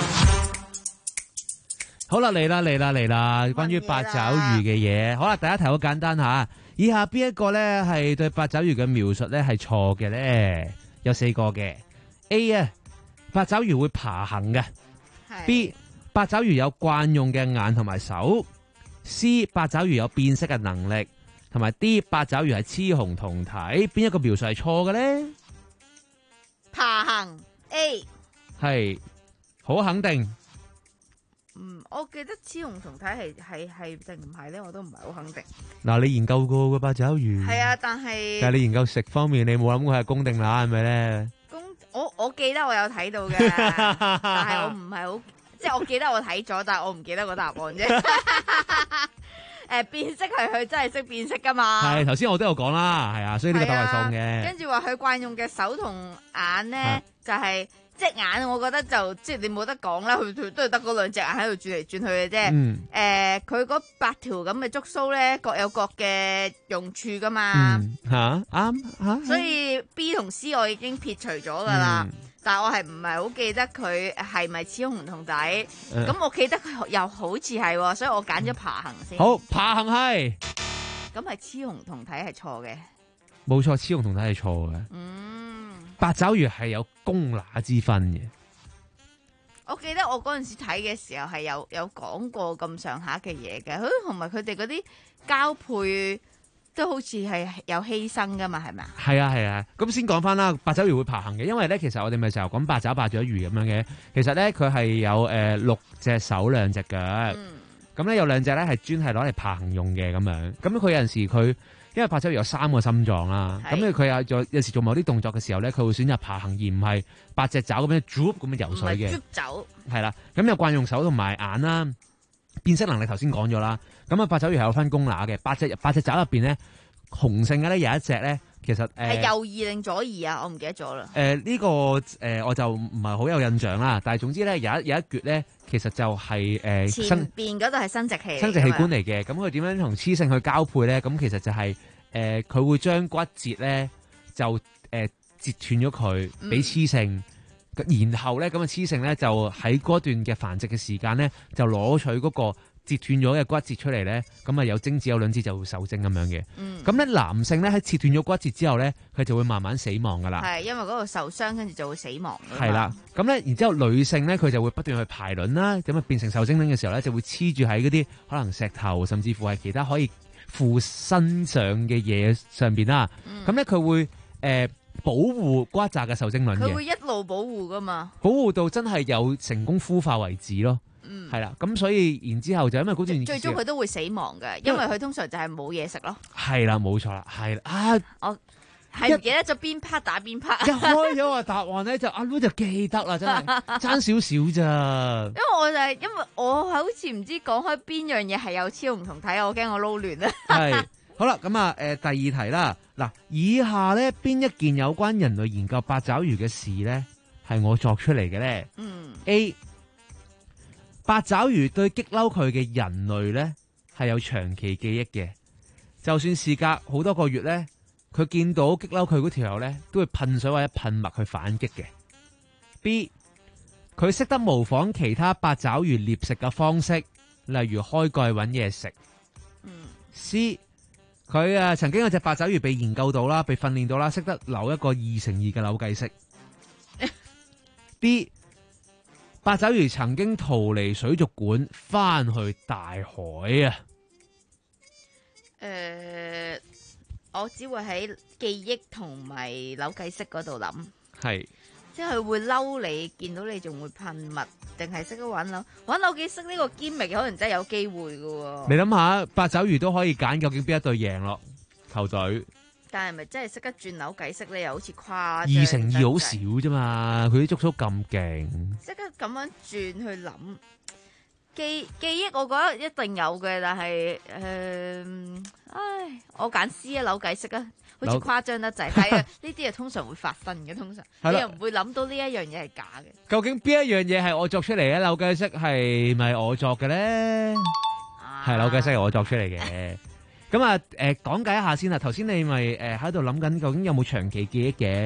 好啦，嚟啦嚟啦嚟啦！關於八爪魚嘅嘢，好啦，第一題好簡單吓。以下邊一個咧係對八爪魚嘅描述咧係錯嘅咧？有四個嘅。A 啊，八爪魚會爬行嘅。B， 八爪魚有慣用嘅眼同埋手。C， 八爪魚有變色嘅能力。同埋 D， 八爪魚係雌雄同體。邊一個描述係錯嘅咧？ 爬行 A 係好肯定。 嗯，我記得雌雄同體係係係定唔係咧？我都唔係好肯定。 嗱，你研究過個八爪魚？ 係啊，但係但係你研究食方面，你冇諗過係公定乸係咪咧？ 公，我我記得我有睇到嘅，但係我唔係好，即係我記得我睇咗，但係我唔記得個答案啫。誒，變色係佢真係識變色噶嘛？係頭先我都有講啦，係啊，所以呢個答案係送嘅。跟住話佢慣用嘅手同眼咧，就係。隻眼我覺得就即係你冇得講啦，佢都係得嗰兩隻眼喺度轉嚟轉去嘅啫。誒、嗯，佢嗰、呃、八條咁嘅觸鬚咧，各有各嘅用處噶嘛。吓啱吓。所以 B 同 C 我已經撇除咗噶啦，嗯、但係我係唔係好記得佢係咪雌雄同體。咁、嗯、我記得佢又好似係，所以我揀咗爬行先。好，爬行係。咁係雌雄同體係錯嘅。冇錯，雌雄同體係錯嘅。嗯。八爪魚係有公乸之分嘅。我記得我嗰陣時睇嘅時候係有有講過咁上下嘅嘢嘅，同埋佢哋嗰啲交配都好似係有犧牲噶嘛，係咪啊？係啊係啊，咁先講翻啦，八爪魚會爬行嘅，因為咧其實我哋咪成日講八爪八爪魚咁樣嘅，其實咧佢係有誒、呃、六隻手兩隻腳，咁咧、嗯、有兩隻咧係專係攞嚟爬行用嘅咁樣，咁佢有陣時佢。因為八爪魚有三個心臟啦，咁咧佢有有有時做某啲動作嘅時候咧，佢會選擇爬行而唔係八隻爪咁樣 drop 咁樣游水嘅。唔係 drop 走。係啦，咁有慣用手同埋眼啦，變色能力頭先講咗啦。咁啊八爪魚係有分公乸嘅，八隻八隻爪入邊咧，雄性嘅咧有一隻咧，其實誒係、呃、右耳定左耳啊？我唔記得咗啦。誒、呃、呢、這個誒、呃、我就唔係好有印象啦，但係總之咧有一有一橛咧，其實就係、是、誒、呃、前邊嗰度係生殖器，生殖器官嚟嘅。咁佢點樣同雌性去交配咧？咁其實就係、是。誒，佢、呃、會將骨節咧就誒、呃、截斷咗佢，俾雌性，嗯、然後咧咁啊雌性咧就喺嗰段嘅繁殖嘅時間咧，就攞取嗰個截斷咗嘅骨節出嚟咧，咁啊有精子有卵子就會受精咁樣嘅。咁咧、嗯、男性咧喺切斷咗骨節之後咧，佢就會慢慢死亡噶啦。係因為嗰度受傷，跟住就會死亡。係啦，咁咧然之後女性咧佢就會不斷去排卵啦，咁啊變成受精卵嘅時候咧就會黐住喺嗰啲可能石頭，甚至乎係其他可以附身上嘅嘢上邊啦，咁咧佢會誒、呃、保護瓜雜嘅受精卵嘅，佢會一路保護噶嘛，保護到真係有成功孵化為止咯。嗯，係啦，咁所以然之後就因為嗰段最終佢都會死亡嘅，因為佢通常就係冇嘢食咯。係啦，冇錯啦，係啦啊，我。係唔記得咗邊 part 打邊 part，一開咗個答案咧就阿 Lu 就記得啦，真係爭少少咋。因為我就係、是、因為我好似唔知講開邊樣嘢係有雌雄同體，我驚我撈亂啦。係好啦，咁啊，誒、呃，第二題啦，嗱，以下咧邊一件有關人類研究八爪魚嘅事咧係我作出嚟嘅咧？嗯 ，A 八爪魚對激嬲佢嘅人類咧係有長期記憶嘅，就算事隔好多個月咧。佢見到激嬲佢嗰條友咧，都會噴水或者噴墨去反擊嘅。B， 佢識得模仿其他八爪魚獵食嘅方式，例如開蓋揾嘢食。嗯。C， 佢啊曾經有隻八爪魚被研究到啦，被訓練到啦，識得扭一個二乘二嘅扭計式。D， 八爪魚曾經逃離水族館，翻去大海啊。誒、呃。我只會喺記憶同埋扭計式嗰度諗，係，即係佢會嬲你，見到你仲會噴墨，定係識得玩扭玩扭計式呢個堅力，可能真係有機會噶。你諗下，八爪魚都可以揀究竟邊一隊贏咯，球隊。但係咪真係識得轉扭計式咧？又好似誇張。二乘二好少啫嘛，佢啲觸鬚咁勁。識得咁樣轉去諗。記記憶我覺得一定有嘅，但係誒、呃，唉，我揀 C 啊，扭計式啊，好似誇張得滯，係啊，呢啲係通常會發生嘅，通常你又唔會諗到呢一樣嘢係假嘅。究竟邊一樣嘢係我作出嚟嘅？扭計式係咪我作嘅咧？係扭計式係我作出嚟嘅。咁啊，誒、呃，講解一下先啦。頭先你咪誒喺度諗緊，究竟有冇長期記憶嘅？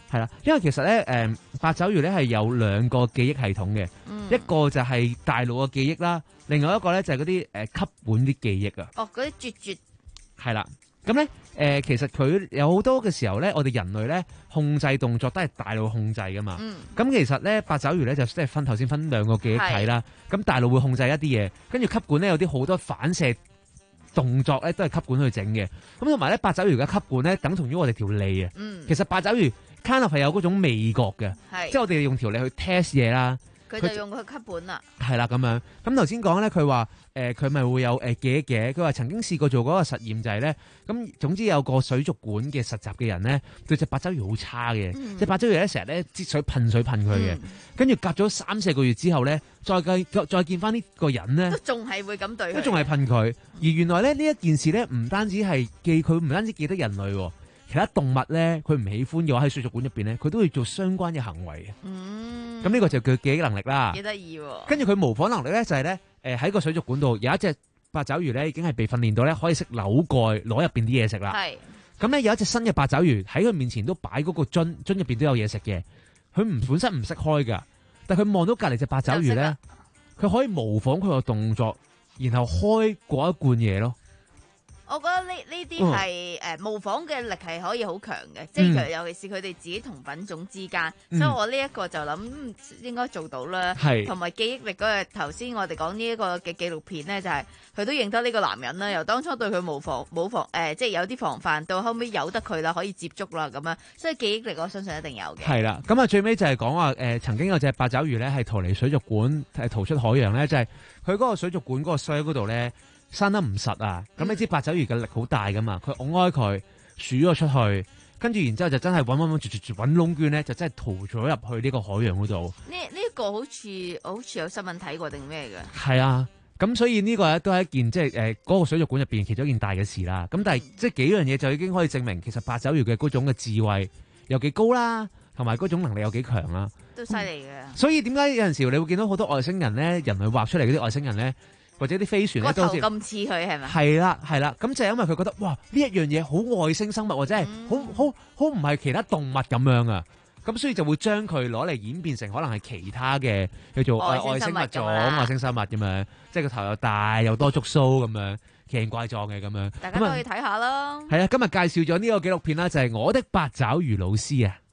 係啦，因為其實咧，誒八爪魚咧係有兩個記憶系統嘅， 嗯、 一個就係大腦嘅記憶啦，另外一個咧就係嗰啲誒吸管啲記憶啊。 哦，嗰啲絕絕係啦，咁咧誒，其實佢有好多嘅時候咧，我哋人類咧控制動作都係大腦控制噶嘛。咁、嗯、其實咧八爪魚咧就即係分頭先分兩個記憶體啦。咁大腦會控制一啲嘢，跟住吸管咧有啲好多反射動作咧都係吸管去整嘅。咁同埋咧八爪魚嘅吸管咧等同於我哋條脷啊。嗯、其實八爪魚 kind of 係有嗰種味覺嘅，即係我哋用條脷去 test 嘢啦。 佢就用佢吸管啦。 係啦咁樣。咁頭先講咧，佢話誒佢咪會有誒記憶嘅。佢話曾經試過做嗰個實驗就係咧，咁總之有個水族館嘅實習嘅人咧，對隻八爪魚好差嘅。隻、嗯、八爪魚咧成日咧擠水噴水噴佢嘅，跟住、嗯、隔咗三四個月之後咧，再計再見翻呢個人咧， 都仲係會咁對佢， 都仲係噴佢。而原來咧呢一件事咧，唔單止係記佢，唔單止記得人類喎。其他動物咧，佢唔喜歡嘅話喺水族館入邊咧，佢都會做相關嘅行為嘅。嗯，咁呢個就叫記憶能力啦。幾得意喎！跟住佢模仿能力咧，就係咧，誒喺個水族館度有一隻八爪魚咧，已經係被訓練到咧可以識扭蓋攞入邊啲嘢食啦。係。咁咧有一隻新嘅八爪魚喺佢面前都擺嗰個樽，樽入邊都有嘢食嘅。佢唔本身唔識開㗎，但係佢望到隔離隻八爪魚咧，佢可以模仿佢個動作，然後開嗰一罐嘢咯。 我覺得呢呢啲係誒模仿嘅力係可以好強嘅，即係尤其是佢哋自己同品種之間，嗯、所以我呢一個就諗、嗯、應該做到啦。同埋記憶力嗰個頭先我哋講呢一個嘅紀錄片咧，就係、是、佢都認得呢個男人啦。由當初對佢冇防冇防誒、呃，即係有啲防範，到後尾由得佢啦，可以接觸啦咁樣，所以記憶力我相信一定有嘅。係啦，咁啊最尾就係講話誒，曾經有隻八爪魚咧係逃離水族館，係逃出海洋咧，就係佢嗰個水族館嗰個箱嗰度咧。生得唔實啊！咁你知八爪魚嘅力好大噶嘛？佢拱開佢，鼠咗出去，跟住然之後就真係揾揾揾，絕絕絕揾窿捐咧，就真係逃咗入去呢個海洋嗰度。呢呢一個好似好似有新聞睇過定咩嘅？係啊，咁所以呢個咧都係一件即係誒嗰個水族館入邊其中一件大嘅事啦。咁但係、嗯、即係幾樣嘢就已經可以證明，其實八爪魚嘅嗰種嘅智慧有幾高啦，同埋嗰種能力有幾強啦。都犀利嘅。所以點解有陣時你會見到好多外星人咧，人類畫出嚟嗰啲外星人咧？或者啲飛船咧，個頭咁似佢係咪？係啦係啦，咁就係因為佢覺得哇呢一樣嘢好外星生物，或者係好好好唔係其他動物咁樣啊，咁所以就會將佢攞嚟演變成可能係其他嘅叫做外星物種、外星生物咁樣，即係個頭又大又多觸鬚咁樣，奇形怪狀嘅咁樣。大家都可以睇下啦。係啊，今日介紹咗呢個紀錄片啦，就係我的八爪魚老師啊。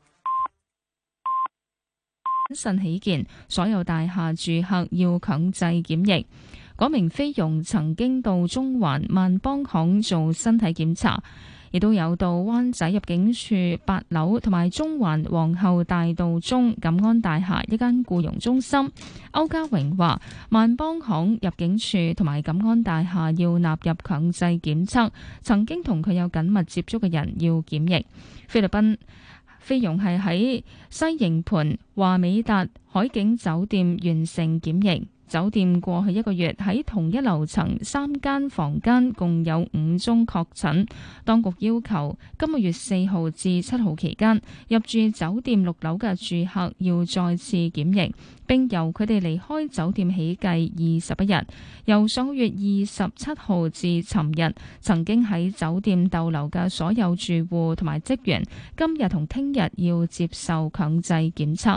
謹慎起見，所有大廈住客要強制檢疫。嗰名菲傭曾經到中環萬邦行做身體檢查，亦都有到灣仔入境處八樓同埋中環皇后大道中錦安大廈一間僱傭中心。歐家榮話：萬邦行入境處同埋錦安大廈要納入強制檢測，曾經同佢有緊密接觸嘅人要檢疫。菲律賓菲傭係喺西營盤華美達海景酒店完成檢疫。酒店過去一個月喺同一樓層三間房間共有五宗確診，當局要求今個月四號至七號期間入住酒店六樓嘅住客要再次檢疫，並由佢哋離開酒店起計二十一日。由上個月二十七號至尋日曾經喺酒店逗留嘅所有住戶同埋職員，今日同聽日要接受強制檢測。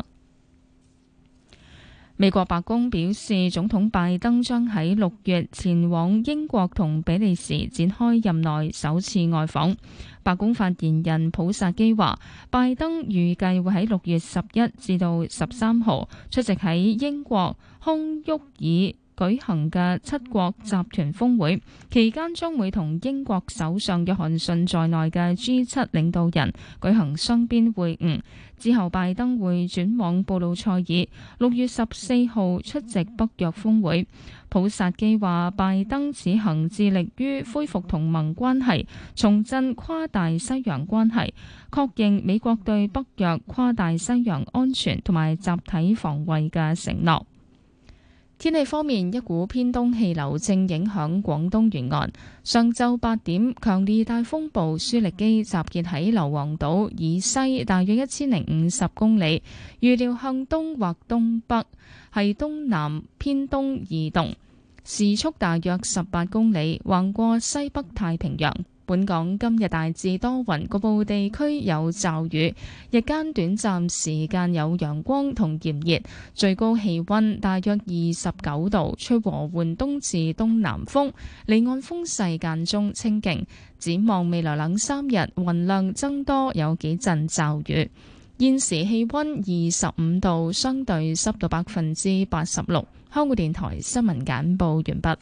美國白宮表示，總統拜登將喺六月前往英國同比利時展開任內首次外訪。白宮發言人普薩基話，拜登預計會喺六月十一至到十三號出席喺英國康沃爾舉行嘅七國集團峰會，期間將會同英國首相約翰遜在內嘅 G 七領導人舉行雙邊會晤。之後，拜登會轉往布魯塞爾，六月十四號出席北約峰會。普薩基話，拜登此行致力於恢復同盟關係，重振跨大西洋關係，確認美國對北約跨大西洋安全同埋集體防衛嘅承諾。天氣方面，一股偏東氣流正影響廣東沿岸。上晝八點，強烈大風暴舒力基集結喺硫磺島以西大約一千零五十公里，預料向東或東北係東南偏東移動，時速大約十八公里，橫過西北太平洋。 本港今日大致多雲，局部地區有驟雨，日間短暫時間有陽光同炎熱，最高氣溫大約二十九度，吹和緩東至東南風，離岸風勢間中清勁。展望未來兩三日，雲量增多，有幾陣驟雨。現時氣溫二十五度，相對濕度百分之八十六。香港電台新聞簡報完畢。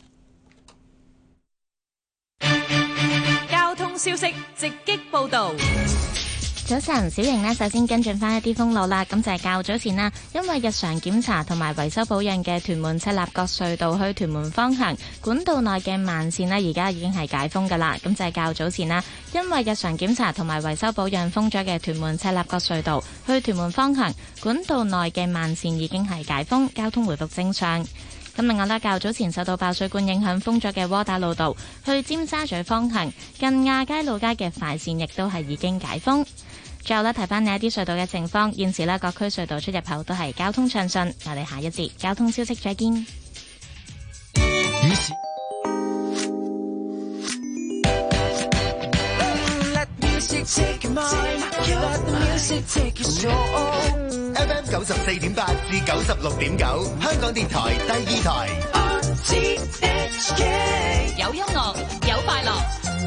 交通消息直擊報道。 早晨，小瑩呢，首先跟進翻一啲封路啦。咁就係較早前啦，因為日常檢查同埋維修保養嘅屯門赤鱲角隧道去屯門方向管道內嘅慢線呢，而家已經係解封噶啦。咁就係較早前啦，因為日常檢查同埋維修保養封咗嘅屯門赤鱲角隧道去屯門方向管道內嘅慢線已經係解封，交通回復正常。咁另外咧，較早前受到爆水管影響封咗嘅窩打老道去尖沙咀方向近亞皆老街嘅快線亦都係已經解封。最後咧，提翻你一啲隧道嘅情況，現時咧各區隧道出入口都係交通暢順。我哋下一節交通消息再見。 以前 F M 九十四點八至九十六點九，香港電台第二台。 有音樂，有快樂。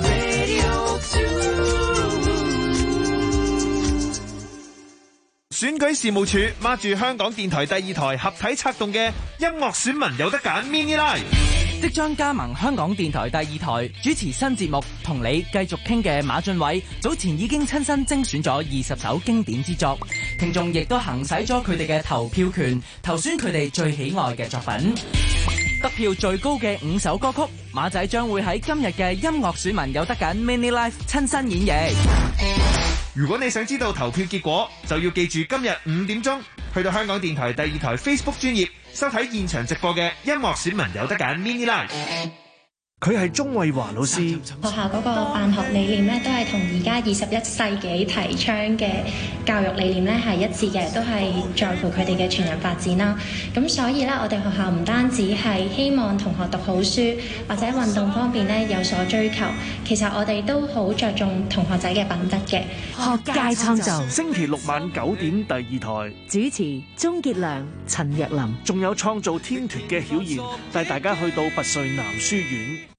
選舉事務處孖住香港電台第二台合體策動嘅音樂選民有得揀 Mini Live， 即將加盟香港電台第二台主持新節目同你繼續傾嘅馬俊偉，早前已經親身精選咗二十首經典之作，聽眾亦都行使咗佢哋嘅投票權，投選佢哋最喜愛嘅作品。得票最高嘅五首歌曲，馬仔將會喺今日嘅音樂選民有得揀 Mini Live 親身演繹。 如果你想知道投票結果，就要記住今日五點鐘去到香港電台第二台 Facebook 專頁收睇現場直播嘅音樂選民有得揀 Mini Live。 佢係鍾慧華老師。 學校嗰個辦學理念咧，都係同而家二十一世紀提倡嘅教育理念咧係一致嘅，都係在乎佢哋嘅全人發展啦。咁所以咧，我哋學校唔單止係希望同學讀好書，或者運動方面咧有所追求，其實我哋都好着重同學仔嘅品德嘅。 學界創造， 星期六晚九點第二台主持鍾傑良、陳若琳， 仲有創造天團嘅曉賢帶大家去到拔萃男書院。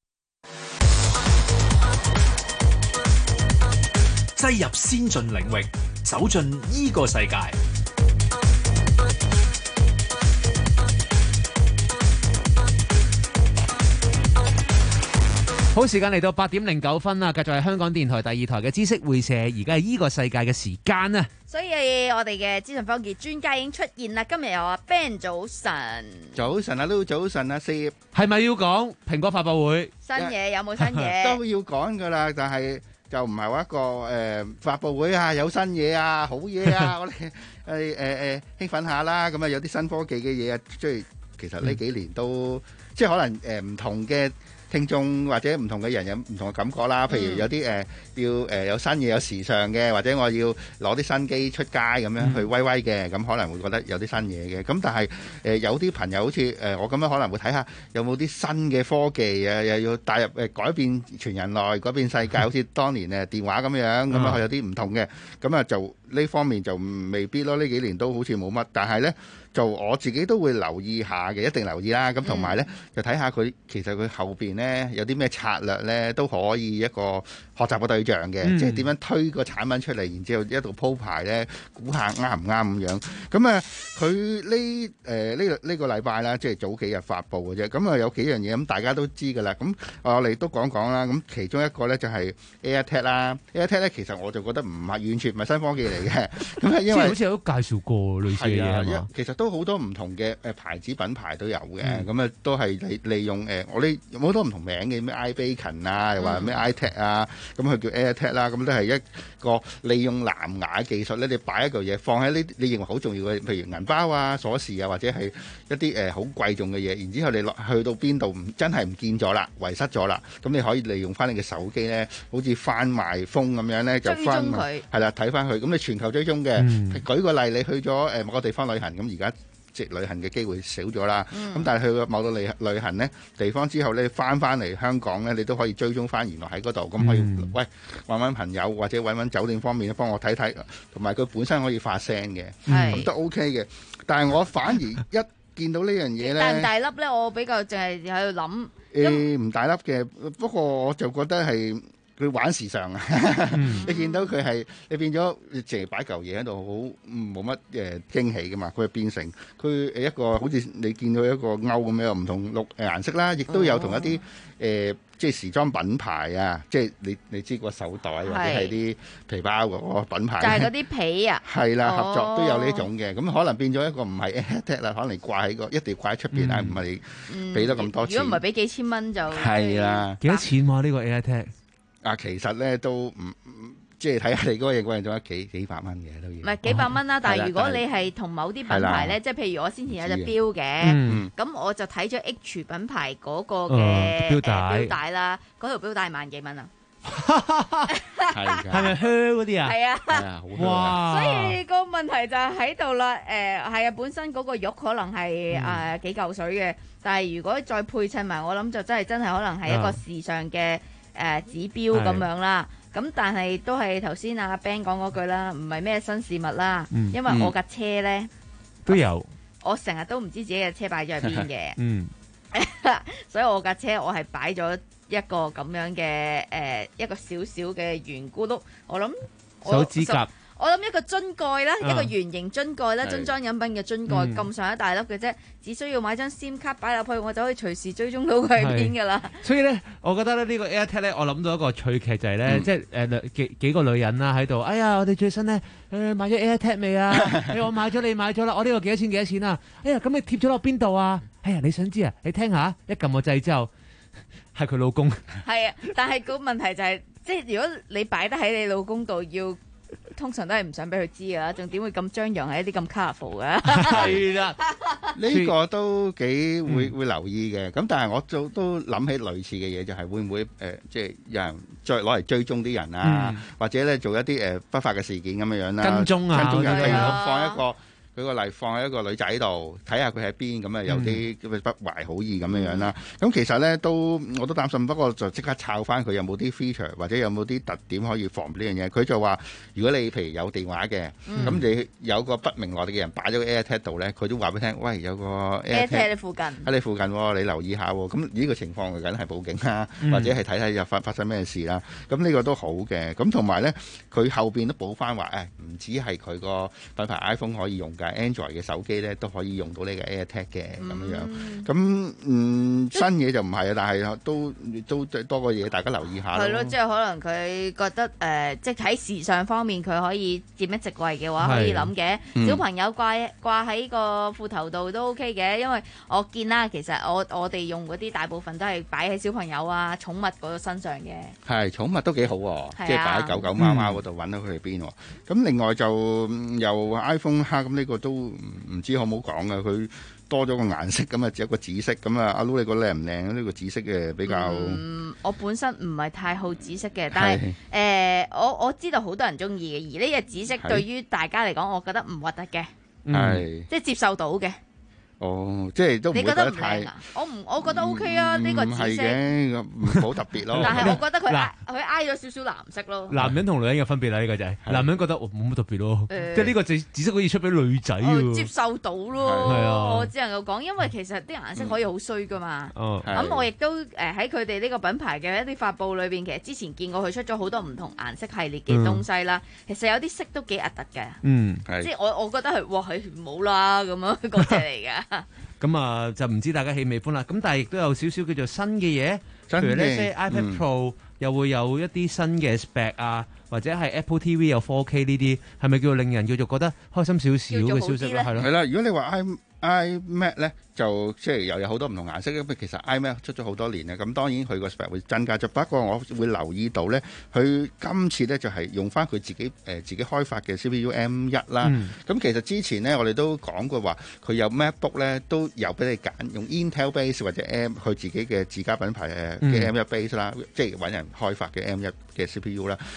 擠入先進領域，走進依個世界。 好，時間嚟到八點零九分啦，繼續係香港電台第二台嘅知識會社，而家係依個世界嘅時間啊！ 所以我哋嘅資訊科技專家已經出現啦。今日有阿 Ben 早晨， 早晨啊，Loo 早晨啊，四葉係咪要講蘋果發佈會新嘢？有冇新嘢？ 都要講噶啦，但係就唔係話一個誒、呃、發佈會啊，有新嘢啊，好嘢啊，我哋誒誒誒興奮下啦。咁啊，有啲新科技嘅嘢啊，即係其實呢幾年都、嗯、即係可能誒唔、呃、同嘅聽眾或者唔同嘅人有唔同嘅感覺啦。譬如有啲誒、呃、要誒、呃、有新嘢有時尚嘅，或者我要攞啲新機出街咁樣去威威嘅，咁、嗯、可能會覺得有啲新嘢嘅。咁但係誒、呃、有啲朋友好似誒、呃、我咁樣可能會睇下有冇啲新嘅科技啊，又要帶入誒、呃、改變全人類、改變世界，好似當年誒電話咁樣，咁啊有啲唔同嘅。咁啊就呢方面就未必咯。呢幾年都好似冇乜，但係咧就我自己都會留意下嘅，一定留意啦。咁同埋咧就睇下佢其實佢後邊咧有啲咩策略咧都可以一個學習嘅對象嘅，嗯、即係點樣推個產品出嚟，然之後一度鋪排咧，估下啱唔啱咁樣。咁啊，佢呢誒呢呢個禮拜啦，即係早幾日發布嘅啫。咁啊有幾樣嘢咁大家都知㗎啦。咁我哋都講講啦。咁其中一個咧就係 AirTag 啦。AirTag 咧其實我就覺得唔係完全唔係新科技嚟嘅。咁啊因為好似有介紹過類似嘅嘢係嘛？ 其實都好多唔同嘅誒牌子品牌都有嘅。咁啊、嗯、都係利利用誒、呃、我哋有好多唔同名嘅，咩 iBeacon 啊，又話咩 iTag 啊。咁佢叫 AirTag 啦，咁都係一個利用藍牙嘅技術咧，你擺一嚿嘢放喺呢，你認為好重要嘅，譬如銀包啊、鎖匙啊，或者係一啲誒好貴重嘅嘢，然之後你落去到邊度唔真係唔見咗啦，遺失咗啦，咁你可以利用翻你嘅手機咧，好似翻埋風咁樣咧，就翻係啦，睇翻佢，咁你全球追蹤嘅。嗯、舉個例，你去咗誒某個地方旅行，咁而家即係旅行嘅機會少咗啦。咁、 嗯、 但係去過某個旅旅行咧地方之後咧，翻翻嚟香港咧，你都可以追蹤翻原來喺嗰度，咁可以、嗯、喂揾揾朋友或者揾揾酒店方面咧幫我睇睇，同埋佢本身可以發聲嘅，咁、嗯、都 OK 嘅。但係我反而一見到呢樣嘢咧， 大唔大粒咧？我比較淨係喺度諗， 誒唔大粒嘅，不過我就覺得係。佢玩時尚啊！嗯、你見到佢係你變咗，淨係擺嚿嘢喺度，好冇乜誒驚喜噶嘛？佢變成佢誒一個好似你見到一個勾咁樣，唔同綠誒顏色啦，亦都有同一啲誒、呃、即係時裝品牌啊，即係你你知個手袋或者係啲皮包嗰個品牌， 就係嗰啲皮啊， 係啦，合作都有呢種嘅，咁、哦、可能變咗一個唔係 AirTag 啦，可能你掛喺個一定要掛喺出邊啊，唔係你俾得咁多錢。 如果唔係俾幾千蚊就係啦， 幾多錢喎呢個 AirTag？ 啊，其實咧都唔即係睇下你嗰個嘢，嗰人仲有幾幾百蚊嘅都要。 唔係幾百蚊啦、哦，但係如果你係同某啲品牌咧，即係譬如我先前有隻錶嘅，咁、嗯、我就睇咗 H 品牌嗰個嘅錶帶，錶帶啦，嗰條錶帶萬幾蚊啊！ 係係咪靴嗰啲啊？ 係啊， 啊哇！所以個問題就喺度啦。誒、呃，係啊，本身嗰個玉可能係誒、嗯呃、幾嚿水嘅，但係如果再配襯埋，我諗就真係真係可能係一個時尚嘅。嗯誒、呃、指標咁樣啦，咁但係都係頭先阿 Ben 講嗰句啦，唔係咩新事物啦、嗯，因為我架車咧、嗯、 都有， 我成日都唔知自己嘅車擺咗喺邊嘅， 嗯， 所以我架車我係擺咗一個咁樣嘅誒、呃、一個小小嘅圓咕碌，我諗手指甲。 我諗一個樽蓋啦，一個圓形樽蓋啦，樽裝飲品嘅樽蓋咁上一大粒嘅啫，只需要買張 SIM 卡擺入去，我就可以隨時追蹤到佢喺邊噶啦。 所以咧，我覺得咧呢個 AirTag 咧，我諗到一個趣劇就係、是、咧、嗯，即係誒、呃、幾幾個女人啦喺度，哎呀，我哋最新咧誒、呃、買咗 AirTag 未啊？哎，我買咗，你買咗啦，我呢個幾多錢幾多錢啊？哎呀，咁你貼咗落邊度啊？哎呀，你想知啊？你聽下，一撳個掣之後，係佢老公。係啊，但係個問題就係、是，即係如果你擺得喺你老公度要。通常都係唔想俾佢知㗎，仲點會咁張揚係一啲咁 colourful 嘅？係啦， 呢個都幾會、嗯、會留意嘅。咁但係我都都諗起類似嘅嘢，就係會唔會誒、呃，即係有人再攞嚟追蹤啲人啊，嗯、或者咧做一啲誒、呃、不法嘅事件咁樣樣啦，跟蹤啊，跟蹤人，譬如我放一個。舉個例，放喺一個女仔度睇下佢喺邊，咁啊有啲不懷好意咁樣樣啦。咁、嗯、其實咧都我都擔心，不過就即刻抄翻佢有冇啲 feature 或者有冇啲特點可以防呢樣嘢。佢就話如果你譬如有電話嘅，咁、嗯、你有個不明來歷嘅人擺咗個 AirTag 度咧，佢都話俾你聽，喂，有個 AirTag 喺你附近，喺你附近，你留意下。咁呢個情況佢梗係報警啦、嗯，或者係睇睇又發發生咩事啦。咁呢個都好嘅。咁同埋咧，佢後邊都補翻話，誒唔止係佢個品牌 iPhone 可以用㗎。Android 嘅手機咧都可以用到呢個 AirTag 嘅咁樣樣，咁嗯新嘢就唔係啊，但係都都多個嘢大家留意下咯。係咯，即係可能佢覺得誒、呃，即係喺時尚方面佢可以佔一席位嘅話，可以諗嘅、嗯。小朋友掛掛喺個褲頭度都 OK 嘅，因為我見啦，其實我我哋用嗰啲大部分都係擺喺小朋友啊、寵物嗰個身上嘅。係寵物都幾好、啊，即係擺喺狗狗貓貓嗰度揾到佢哋邊。咁、嗯、另外就由 iPhone 黑咁呢個。都唔知好唔好講嘅，佢多咗個顏色咁啊，只有一個紫色咁啊。阿 Lu 你覺得靚唔靚？呢、這個紫色嘅比較，嗯，我本身唔係太好紫色嘅，但係誒、呃，我我知道好多人中意嘅，而呢隻紫色對於大家嚟講，我覺得唔核突嘅，係即係接受到嘅。哦，即係都唔會覺得太，我唔，我覺得 O K 啊，呢個紫色唔係嘅，唔好特別咯。但係我覺得佢佢挨咗少少藍色咯。男人同女人嘅分別啦，呢個就係男人覺得冇乜特別咯，即係呢個紫紫色可以出俾女仔嘅。接受到咯，係啊，我只能夠講，因為其實啲顏色可以好衰噶嘛。哦，咁我亦都誒喺佢哋呢個品牌嘅一啲發佈裏邊，其實之前見過佢出咗好多唔同顏色系列嘅東西啦。其實有啲色都幾核突嘅。嗯，即係我我覺得係哇，係冇啦咁樣嗰隻嚟嘅。咁啊，就唔知大家喜唔喜歡啦。咁但係亦都有少少叫做新嘅嘢，譬如咧 iPad Pro、嗯、又會有一啲新嘅 spec 啊，或者係 Apple T V 有 four K 呢啲，係咪叫令人叫做覺得開心少少嘅消息咧？係咯，係啦。如果你話 i iMac 咧，就即係又有好多唔同顏色，因為其實 iMac 出咗好多年啦。咁當然佢個 spec 會增加咗，不過我會留意到咧，佢今次咧就係用翻佢自己誒、呃、自己開發嘅 C P U M 一啦。咁、嗯、其實之前咧我哋都講過話，佢有 MacBook 咧都有俾你揀，用 Intel base 或者 M 佢自己嘅自家品牌嘅嘅 M 一 base 啦，即係揾人開發嘅 M 一嘅 C P U 啦。咁但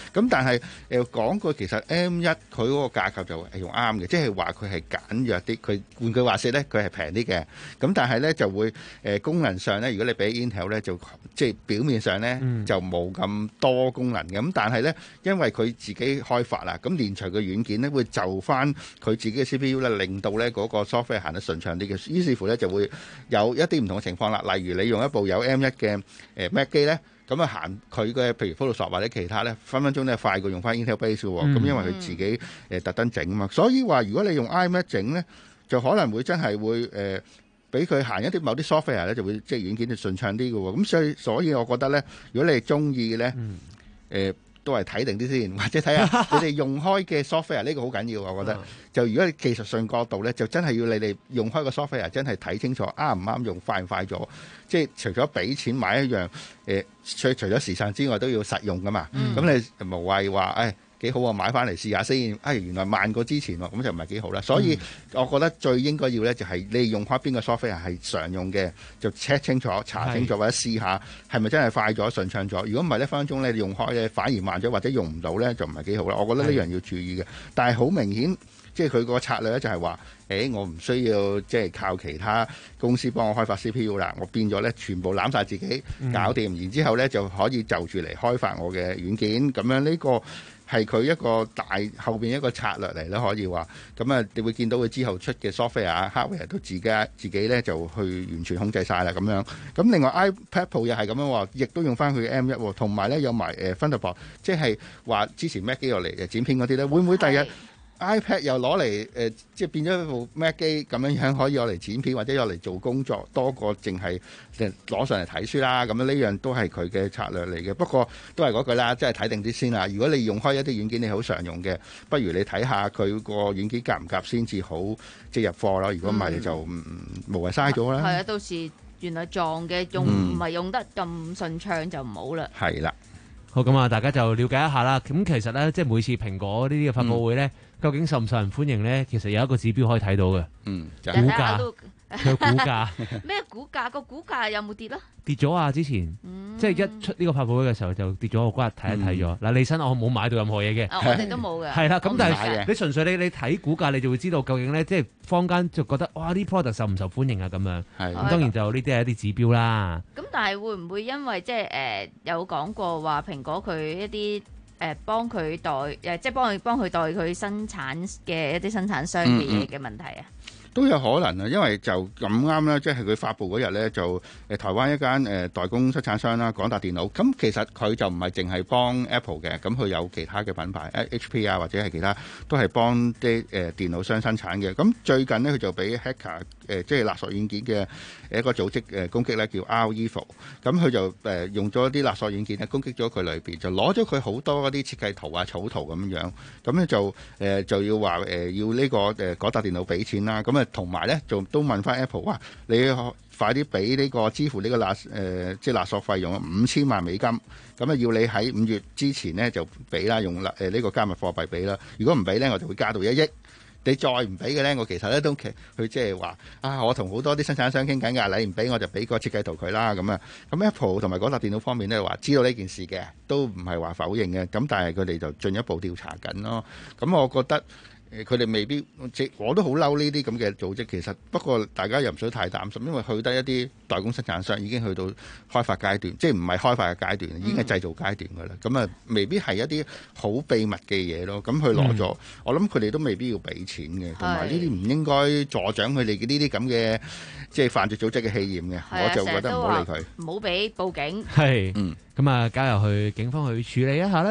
但係誒講句其實 M 一佢嗰個架構就係用啱嘅，即係話佢係簡約啲。佢換句話說咧，佢係平啲嘅。咁但係咧就會誒、呃、功能上咧，如果你俾 Intel 咧，就即係表面上咧、嗯、就冇咁多功能嘅。咁但係咧，因為佢自己開發啦，咁連隨嘅軟件咧會就翻佢自己嘅 C P U 咧，令到咧嗰個 software 行得順暢啲嘅。於是乎咧就會有一啲唔同嘅情況啦。例如你用一部有 M 一嘅誒 Mac 機咧。咁啊行佢嘅，譬如 Photoshop 或者其他咧，分分鐘咧快過用翻 Intel Base 喎。咁、嗯、因為佢自己誒特登整啊嘛，所以話如果你用 iMac 整咧，就可能會真係會誒俾佢行一啲某啲 software 咧，就會即係軟件就順暢啲嘅喎。咁所以所以我覺得咧，如果你係中意嘅咧，誒、嗯。呃都係睇定啲先，或者睇下你哋用開嘅 software 呢個好緊要，我覺得。就如果你技術上角度咧，就真係要你哋用開個 software 真係睇清楚啱唔啱用，快唔快咗。即係除咗俾錢買一樣誒，除除咗時尚之外，都要實用噶嘛。咁、嗯、你無謂話誒幾好啊，買翻嚟試下先。哎，原來慢過之前喎，咁就唔係幾好啦。所以我覺得最應該要咧，就係你用開邊個 software 係常用嘅，就 check 清楚、查清楚或者試下係咪真係快咗、順暢咗。如果唔係呢，分分鐘咧用開咧反而慢咗，或者用唔到咧就唔係幾好啦。我覺得呢樣要注意嘅。但係好明顯，即係佢個策略咧就係話，誒我唔需要即係靠其他公司幫我開發 C P U 啦，我變咗咧全部攬晒自己搞掂、嗯，然之後咧就可以就住嚟開發我嘅軟件，咁樣呢個。係佢一個大後邊一個策略嚟啦，可以話咁啊！你會見到佢之後出嘅 software、hardware 都自己自己咧就去完全控制晒啦咁樣。咁另外 iPad Pro 又係咁樣喎，亦都用翻佢嘅 M 一，同埋咧有埋誒 Thunderbolt，即係話之前 Mac 機落嚟剪片嗰啲咧，會唔會第日 iPad 又攞嚟誒，即係變咗一部 Mac 機咁樣樣可以攞嚟剪片或者攞嚟做工作，多過淨係攞上嚟睇書啦。咁樣呢樣都係佢嘅策略嚟嘅。不過都係嗰句啦，即係睇定啲先啦。如果你用開一啲軟件你好常用嘅，不如你睇下佢個軟件夾唔夾先至好即係入貨咯。如果唔係你就唔、嗯、無謂嘥咗啦。係啊， 到時原來撞嘅用唔係用得咁順暢就唔好啦。 係啦。 好，咁啊，大家就了解一下啦。咁其實咧，即係每次蘋果呢啲嘅發佈會咧、嗯，究竟受唔受人歡迎咧？其實有一個指標可以睇到嘅，嗯，就係、股價，佢股價咩股價？個股價有冇跌咯？ 跌咗啊！之前、嗯、即係一出呢個發佈會嘅時候就跌咗，我嗰日睇一睇咗。嗱、嗯，利申我冇買到任何嘢嘅、 哦，我哋都冇嘅。係啦， 咁但係你純粹你你睇股價，你就會知道究竟咧，即係坊間就覺得哇，啲 product 受唔受歡迎啊咁樣。係咁，當然就呢啲係一啲指標啦。咁但係會唔會因為即係誒有講過話蘋果佢一啲誒幫佢代誒即係幫佢幫佢代佢生產嘅一啲生產商嘅嘢嘅問題啊？嗯嗯都有可能啊，因為就咁啱啦，即係佢發布嗰日咧，就誒台灣一間誒代工生產商啦，廣達電腦。咁其實佢就唔係淨係幫 Apple 嘅，咁佢有其他嘅品牌 H P 啊，或者係其他都係幫啲誒電腦商生產嘅。咁最近呢，佢就俾 hacker 誒即係勒索軟件嘅一個組織誒攻擊咧，叫 REvil。咁佢就誒用咗啲勒索軟件咧攻擊咗佢裏邊，就攞咗佢好多嗰啲設計圖啊、草圖咁樣。咁咧就誒就要話誒要呢個誒廣達電腦俾錢啦。咁啊同埋咧，就都問翻 Apple 話：你快啲俾呢個支付呢個勒誒即係勒索費用五千萬美金。咁啊，要你喺五月之前呢就俾啦，用誒呢個加密貨幣俾啦。如果唔俾咧，我就會加到一億。你再唔俾嘅咧，我其實咧都佢即係話啊，我同好多啲生產商傾緊㗎，你唔俾我就俾個設計圖佢啦咁啊。咁 Apple 同埋廣達電腦方面咧話知道呢件事嘅，都唔係話否認嘅。咁但係佢哋就進一步調查緊咯。咁我覺得。佢哋未必，即我都好嬲呢啲咁嘅組織。其實不過大家又唔需要太擔心，因為去得一啲代工生產商已經去到開發階段，即係唔係開發嘅階段，已經係製造階段㗎啦。咁、嗯、啊，未必係一啲好秘密嘅嘢咯。咁佢攞咗，我諗佢哋都未必要俾錢嘅，同埋呢啲唔應該助長佢哋嘅呢啲咁嘅即係犯罪組織嘅氣焰嘅。我就覺得唔好理佢， 唔好俾報警。 係，嗯，咁啊，交由去警方去處理一下啦。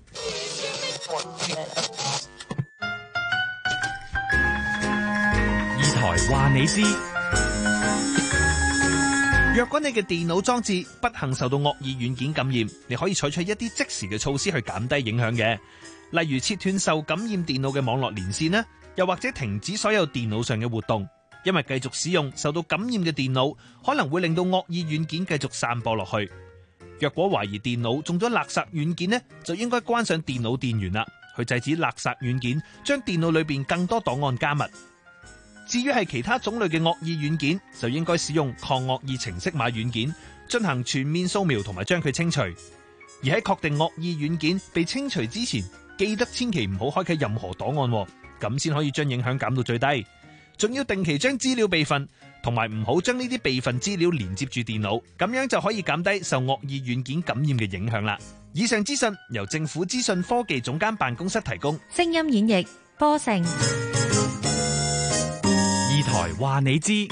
台話你知，若果你嘅電腦裝置不幸受到惡意軟件感染，你可以採取一啲即時嘅措施去減低影響嘅，例如切斷受感染電腦嘅網絡連線啦，又或者停止所有電腦上嘅活動，因為繼續使用受到感染嘅電腦，可能會令到惡意軟件繼續散播落去。若果懷疑電腦中咗勒索軟件呢，就應該關上電腦電源啦，去制止勒索軟件將電腦裏邊更多檔案加密。至於係其他種類嘅惡意軟件，就應該使用抗惡意程式碼軟件進行全面掃描同埋將佢清除。 而喺確定惡意軟件被清除之前，記得千祈唔好開啟任何檔案，咁先可以將影響減到最低。仲要定期將資料備份，同埋唔好將呢啲備份資料連接住電腦，咁樣就可以減低受惡意軟件感染嘅影響啦。以上資訊由政府資訊科技總監辦公室提供。 聲音演繹波成。 二台話你知。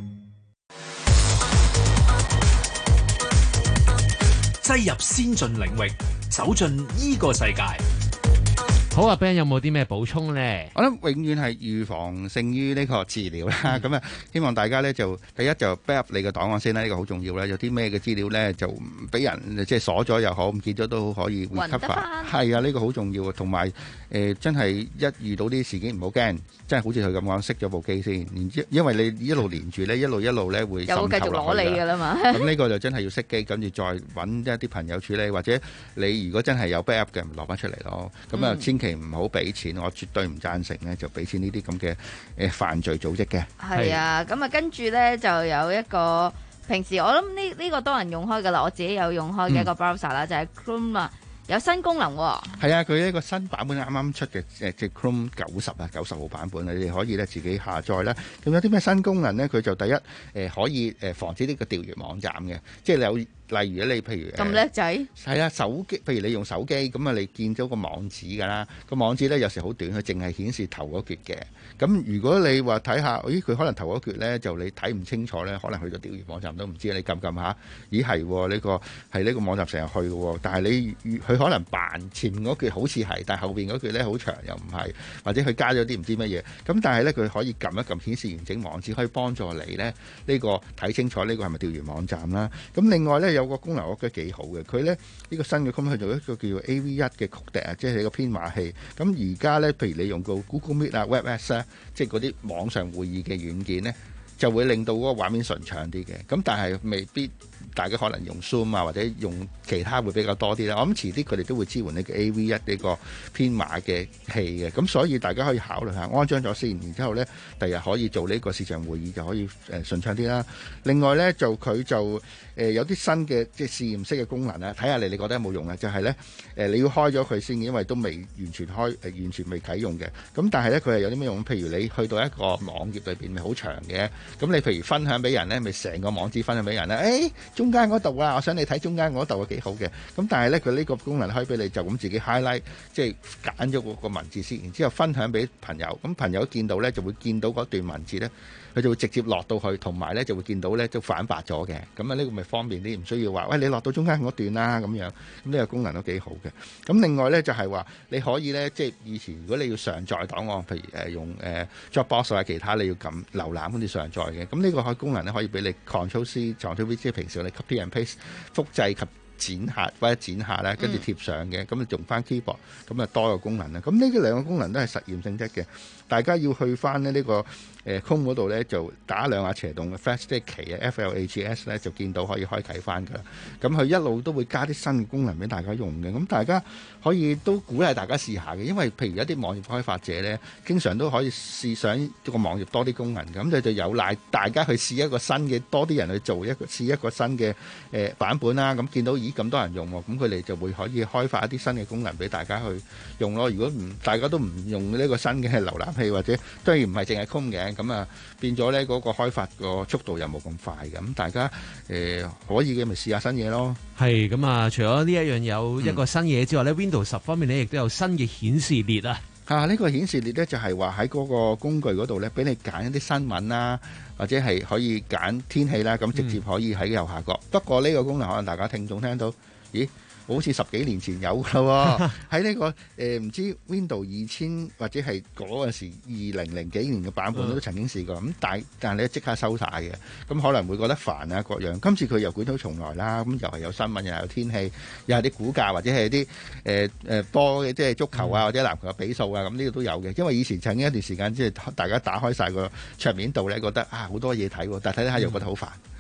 擠入先進領域，走進呢個世界。 好啊 Ben 有冇啲咩補充咧？ 我諗永遠係預防勝於呢個治療啦。咁啊、嗯，希望大家咧就第一就 backup 你嘅檔案先啦，呢、這個好重要啦。有啲咩嘅資料咧就唔俾人即係鎖咗又好，唔見咗都可以 recover。係啊，呢、這個好重要。同埋誒真係一遇到啲事件唔好驚，真係好似佢咁講，熄咗部機先。然之因為你一路連住咧，一路一路咧會滲透落去。又會繼續攞你㗎啦嘛。咁呢個就真係要熄機，跟住再揾一啲朋友處理，或者你如果真係有 backup 嘅，唔落翻出嚟咯。咁啊，千祈唔好俾錢，我絕對唔贊成咧，就俾錢呢啲咁嘅誒犯罪組織嘅。 係啊，咁啊跟住咧就有一個平時我諗呢呢個多人用開噶啦，我自己有用開嘅一個 browser 啦、嗯，就係 Chrome 啊，有新功能喎、哦。係啊，佢一個新版本啱啱出嘅誒，即係 Chrome 九十啊，九十號版本啊，你哋可以咧自己下載啦。咁有啲咩新功能咧？佢就第一誒、呃、可以誒防止呢個訂閱網站嘅，即係你有。例如咧，你譬如咁叻仔， 係啊，手機譬如你用手機咁啊，你見到個網址㗎啦，個網址咧有時好短，佢淨係顯示頭嗰橛嘅。咁如果你話睇下，咦佢可能頭嗰橛咧就你睇唔清楚咧，可能去到釣魚網站都唔知。你撳撳下，咦係呢個係呢個網站成日去嘅，但係你佢可能扮前面嗰橛好似係，但係後邊嗰橛咧好長又唔係，或者佢加咗啲唔知乜嘢。咁但係咧佢可以撳一撳顯示完整網址，可以幫助你咧呢、呢個睇清楚呢個係咪釣魚網站啦。咁另外咧有個功能我覺得幾好嘅，佢咧呢、呢個新嘅功能去做一個叫做 A V 一嘅曲笛啊，即係你個編碼器。咁而家咧，譬如你用個 Google Meet 啊、WebEx 啊，即係嗰啲網上會議嘅軟件咧，就會令到嗰個畫面順暢啲嘅。咁但係未必大家可能用 Zoom 啊，或者用其他會比較多啲啦。我諗遲啲佢哋都會支援呢個 A V 一呢個編碼嘅器嘅。咁所以大家可以考慮下安裝咗先，然之後咧第日可以做呢個視像會議就可以誒順暢啲啦。另外咧就佢就誒、呃、有啲新嘅即係試驗式嘅功能啦，睇下你你覺得有冇用啊？就係咧誒你要開咗佢先，因為都未完全開誒、呃、完全未啟用嘅。咁但係咧佢係有啲咩用？譬如你去到一個網頁裏邊咪好長嘅，咁你譬如分享俾人咧，咪成個網址分享俾人咧，誒、哎、中間嗰度啊，我想你睇中間嗰度啊幾好嘅。咁但係咧佢呢個功能可以俾你就咁自己 highlight， 即係揀咗個文字先，然之後分享俾朋友。咁朋友見到咧就會見到嗰段文字咧，佢就會直接落到去，同埋咧就會見到咧都反白咗嘅。咁啊呢個咪方便啲，唔需要話喂你落到中間嗰段啦咁樣。咁呢個功能都幾好嘅。咁另外咧就係話你可以咧，即係以前如果你要上載檔案，譬如誒用誒 Dropbox 或者其他你要撳瀏覽嗰啲上載嘅。咁呢個可功能咧可以俾你 Control C、Control V， 即係平時我哋 copy and paste 複製及剪下或者剪下咧，跟住貼上嘅。咁你用翻 keyboard，咁啊多個功能啦。咁呢啲兩個功能都係實驗性質嘅，大家要去翻咧呢個誒 Chrome 嗰度咧，就打兩下斜動嘅 Flash 即係旗啊 F L A G S 咧，就見到可以開啟翻噶啦。咁佢一路都會加啲新嘅功能俾大家用嘅。咁大家可以都鼓勵大家試下嘅，因為譬如一啲網頁開發者咧，經常都可以試想個網頁多啲功能，咁就就有賴大家去試一個新嘅，多啲人去做一個試一個新嘅誒版本啦。咁見到咦咁多人用喎，咁佢哋就會可以開發一啲新嘅功能俾大家去用咯。如果唔大家都唔用呢個新嘅瀏覽器，或者當然唔係淨係 Chrome 嘅，咁啊變咗咧嗰個開發個速度又冇咁快嘅。咁大家誒、呃、可以嘅咪試下新嘢咯。 係咁啊！除咗呢一樣有一個新嘢之外咧、嗯、，Windows 十方面咧亦都有新嘅顯示列啊。 啊！呢、呢個顯示列咧就係話喺嗰個工具嗰度咧，俾你揀一啲新聞啦，或者係可以揀天氣啦，咁直接可以喺右下角。嗯、不過呢個功能可能大家聽眾聽到，咦？好似十幾年前有㗎喎，喺呢、這個誒唔、呃、知 Windows 二千或者係嗰陣時二零零幾年嘅版本都曾經試過，咁但但係你即刻收晒嘅，咁可能會覺得煩啊各樣。今次佢又捲土重來啦，咁又係有新聞，又有天氣，又係啲股價或者係啲誒誒波嘅，即係足球啊或者籃球嘅比數啊，咁呢個都有嘅。因為以前曾經一段時間即係大家打開晒個桌面度咧，覺得啊好多嘢睇喎，但係睇睇下又覺得好煩。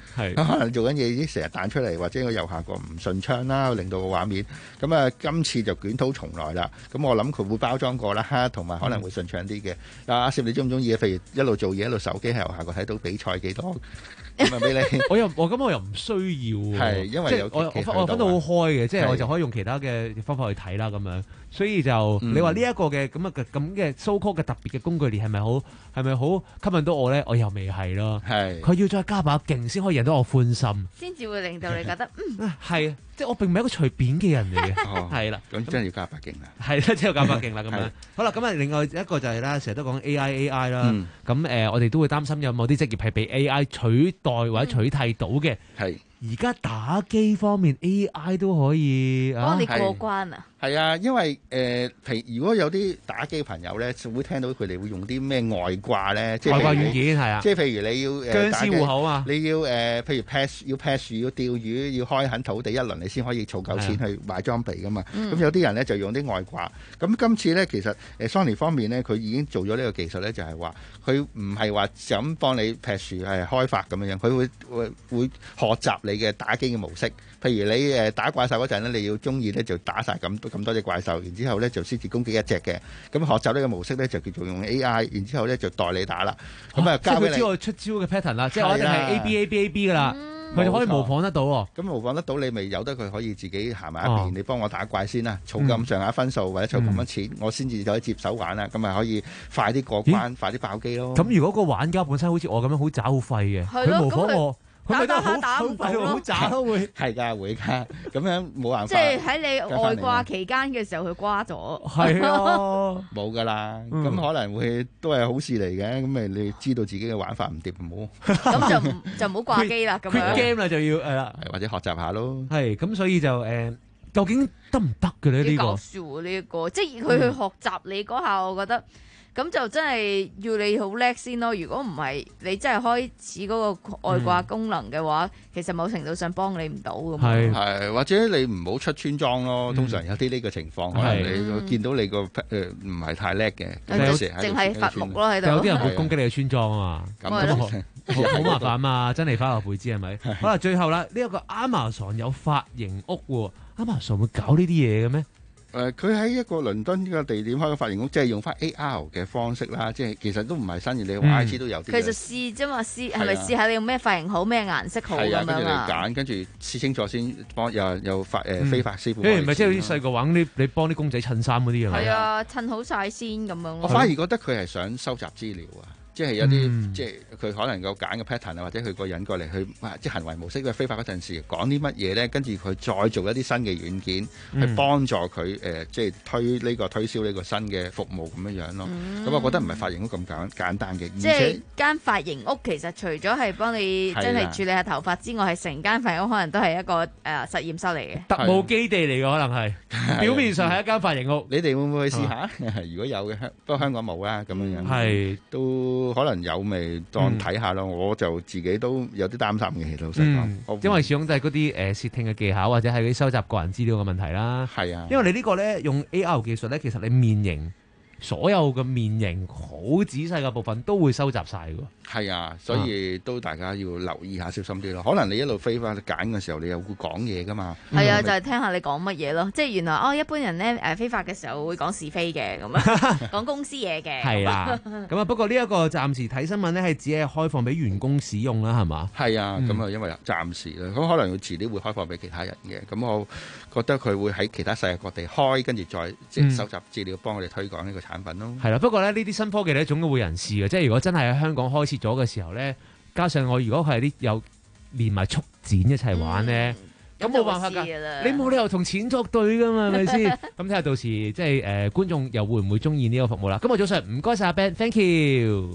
咁可能做緊嘢已經成日彈出嚟，或者個右下角唔順暢啦，令到個畫面。咁啊，今次就捲土重來啦。咁我諗佢會包裝過啦，同埋可能會順暢啲嘅。阿阿攝，你中唔中意啊？譬如一路做嘢一路手機喺右下角睇到比賽幾多？咁啊俾你， 我又我咁我又唔需要喎， 係因為有我我我分到好開嘅，即係我就可以用其他嘅方法去睇啦咁樣，所以就、嗯、你話呢一個嘅咁嘅咁嘅 so called 嘅特別嘅工具鏈係咪好係咪好吸引到我咧？我又未係咯，係佢要再加把勁先可以贏到我歡心， 先至會令到你覺得嗯係，即係我並唔係一個隨便嘅人嚟嘅，係啦、 哦，咁真係要加把勁啦， 係啦，真係要加把勁啦咁樣。好啦，咁啊另外一個就係、是、啦，成日都講 A I A I 啦，咁、嗯、誒、呃、我哋都會擔心有冇啲職業係被 A I 取代或者取替到嘅，係而家打機方面 A I 都可以幫你過關啊！ 係啊，因為誒，譬、呃、如果有啲打機朋友咧，會聽到佢哋會用啲咩外掛咧，即係外掛軟件係啊， 即係譬如你要誒殭屍戶口啊， 你要誒、呃，譬如劈要劈樹要釣魚要開墾土地一輪，你先可以儲夠錢去買裝備噶嘛。咁、嗯、有啲人咧就用啲外掛。咁今次咧其實誒 Sony 方面咧，佢已經做咗呢個技術咧，就係話佢唔係話就咁幫你劈樹係開發咁樣樣，佢會會會學習你嘅打機嘅模式。譬如你誒打怪獸嗰陣咧，你要中意咧就打晒咁咁多隻怪獸，然之後咧就先至攻擊一隻嘅。咁學習呢個模式咧就叫做用 A I， 然之後咧就代你打啦。咁啊，交俾你。即係佢知我出招嘅 pattern 啦，即係我一定係 A B A B A B 噶啦，佢、嗯、就可以模仿得到喎。咁模仿得到你咪由得佢可以自己行埋一邊、哦，你幫我打怪先啦，儲咁上下分數、嗯、或者儲咁多錢，嗯、我先至可以接手玩啦。咁咪可以快啲過關，快啲爆機咯。咁如果個玩家本身好似我咁樣好渣好廢嘅，佢模仿我。佢咪都好打唔到咯，好渣咯會係㗎會㗎，咁樣冇辦法。 即係喺你外掛期間嘅時候，佢瓜咗。 係啊，冇㗎啦。咁、嗯、可能會都係好事嚟嘅。咁咪你知道自己嘅玩法唔掂唔好。 咁就唔就唔好掛機啦。咁樣 quit game 啦就要係啦， 或者學習下咯。係咁，所以就誒、呃，究竟得唔得嘅咧？呢、呢個搞笑喎呢一個，即係佢去學習你嗰下，我覺得。咁就真係要你好叻先咯。如果唔係，你真係開始嗰個外掛功能嘅話、嗯，其實某程度上幫你唔到咁。 係係，或者你唔好出村莊咯、嗯。通常有啲呢個情況，可能你見到你個誒唔係太叻嘅， 淨係伐木咯喺度。 有啲人會攻擊你嘅村莊啊嘛，咁好麻煩啊嘛，真係花落倍知係咪？好啦，最後啦，呢、這、一個 Amazon 有髮型屋喎 ，Amazon 會搞呢啲嘢嘅咩？ 誒、呃，佢喺一個倫敦呢個地點開個髮型屋，即係用翻 A R 嘅方式啦，即係其實都唔係新嘅，你話 I G 都有啲。 其實試啫嘛，試係咪試下你用咩髮型好，咩顏色好咁樣啊？ 跟住你揀，跟住試清楚先幫又又髮誒飛髮師傅。 誒唔係即係好似細個玩啲，你幫啲公仔襯衫嗰啲係咪？ 係啊，襯好晒先咁樣。 我反而覺得佢係想收集資料啊。即係有啲、嗯，即係佢可能夠揀嘅 pattern 啊，或者佢個人過嚟去，即係行為模式，佢飛髮嗰陣時講啲乜嘢咧，跟住佢再做一啲新嘅軟件、嗯、去幫助佢誒、呃，即係推呢、呢個推銷呢個新嘅服務咁樣樣咯。咁、嗯、我覺得唔係髮型屋咁簡簡單嘅， 即係間髮型屋其實除咗係幫你真係處理下頭髮之外，係成間髮型屋可能都係一個誒、呃、實驗室嚟嘅， 特務基地嚟嘅可能係，表面上係一間髮型屋。 你哋會唔會去試下？如果有嘅，不過香港冇啦，咁樣樣係都。可能有未當睇下咯、嗯，我就自己都有啲擔心嘅，老實講、嗯。 因為始終都係嗰啲誒竊聽嘅技巧，或者係嗰啲收集個人資料嘅問題啦。 係啊， 因為你呢個咧用 A R 技術咧，其實你面型所有嘅面型好仔細嘅部分都會收集晒㗎。 係啊，所以都大家要留意下，小心啲咯。可能你一路飛翻揀嘅時候，你又會講嘢噶嘛。 係啊，就係、是、聽下你講乜嘢咯。即係原來哦，一般人咧誒飛髮嘅時候會講是非嘅咁樣，講公司嘢嘅。 係啊，咁啊不過呢一個暫時睇新聞咧係只係開放俾員工使用啦，係嘛？ 係啊，咁、嗯、啊因為暫時啦，咁可能要遲啲會開放俾其他人嘅。咁我覺得佢會喺其他世界各地開，跟住再即係收集資料，幫我哋推廣呢個產品咯。 係啦、啊，不過咧呢啲新科技咧總會有人試嘅，即係如果真係喺香港開設咗嘅時候咧，加上我如果佢係啲有連埋速剪一齊玩咧，咁、嗯、冇辦法噶，你冇理由同錢作對噶嘛，係咪先？咁睇下到時即係誒、呃、觀眾又會唔會中意呢個服務啦？今日早上唔該晒阿 Ben，thank you。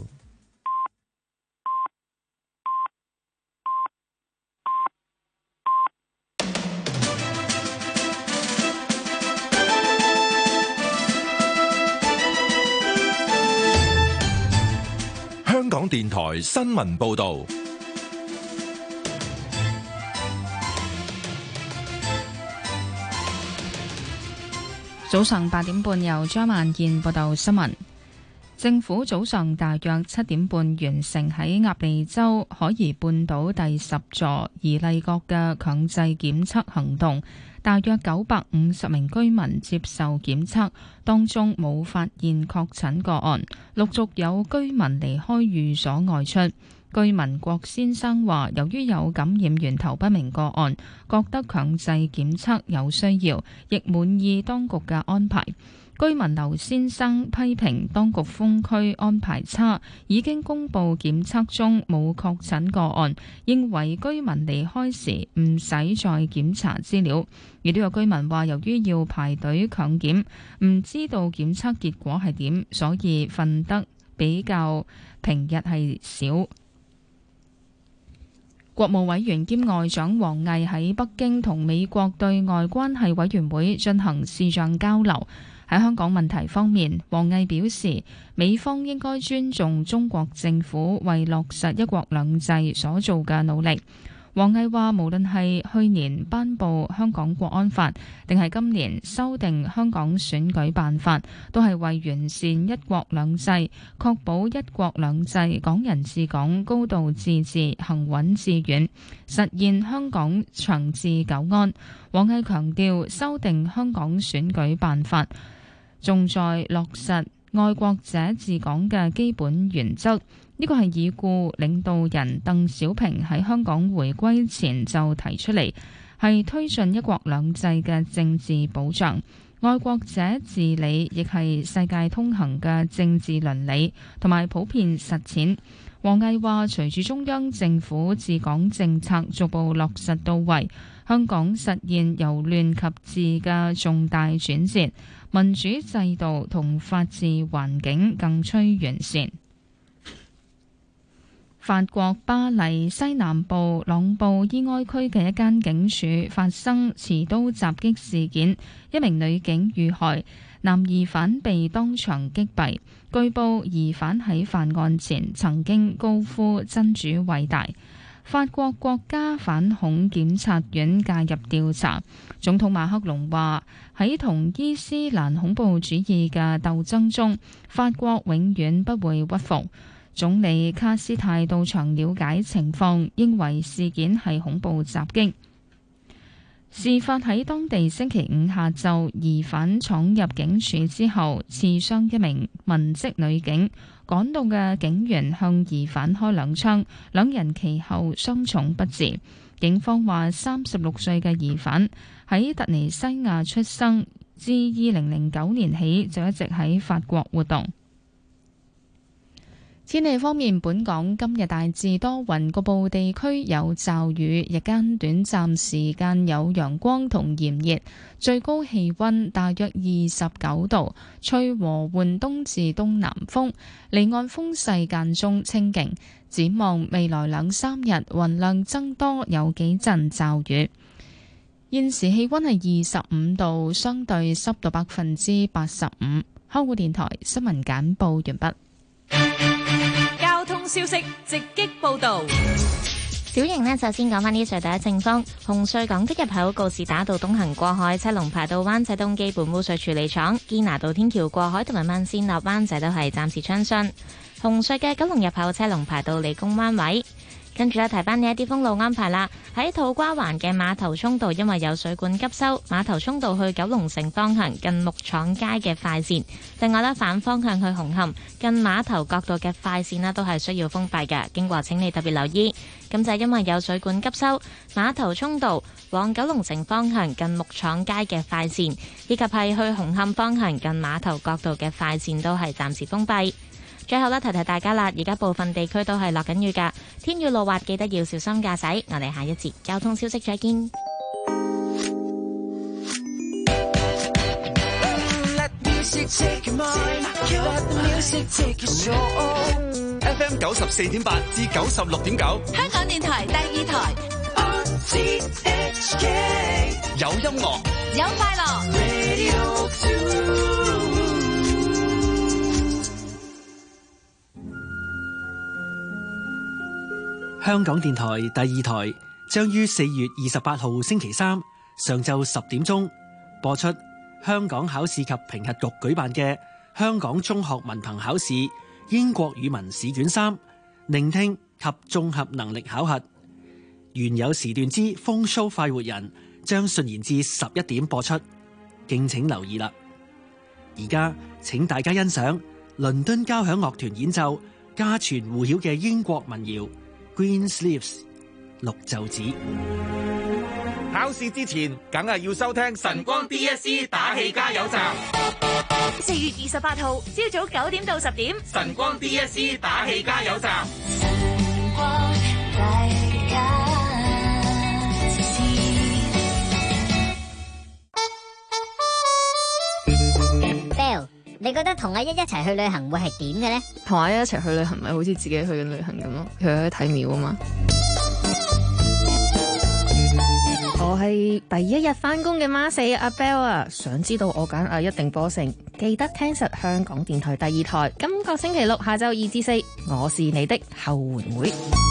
香港電台新聞報道。 早上八點半，由張萬燕報道新聞。 政府早上大約七點半完成喺鴨脷洲海怡半島第十座怡麗閣嘅強制檢測行動，大約九百五十名居民接受檢測，當中冇發現確診個案，陸續有居民離開寓所外出。居民郭先生話，由於有感染源頭不明個案，覺得強制檢測有需要，亦滿意當局嘅安排。居民劉先生批評當局封區安排差，已經公布檢測中冇確診個案，認為居民離開時唔使再檢查資料。而呢個居民話，由於要排隊強檢，唔知道檢測結果係點，所以瞓得比較平日係少。國務委員兼外長王毅喺北京同美國對外關係委員會進行視像交流。喺香港問題方面，王毅表示，美方應該尊重中國政府為落實一國兩制所做嘅努力。王毅話，無論係去年頒布香港國安法，定係今年修訂香港選舉辦法，都係為完善一國兩制，確保一國兩制、港人治港、高度自治、行穩致遠，實現香港長治久安。王毅強調，修訂香港選舉辦法，重在落實愛國者治港嘅基本原則。呢個係已故領導人鄧小平喺香港回歸前就提出嚟，係推進一國兩制嘅政治保障。愛國者治理亦係世界通行嘅政治倫理同埋普遍實踐。王毅話，隨住中央政府治港政策逐步落實到位，香港實現由亂及治嘅重大轉折，民主制度同法治環境更趨完善。法國巴黎西南部朗布伊埃區嘅一間警署發生持刀襲擊事件，一名女警遇害，男疑犯被當場擊斃。據報疑犯喺犯案前曾經高呼真主偉大。法國國家反恐檢察院介入調查。總統馬克龍話，喺同伊斯蘭恐怖主義嘅鬥爭中，法國永遠不會屈服。總理卡斯泰到場了解情況，認為事件係恐怖襲擊。事發喺當地星期五下晝，疑犯闖入警署之後，刺傷一名文職女警。趕到嘅警員向疑犯開兩槍，兩人其後傷重不治。警方話，三十六歲嘅疑犯喺突尼西亞出生，自二零零九年起就一直喺法國活動。天氣方面，本港今日大致多雲，局部地區有驟雨，日間短暫時間有陽光同炎熱，最高氣溫大約二十九度，吹和緩東至東南風，離岸風勢間中清勁。展望未來兩三日，雲量增多，有幾陣驟雨。現時氣溫係二十五度，相對濕度百分之八十五。香港電台新聞簡報完畢。 交通消息直擊報道。 小型呢，就先講返呢隧道嘅情況。紅隧港的入口告士打道東行過海，車龍排到灣仔東基本污水處理廠；堅拿道天橋過海同埋慢線落灣仔都係暫時暢順。紅隧嘅九龍入口車龍排到理工灣位。跟住咧，提翻呢一啲封路安排啦。喺土瓜灣嘅碼頭涌道，因為有水管急修，碼頭涌道去九龍城方向近木廠街嘅快線。另外咧，反方向去紅磡近碼頭角道嘅快線咧，都係需要封閉嘅，經過請你特別留意。咁就係因為有水管急修，碼頭涌道往九龍城方向近木廠街嘅快線，以及係去紅磡方向近碼頭角道嘅快線都係暫時封閉。最後咧，提提大家啦，而家部分地區都係落緊雨噶，天雨路滑，記得要小心駕駛。我哋下一節交通消息再見。 F M 九十四點八至九十六點九， 香港電台第二台。 有音樂， 有快樂。 香港電台第二台將於四月二十八號星期三上晝十點鐘播出香港考試及評核局舉辦嘅香港中學文憑考試英國語文試卷三聆聽及綜合能力考核。原有時段之風騷快活人將順延至十一點播出，敬請留意啦。而家請大家欣賞倫敦交響樂團演奏家傳戶曉嘅英國民謠 Green Sleeves 綠袖子。 考試之前梗係要收聽晨光 D S E 打氣加油站。 四月二十八號朝早九點到十點， 晨光 D S E 打氣加油站。 晨光大家支持。 Bell，你覺得同阿一一齊去旅行會係點嘅咧？ 同阿一一齊去旅行咪好似自己去緊旅行咁咯，去去睇廟啊嘛。 我係第一日返工嘅孖四阿 Bell 啊，想知道我揀啊一定波成，記得聽實香港電台第二台，今個星期六下晝二至四，我是你的後援會。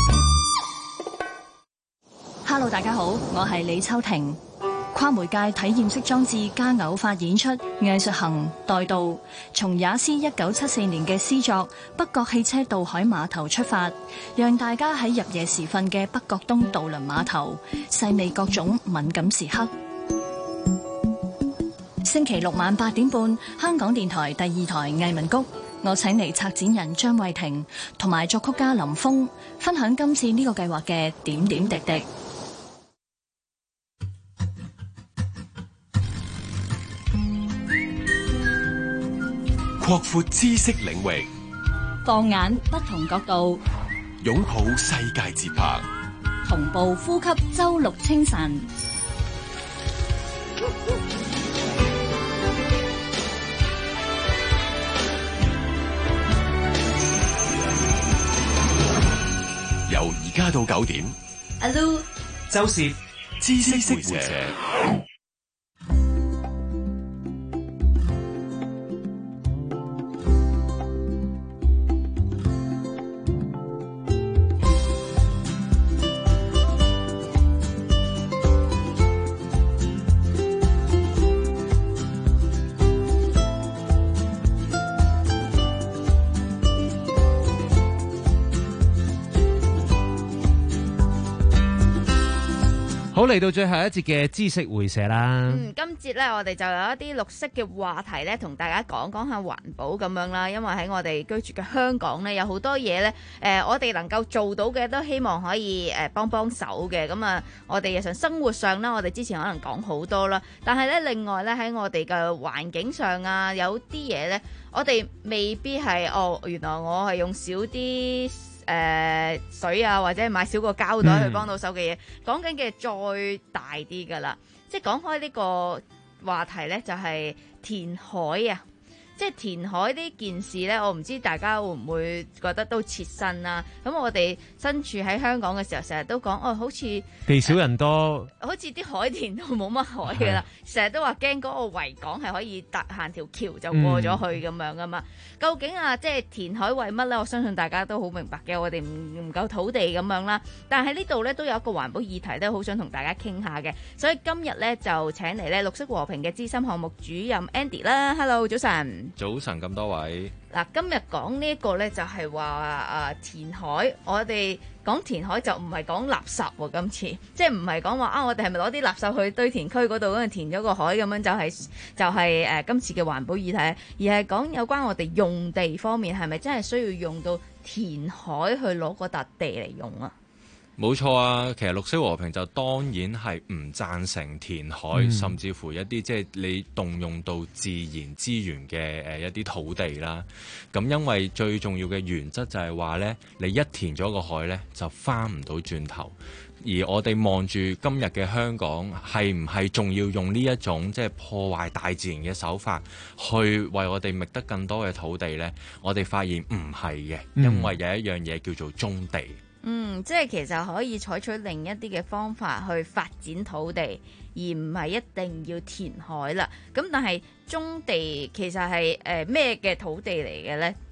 Hello， 大家好，我係李秋婷。跨媒介體驗式裝置加偶發演出藝術行待導，從也斯一九七四年嘅詩作《北角汽車渡海碼頭》出發，讓大家喺入夜時分嘅北角東渡輪碼頭細味各種敏感時刻。星期六晚八點半，香港電台第二台藝文谷，我請嚟策展人張慧婷同埋作曲家林峰分享今次呢個計劃嘅點點滴滴。 擴闊知識領域， 放眼不同角度， 擁抱世界節拍， 同步呼吸周六清晨。 由而家到九點， 阿 Lu、 周涉知識會社。 好，嚟到最後一節嘅知識會社啦。 嗯，今節咧我哋就有一啲綠色嘅話題咧，同大家講講下環保咁樣啦。因為喺我哋居住嘅香港咧，有好多嘢咧，誒、呃，我哋能夠做到嘅都希望可以誒幫幫手嘅。咁啊，我哋日常生活上啦，我哋之前可能講好多啦，但係咧另外咧喺我哋嘅環境上啊，有啲嘢咧，我哋未必係哦，原來我係用少啲。誒、呃、水啊，或者買少個膠袋去幫到手嘅嘢，講緊嘅再大啲噶啦，即係講開呢個話題呢，就係、是、填海啊！即係填海呢件事呢，我唔知大家會唔會覺得都切身啦。咁我哋身處喺香港嘅時候，成日都講哦，好似地少人多， 好似啲海填都冇乜海嘅啦。成日都話驚嗰個維港係可以搭行條橋就過咗去咁樣噶嘛。嗯、究竟啊，即係填海為乜呢？我相信大家都好明白嘅。我哋唔唔夠土地咁樣啦。但係呢度呢，都有一個環保議題都好想同大家傾下嘅。所以今日呢，就請嚟呢綠色和平嘅資深項目主任 Andy 啦。Hello， 早晨。 早晨咁多位。 嗱，今日講呢一個呢，就係話啊填海，我哋講填海就唔係講垃圾喎，今次即係唔係講話啊，我哋係咪攞啲垃圾去堆填區嗰度，跟住填咗個海咁樣就係、是、就係、是、誒、呃、今次嘅環保議題，而係講有關我哋用地方面係咪真係需要用到填海去攞嗰笪地嚟用啊？ 冇錯啊，其實綠色和平就當然係唔贊成填海，嗯、甚至乎一啲即係你動用到自然資源嘅誒一啲土地啦。咁因為最重要嘅原則就係話呢，你一填咗個海呢，就翻唔到轉頭。而我哋望住今日嘅香港，係唔係仲要用呢一種即係破壞大自然嘅手法，去為我哋覓得更多嘅土地呢？我哋發現唔係嘅，因為有一樣嘢叫做棕地。 嗯，即係其實可以採取另一啲嘅方法去發展土地，而唔係一定要填海啦。咁但係棕地其實係誒咩嘅土地嚟嘅呢？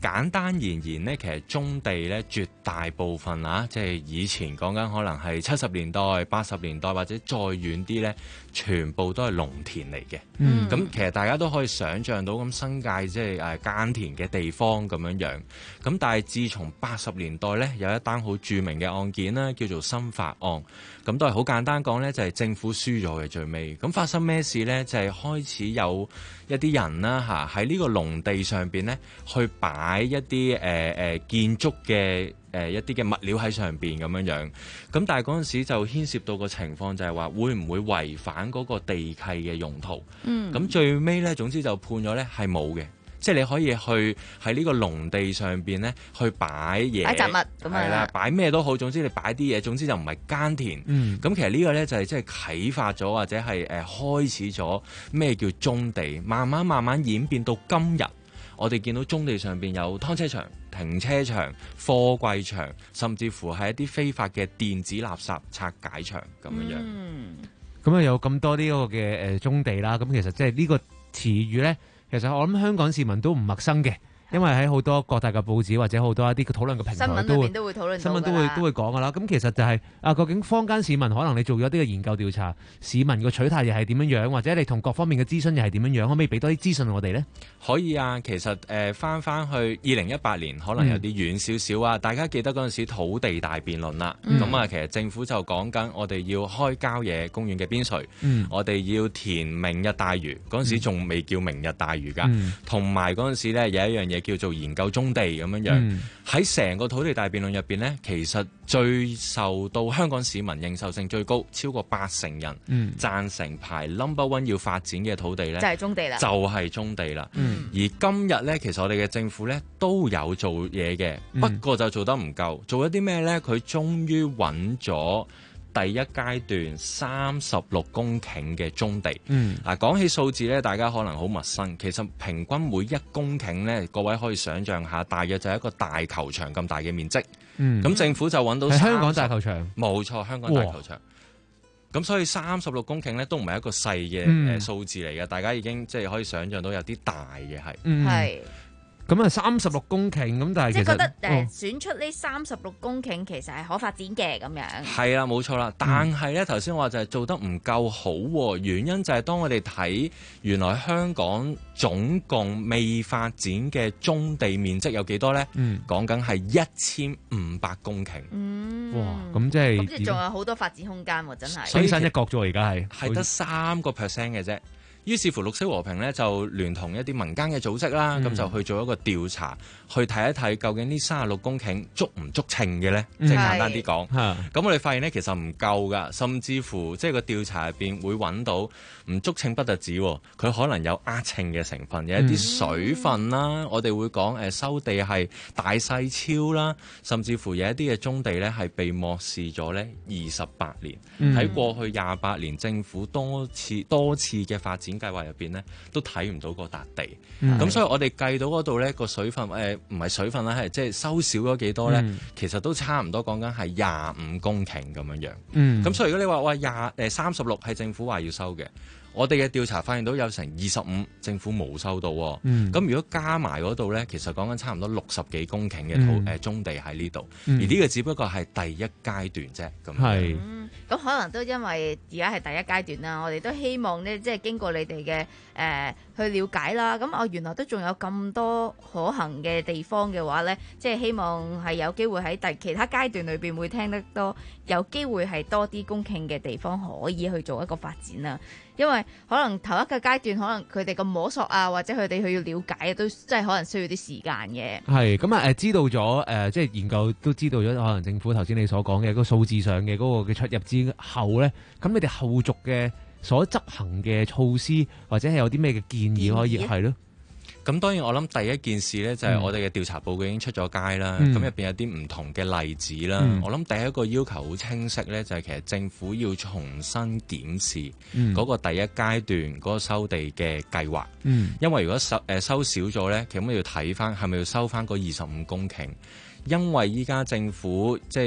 簡單而言呢，其實棕地咧絕大部分啊，即係以前講緊可能係七十年代、八十年代或者再遠啲咧，全部都係農田嚟嘅。 嗯， 咁其實大家都可以想像到咁新界即係誒耕田嘅地方咁樣樣。咁但係自從八十年代咧，有一單好著名嘅案件啦，叫做新法案。咁都係好簡單講咧，就係政府輸咗嘅最尾。咁發生咩事咧？就係開始有一啲人啦嚇喺呢個農地上邊咧，去擺一啲誒誒建築嘅誒一啲嘅物料喺上邊咁樣樣。咁但係嗰陣時就牽涉到個情況，就係話會唔會違反嗰個地契嘅用途？ 嗯。 咁最尾咧，總之就判咗咧係冇嘅。即係你可以去喺呢個農地上邊咧，去擺嘢， 擺雜物咁樣。 係啦，擺咩都好，總之你擺啲嘢，總之就唔係耕田。 嗯。 咁其實呢個咧就係即係啟發咗，或者係誒開始咗咩叫棕地，慢慢慢慢演變到今日，我哋見到棕地上邊有劏車場、停車場、貨櫃場，甚至乎係一啲非法嘅電子垃圾拆解場咁樣樣。 嗯。 咁啊有咁多呢個嘅誒棕地啦，咁其實即係呢個詞語咧。其實我諗香港市民都唔陌生嘅，因為喺好多各大嘅報紙或者好多一啲討論嘅平台都會都會討論到新聞都會都會講噶啦。咁其實就係、是、啊，究竟坊間市民可能你做咗啲嘅研究調查，市民個取態又係點樣樣，或者你同各方面嘅諮詢又係點樣樣，可唔可以俾多啲資訊我哋呢？ 可以啊，其實誒翻翻去二零一八年，可能有啲遠少少啊。嗯、大家記得嗰陣時土地大辯論啦，咁啊、嗯，其實政府就講緊我哋要開郊野公園嘅邊陲，嗯、我哋要填明日大嶼，嗰陣時仲未叫明日大嶼㗎，同埋嗰陣時咧有一樣嘢叫做研究棕地咁樣樣。喺成、嗯、個土地大辯論入邊呢，其實最受到香港市民認受性最高，超過八成人、嗯、贊成排 number one 要發展嘅土地呢， 就係棕地啦， 就係棕地啦。嗯而今日咧，其實我哋嘅政府咧都有做嘢嘅，嗯、不過就做得唔夠。做咗啲咩咧？佢終於揾咗第一階段三十六公頃嘅棕地。嗯，嗱講起數字咧，大家可能好陌生。其實平均每一公頃咧，各位可以想像下，大約就係一個大球場咁大嘅面積。嗯，咁政府就揾到香港大球場， 冇錯，香港大球場。咁所以三十六公頃咧都唔係一個細嘅誒數字嚟嘅，嗯、大家已經即係可以想像到有啲大嘅係。 嗯，係。 咁啊，三十六公頃咁，但係其實即係覺得誒、呃哦、 選出呢三十六公頃其實係可發展嘅咁樣。 係啦，冇錯啦。但係咧頭先我話就係做得唔夠好，原因就係當我哋睇原來香港總共未發展嘅棕地面積有幾多咧？嗯，講緊係一千五百公頃。 嗯， 哇！咁即係咁即係仲有好多發展空間喎，真係。 青山一角啫，而家係係得三個 percent 嘅啫。於是乎，綠色和平咧就聯同一啲民間嘅組織啦，咁、嗯、就去做一個調查，去睇一睇究竟呢三十六公頃足唔足稱嘅咧？即係、嗯、簡單啲講，咁我哋發現咧其實唔夠噶，甚至乎即係個調查入邊會揾到唔足稱不特止，佢可能有呃稱嘅成分，有一啲水分啦。嗯、我哋會講誒收地係大細超啦，甚至乎有一啲嘅棕地咧係被漠視咗咧二十八年。喺、嗯、過去廿八年，政府多次多次嘅發展計劃入邊咧，都睇唔到個笪地，咁、嗯、所以我哋計到嗰度咧個水分誒唔係水分啦，係即係收少咗幾多咧？嗯、其實都差唔多講緊係廿五公頃咁樣樣。咁、嗯、所以如果你話哇廿誒三十六係政府話要收嘅。我哋嘅調查發現到有成二十五政府冇收到，咁、嗯、如果加埋嗰度咧，其實講緊差唔多六十幾公頃嘅土誒棕地喺呢度，嗯、而呢個只不過係第一階段啫。咁係， 咁可能都因為而家係第一階段啦，我哋都希望咧，即係經過你哋嘅誒去了解啦。咁我原來都仲有咁多可行嘅地方嘅話咧，即係希望係有機會喺第其他階段裏邊會聽得多，有機會係多啲公頃嘅地方可以去做一個發展啦。因為可能頭一個階段，可能佢哋個摸索啊，或者佢哋去要了解，都真係可能需要啲時間嘅。 係咁啊，誒，知道咗誒、呃，即係研究都知道咗，可能政府頭先你所講嘅嗰個數字上嘅嗰個嘅出入之後咧，咁你哋後續嘅所執行嘅措施，或者係有啲咩嘅建議可以係咯？ 咁當然我諗第一件事呢，就係我哋嘅調查報告已經出咗街啦，咁入邊有啲唔同嘅例子啦。嗯、我諗第一個要求好清晰呢，就係其實政府要重新檢視嗰個第一階段嗰個收地嘅計劃。嗯、因為如果收誒收少咗呢，其實要睇翻係咪要收翻嗰二十五公頃，因為依家政府即係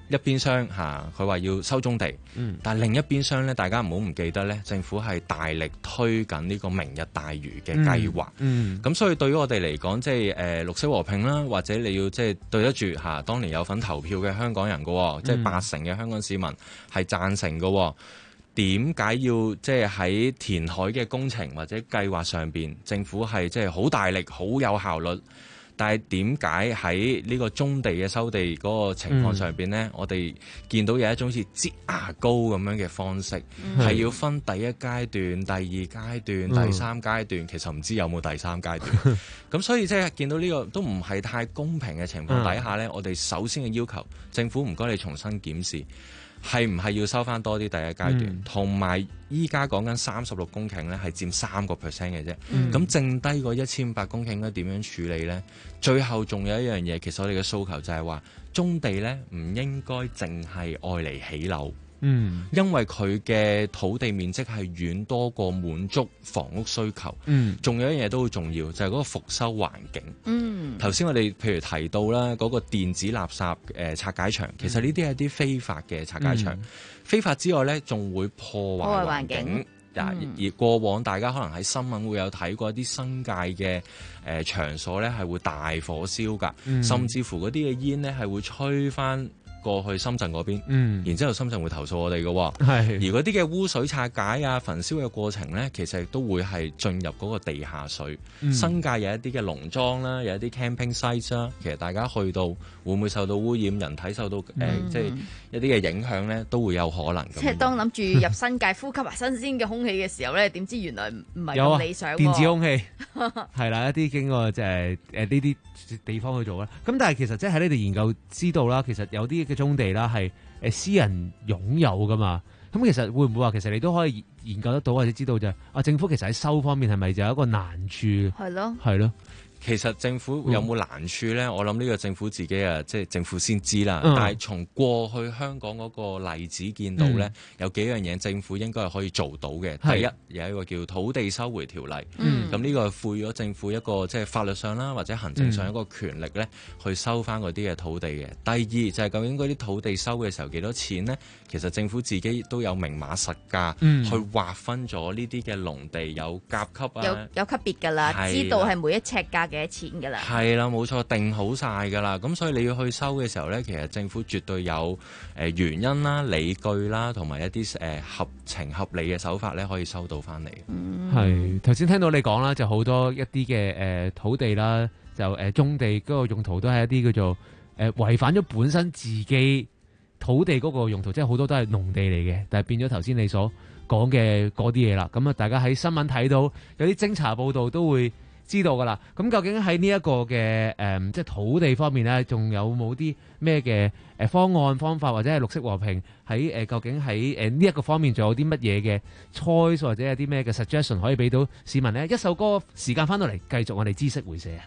一邊廂嚇，佢話要收棕地， 嗯、 但係另一邊廂咧，大家唔好唔記得咧，政府係大力推緊呢個明日大嶼嘅計劃。咁、 嗯嗯、所以對於我哋嚟講，即係誒、呃、綠色和平啦，或者你要即係對得住嚇、啊，當年有份投票嘅香港人嘅、哦，即係八成嘅香港市民係贊成嘅、哦。點解要即係喺填海嘅工程或者計劃上邊，政府係即係好大力、好有效率？但係點解喺呢個棕地嘅收地嗰個情況上邊呢？嗯、我哋見到有一種好似擠牙膏咁樣嘅方式，係、嗯、要分第一階段、第二階段、第三階段，嗯、其實唔知有冇第三階段。咁所以即係見到呢個都唔係太公平嘅情況底下呢、嗯、我哋首先嘅要求政府唔該你重新檢視。係唔係要收翻多啲第一階段？同埋依家講緊三十六公頃咧，係佔三個 percent 嘅啫。咁、嗯、剩低個一千五百公頃咧，點樣處理咧？最後仲有一樣嘢，其實我哋嘅訴求就係話，棕地咧唔應該淨係愛嚟起樓。嗯，因為佢嘅土地面積係遠多過滿足房屋需求。嗯，仲有一樣嘢都好重要，就係、是、嗰個復修環境。嗯，頭先我哋譬如提到啦，嗰個電子垃圾誒、呃、拆解場，其實呢啲係啲非法嘅拆解場。嗯、非法之外咧，仲會破壞環境。嗯、而過往大家可能喺新聞會有睇過一啲新界嘅誒、呃、場所咧，係會大火燒㗎，嗯、甚至乎嗰啲嘅煙咧係會吹翻過去深圳嗰邊，嗯、然之後深圳會投訴我哋嘅、哦，係而嗰啲嘅污水拆解啊、焚燒嘅過程咧，其實亦都會係進入嗰個地下水。嗯、新界有一啲嘅農莊啦，有一啲 camping sites 啦，其實大家去到會唔會受到污染，人體受到誒、嗯呃、即係一啲嘅影響咧，都會有可能。 即係當諗住入新界呼吸下新鮮嘅空氣嘅時候咧，點知原來唔係咁理想、啊。 電子空氣係啦，一啲經過就係誒呢啲地方去做啦。咁但係其實即係喺你哋研究知道啦，其實有啲嘅棕地啦係誒私人擁有噶嘛。咁其實會唔會話其實你都可以研究得到或者知道就係啊政府其實喺收方面係咪就有一個難處？係咯，係咯。 其實政府有冇難處咧？嗯、我諗呢個政府自己啊，即係政府先知啦。嗯、但係從過去香港嗰個例子見到咧，嗯、有幾樣嘢政府應該係可以做到嘅。第一，有一個叫土地收回條例。咁呢、嗯、個賦予咗政府一個即係法律上啦，或者行政上一個權力咧，去收翻嗰啲嘅土地嘅。第二就係、是、究竟嗰啲土地收嘅時候幾多錢咧？其實政府自己都有明碼實價、嗯、去劃分咗呢啲嘅農地有甲級啊， 有有級別㗎啦，的知道係每一尺價幾多錢㗎啦。 係啦，冇錯，定好晒㗎啦。咁所以你要去收嘅時候咧，其實政府絕對有誒原因啦、理據啦，同埋一啲誒合情合理嘅手法咧，可以收到翻嚟。 係頭先聽到你講啦，就好多一啲嘅誒土地啦，就誒棕地嗰個用途都係一啲叫做誒違反咗本身自己土地嗰個用途，即係好多都係農地嚟嘅，但係變咗頭先你所講嘅嗰啲嘢啦。咁啊，大家喺新聞睇到有啲偵查報道都會知道噶啦。咁究竟喺呢一個嘅誒、嗯，即係土地方面咧，仲有冇啲咩嘅誒方案方法，或者係綠色和平喺誒、呃、究竟喺誒呢一個方面仲有啲乜嘢嘅 choice 或者有啲咩嘅 suggestion 可以俾到市民呢？一首歌時間翻到嚟，繼續我哋知識會社啊！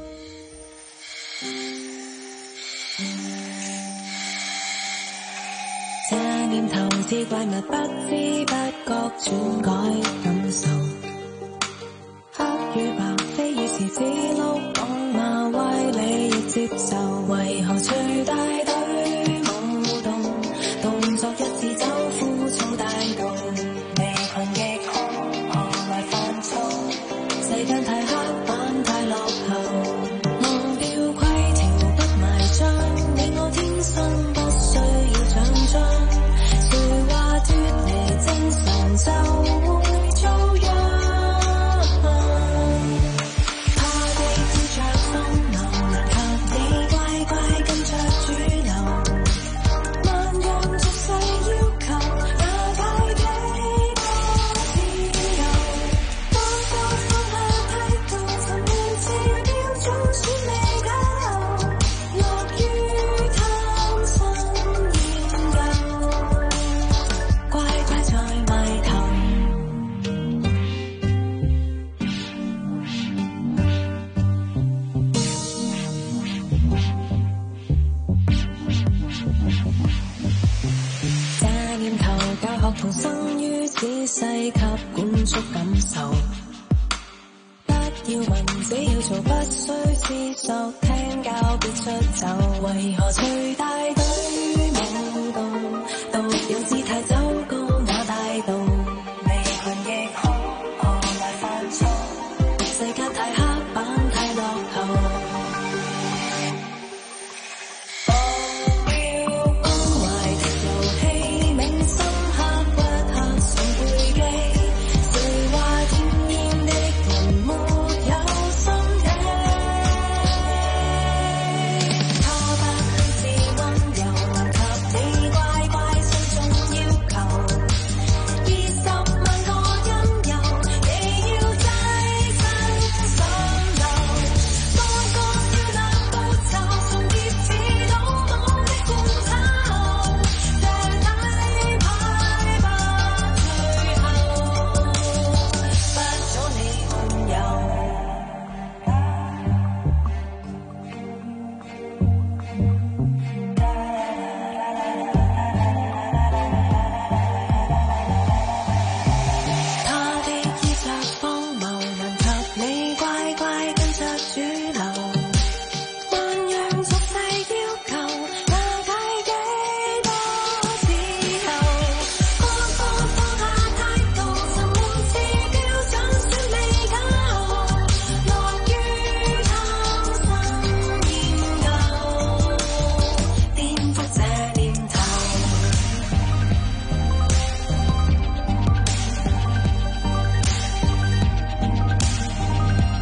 這念頭似怪物，不知不覺篡改感受。黑與白，非與是，指鹿講馬歪理亦接受。為何隨大隊舞動，動作一致走枯草大道，未困極空，何來煩躁？世間太黑板太落後，忘掉規條不埋帳，你我天生不需要獎章。誰話脫離正常就會遭殃？怕地照着風流，難及你乖乖跟着主流。萬樣俗世要求，也該幾多自由。當初放下態度，尋回自標準選美解流，樂於貪新厭舊。乖乖在埋頭，這念頭教學童生於仔細給灌輸感受。不要問，只要做，不需思索，聽教別出走。為何隨大隊舞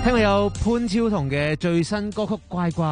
聽到有潘超彤嘅最新歌曲《乖乖》。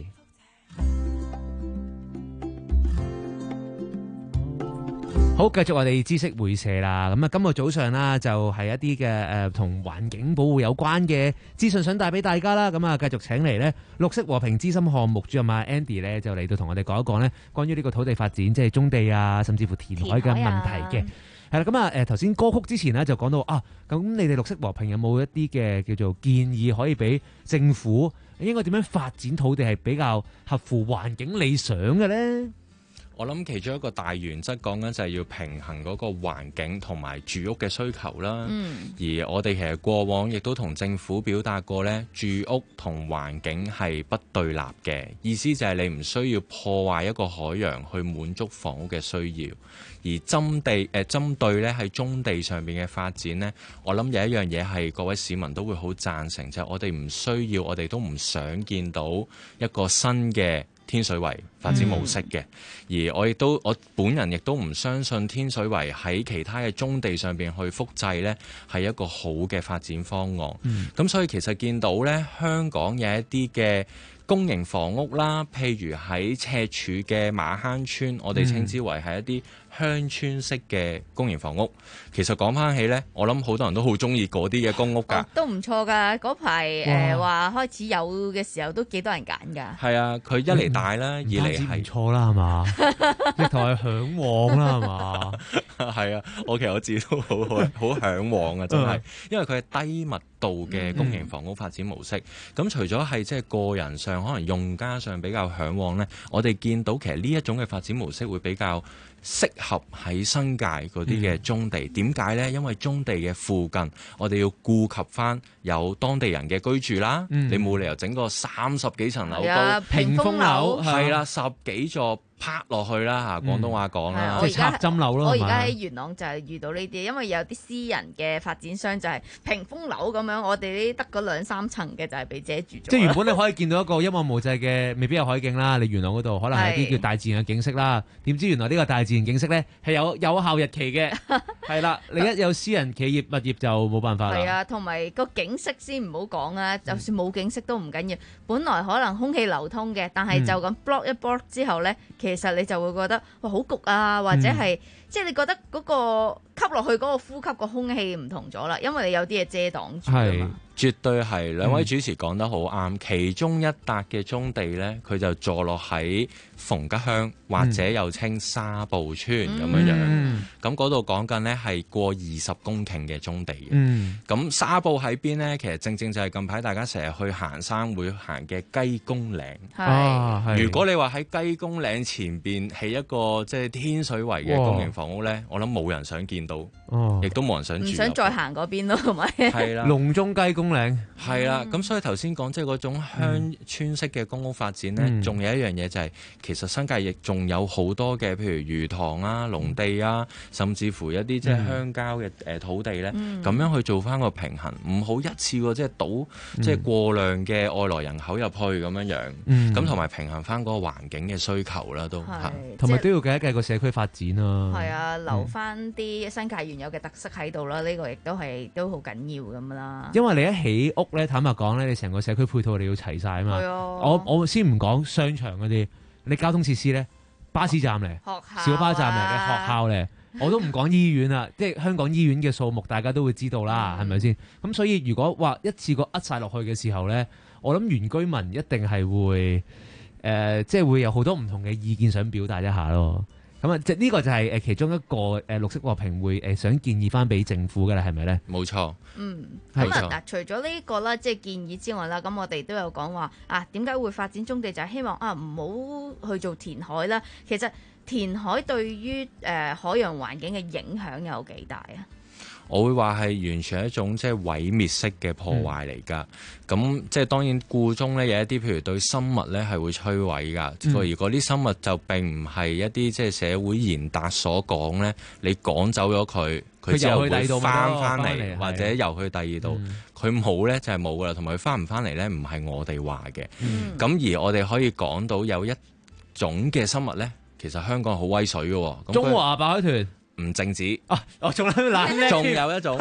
好，繼續我哋知識會社啦。咁啊，今日早上啦，就係一啲嘅誒同環境保護有關嘅資訊想帶俾大家啦。咁啊，繼續請嚟咧綠色和平資深項目主任啊 Andy 咧，就嚟到同我哋講一講咧，關於呢個土地發展，即係棕地啊，甚至乎填海嘅問題嘅。係啦，咁啊誒頭先歌曲之前咧就講到啊，咁你哋綠色和平有冇一啲嘅叫做建議可以俾政府應該點樣發展土地係比較合乎環境理想嘅咧？ 我諗其中一個大原則講緊就係要平衡嗰個環境同埋住屋嘅需求啦。嗯、而我哋其實過往亦都同政府表達過呢，住屋同環境係不對立嘅，意思就係你唔需要破壞一個海洋去滿足房屋嘅需要。而針地誒、呃、針對呢喺棕地上邊嘅發展呢，我諗有一樣嘢係各位市民都會好贊成，就係、是、我哋唔需要，我哋都唔想見到一個新嘅天水圍發展模式嘅。嗯、而我亦都我本人亦都唔相信天水圍喺其他嘅棕地上邊去複製呢係一個好嘅發展方案。咁、嗯、所以其實見到呢，香港有一啲嘅公營房屋啦，譬如喺赤柱嘅馬坑村，我哋稱之為係一啲鄉村式嘅公營房屋。其實講翻起呢，我諗好多人都好中意嗰啲嘅公屋㗎、 哦，都唔錯㗎。嗰排誒話開始有嘅時候，都幾多人揀㗎。係啊， 佢一嚟大啦， 嗯、 二嚟係唔錯啦，係嘛？直頭係嚮往啦，係嘛？ 係啊，我其實我自己都好好好嚮往啊，真係，因為佢係低密度嘅公營房屋發展模式。咁、嗯、除咗係即係個人上，可能用家上比較嚮往呢，我哋見到其實呢一種嘅發展模式會比較適合喺新界嗰啲嘅棕地。點解、嗯、呢？因為棕地嘅附近，我哋要顧及翻有當地人嘅居住啦。嗯、你冇理由整個三十幾層樓高屏風樓， 係啦，十幾座拍落去啦嚇，廣東話講啦， 即係插針樓咯。 我而家喺元朗就係遇到呢啲，因為有啲私人嘅發展商就係屏風樓咁樣，我哋呢得嗰兩三層嘅就係被遮住咗。 即係原本你可以見到一個一望無際嘅，未必有海景啦。你元朗嗰度可能係啲叫大自然嘅景色啦。點知原來呢個大自然景色咧係有有效日期嘅，係啦。你一有私人企業物業就冇辦法啦。 係啊，同埋個景色先唔好講啊，就算冇景色都唔緊要。本來可能空氣流通嘅，但係就咁 block 一 block 之後咧，其實你就會覺得哇好焗啊，或者係、嗯、即係你覺得嗰個吸落去嗰個呼吸個空氣唔同咗啦，因為你有啲嘢遮擋住啊嘛。 絕對係，兩位主持講得好啱。嗯、其中一笪嘅棕地呢，佢就坐落喺逢吉鄉，或者又稱沙埔村咁樣、嗯、樣。咁嗰度講緊呢係過二十公頃嘅棕地嘅。咁、嗯、沙埔喺邊呢？其實正正就係近排大家成日去行山會行嘅雞公嶺。 係。 如果你話喺雞公嶺前邊起一個即係天水圍嘅公營房屋呢，我諗冇人想見到， 哦、 亦都冇人想住。 唔想再行嗰邊咯，係咪？ 係啦。 籠中雞公嶺係啦，咁所以頭先講即係嗰種鄉村式嘅公屋發展呢，仲、嗯、有一樣嘢就係、是、其實新界亦仲有好多嘅，譬如魚塘啊、農地啊，甚至乎一啲即係鄉郊嘅誒土地呢，咁、嗯、樣去做翻個平衡，唔好一次過即係倒即係過量嘅外來人口入去咁樣樣，咁同埋平衡翻嗰個環境嘅需求啦，都係， 同埋都要計一計個社區發展啊。 係啊，留翻啲新界原有嘅特色喺度啦，呢、這個亦都係都好緊要咁啦。 因為你一起屋咧，坦白講咧，你成個社區配套你要齊晒啊嘛。我我先唔講商場嗰啲，你交通設施咧，巴士站嚟， 啊、 小巴站嚟嘅學校嚟，我都唔講醫院啦。即係香港醫院嘅數目，大家都會知道啦，係咪先？咁所以如果話一次過呃晒落去嘅時候咧，我諗原居民一定係會誒、呃，即係會有好多唔同嘅意見想表達一下咯。咁啊，即係呢個就係誒其中一個誒綠色和平會誒想建議翻俾政府嘅啦，係咪咧？ 冇錯。 嗯，咁啊嗱，除咗呢個啦，即係建議之外啦，咁我哋都有講話啊，點解會發展棕地？就係希望啊，唔好去做填海啦。其實填海對於誒、呃、海洋環境嘅影響有幾大啊？ 我會話係完全係一種即係毀滅式嘅破壞嚟㗎。咁、嗯、即係當然故中咧有一啲譬如對生物咧係會摧毀㗎。嗯、如果啲生物就並唔係一啲即係社會賢達所講咧，你趕走咗佢，佢之後會翻翻嚟，或者遊去第二度。佢冇咧就係冇㗎啦，同埋佢翻唔翻嚟咧唔係我哋話嘅。咁、嗯、而我哋可以講到有一種嘅生物咧，其實香港好威水嘅。 中華白海豚。 唔淨止啊！我仲諗懶咧， 仲有一種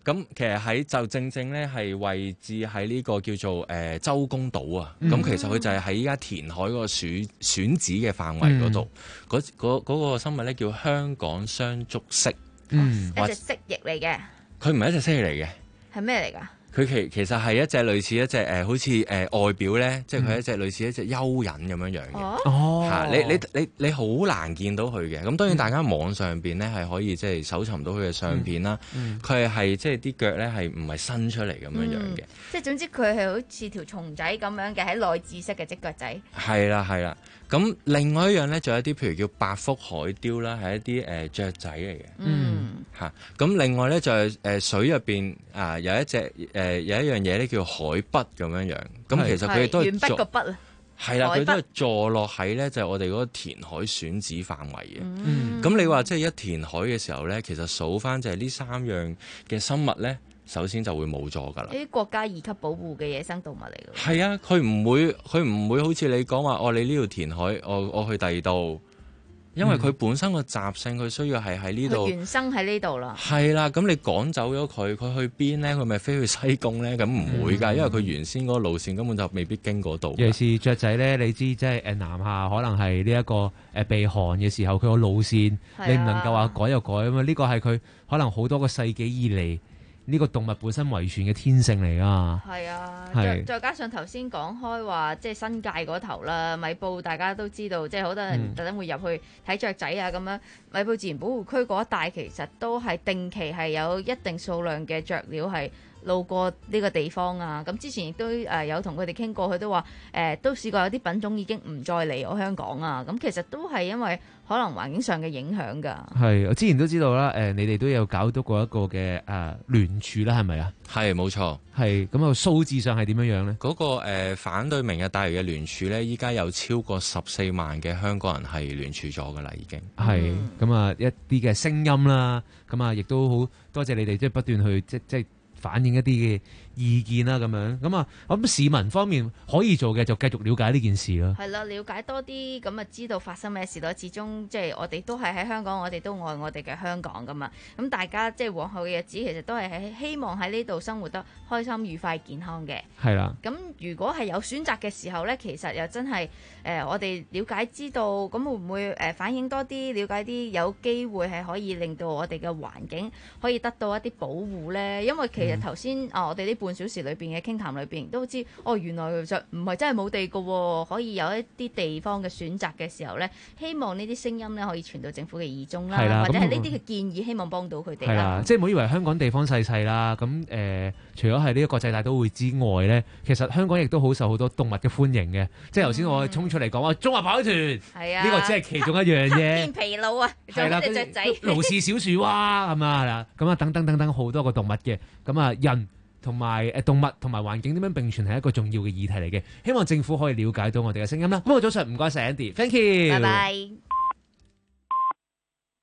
咁其實喺就正正咧係位置喺呢個叫做誒、呃、周公島啊。咁、嗯、其實佢就係喺依家填海嗰個選選址嘅範圍嗰度。嗰嗰嗰個生物咧叫香港雙足蜥， 嗯，一隻蜥蜴嚟嘅。 佢唔係一隻蜥蜴嚟嘅， 係咩嚟㗎？ 佢其其實係一隻類似一隻誒、呃，好似誒、呃、外表咧，即係佢係一隻類似一隻蚯蚓咁樣樣嘅。哦，嚇、啊、你你你你好難見到佢嘅。咁當然大家網上邊咧係可以即係搜尋到佢嘅相片啦。佢係即係啲腳咧係唔係伸出嚟咁樣樣嘅。 即係總之佢係好似條蟲仔咁樣嘅，喺內置式嘅隻腳仔。 係啦係啦。咁另外一樣咧，仲有一啲譬如叫白腹海雕啦，係一啲誒、呃、雀仔嚟嘅。嗯，嚇。咁另外咧就係、是、誒、呃、水入邊啊有一隻誒、呃、有一樣嘢咧叫海筆咁樣樣。咁其實佢哋都係鉛筆個筆啊。 係啦，佢都係坐落喺咧就係、是、我哋嗰個填海選址範圍嘅。嗯。咁你話即係一填海嘅時候咧，其實數翻就係呢三樣嘅生物咧。首先就會冇咗㗎啦！ 呢啲國家二級保護嘅野生動物嚟㗎。 係啊，佢唔會，佢唔會好似你講話，哦，你呢條填海，我我去第二度，因為佢本身個習性，佢需要係喺呢度。 原生喺呢度啦。 係啦，咁你趕走咗佢，佢去邊咧？佢咪飛去西貢咧？咁唔會㗎，嗯、因為佢原先嗰個路線根本就未必經嗰度。尤其是雀仔咧，你知即係誒南下可能係呢一個誒避寒嘅時候，佢個路線、啊、你唔能夠話改又改啊嘛！呢個係佢可能好多個世紀以嚟。呢個動物本身遺傳嘅天性嚟㗎，係啊，再再加上頭先講開話，即係新界嗰頭啦，米埔大家都知道，即係好多人特登會入去睇雀仔啊咁樣。米埔自然保護區嗰一帶其實都係定期係有一定數量嘅雀鳥係路過呢個地方啊。咁之前亦都誒有同佢哋傾過，佢都話誒、呃、都試過有啲品種已經唔再嚟我香港啊。咁其實都係因為可能環境上嘅影響㗎。 係，我之前都知道啦。誒、呃，你哋都有搞到過一個嘅誒聯署啦，係咪啊？ 係，冇錯。 係咁啊，數字上係點樣樣咧？ 嗰、那個、呃、反對明日大嶼嘅聯署咧，依家有超過十四萬嘅香港人係聯署咗㗎啦，已經係咁啊，一啲嘅聲音啦，咁啊，亦都好多謝你哋即係不斷去即即。反映一啲嘅意見啦，咁樣咁啊，咁市民方面可以做嘅就繼續了解呢件事咯。 係啦，了解多啲咁啊，知道發生咩事咯。始終即係我哋都係喺香港，我哋都愛我哋嘅香港噶嘛。咁大家即係往後嘅日子，其實都係喺希望喺呢度生活得開心、愉快、健康嘅。係啦。咁如果係有選擇嘅時候咧，其實又真係誒、呃，我哋了解知道，咁會唔會誒反映多啲，了解啲，有機會係可以令到我哋嘅環境可以得到一啲保護咧？因為其實頭先啊，我哋呢半小時裏邊嘅傾談裏邊都知，哦，原來其實唔係真係冇地㗎喎，可以有一啲地方嘅選擇嘅時候咧，希望呢啲聲音咧可以傳到政府嘅耳中啦，或者係呢啲嘅建議，希望幫到佢哋啦。係啦， 即係唔好以為香港地方細細啦，咁誒、呃，除咗係呢個國際大都會之外咧，其實香港亦都好受好多動物嘅歡迎嘅。即係頭先我衝出嚟講話中華跑團，係啊，呢個只係其中一樣嘢。 黑面琵鷺啊，仲有隻雀仔， 盧氏小樹蛙咁啊，係啦，咁啊等等等等好多個動物嘅，咁啊人。同埋誒動物同埋環境點樣並存係一個重要嘅議題嚟嘅，希望政府可以了解到我哋嘅聲音啦。咁我早上唔該晒 Andy，thank you，拜拜。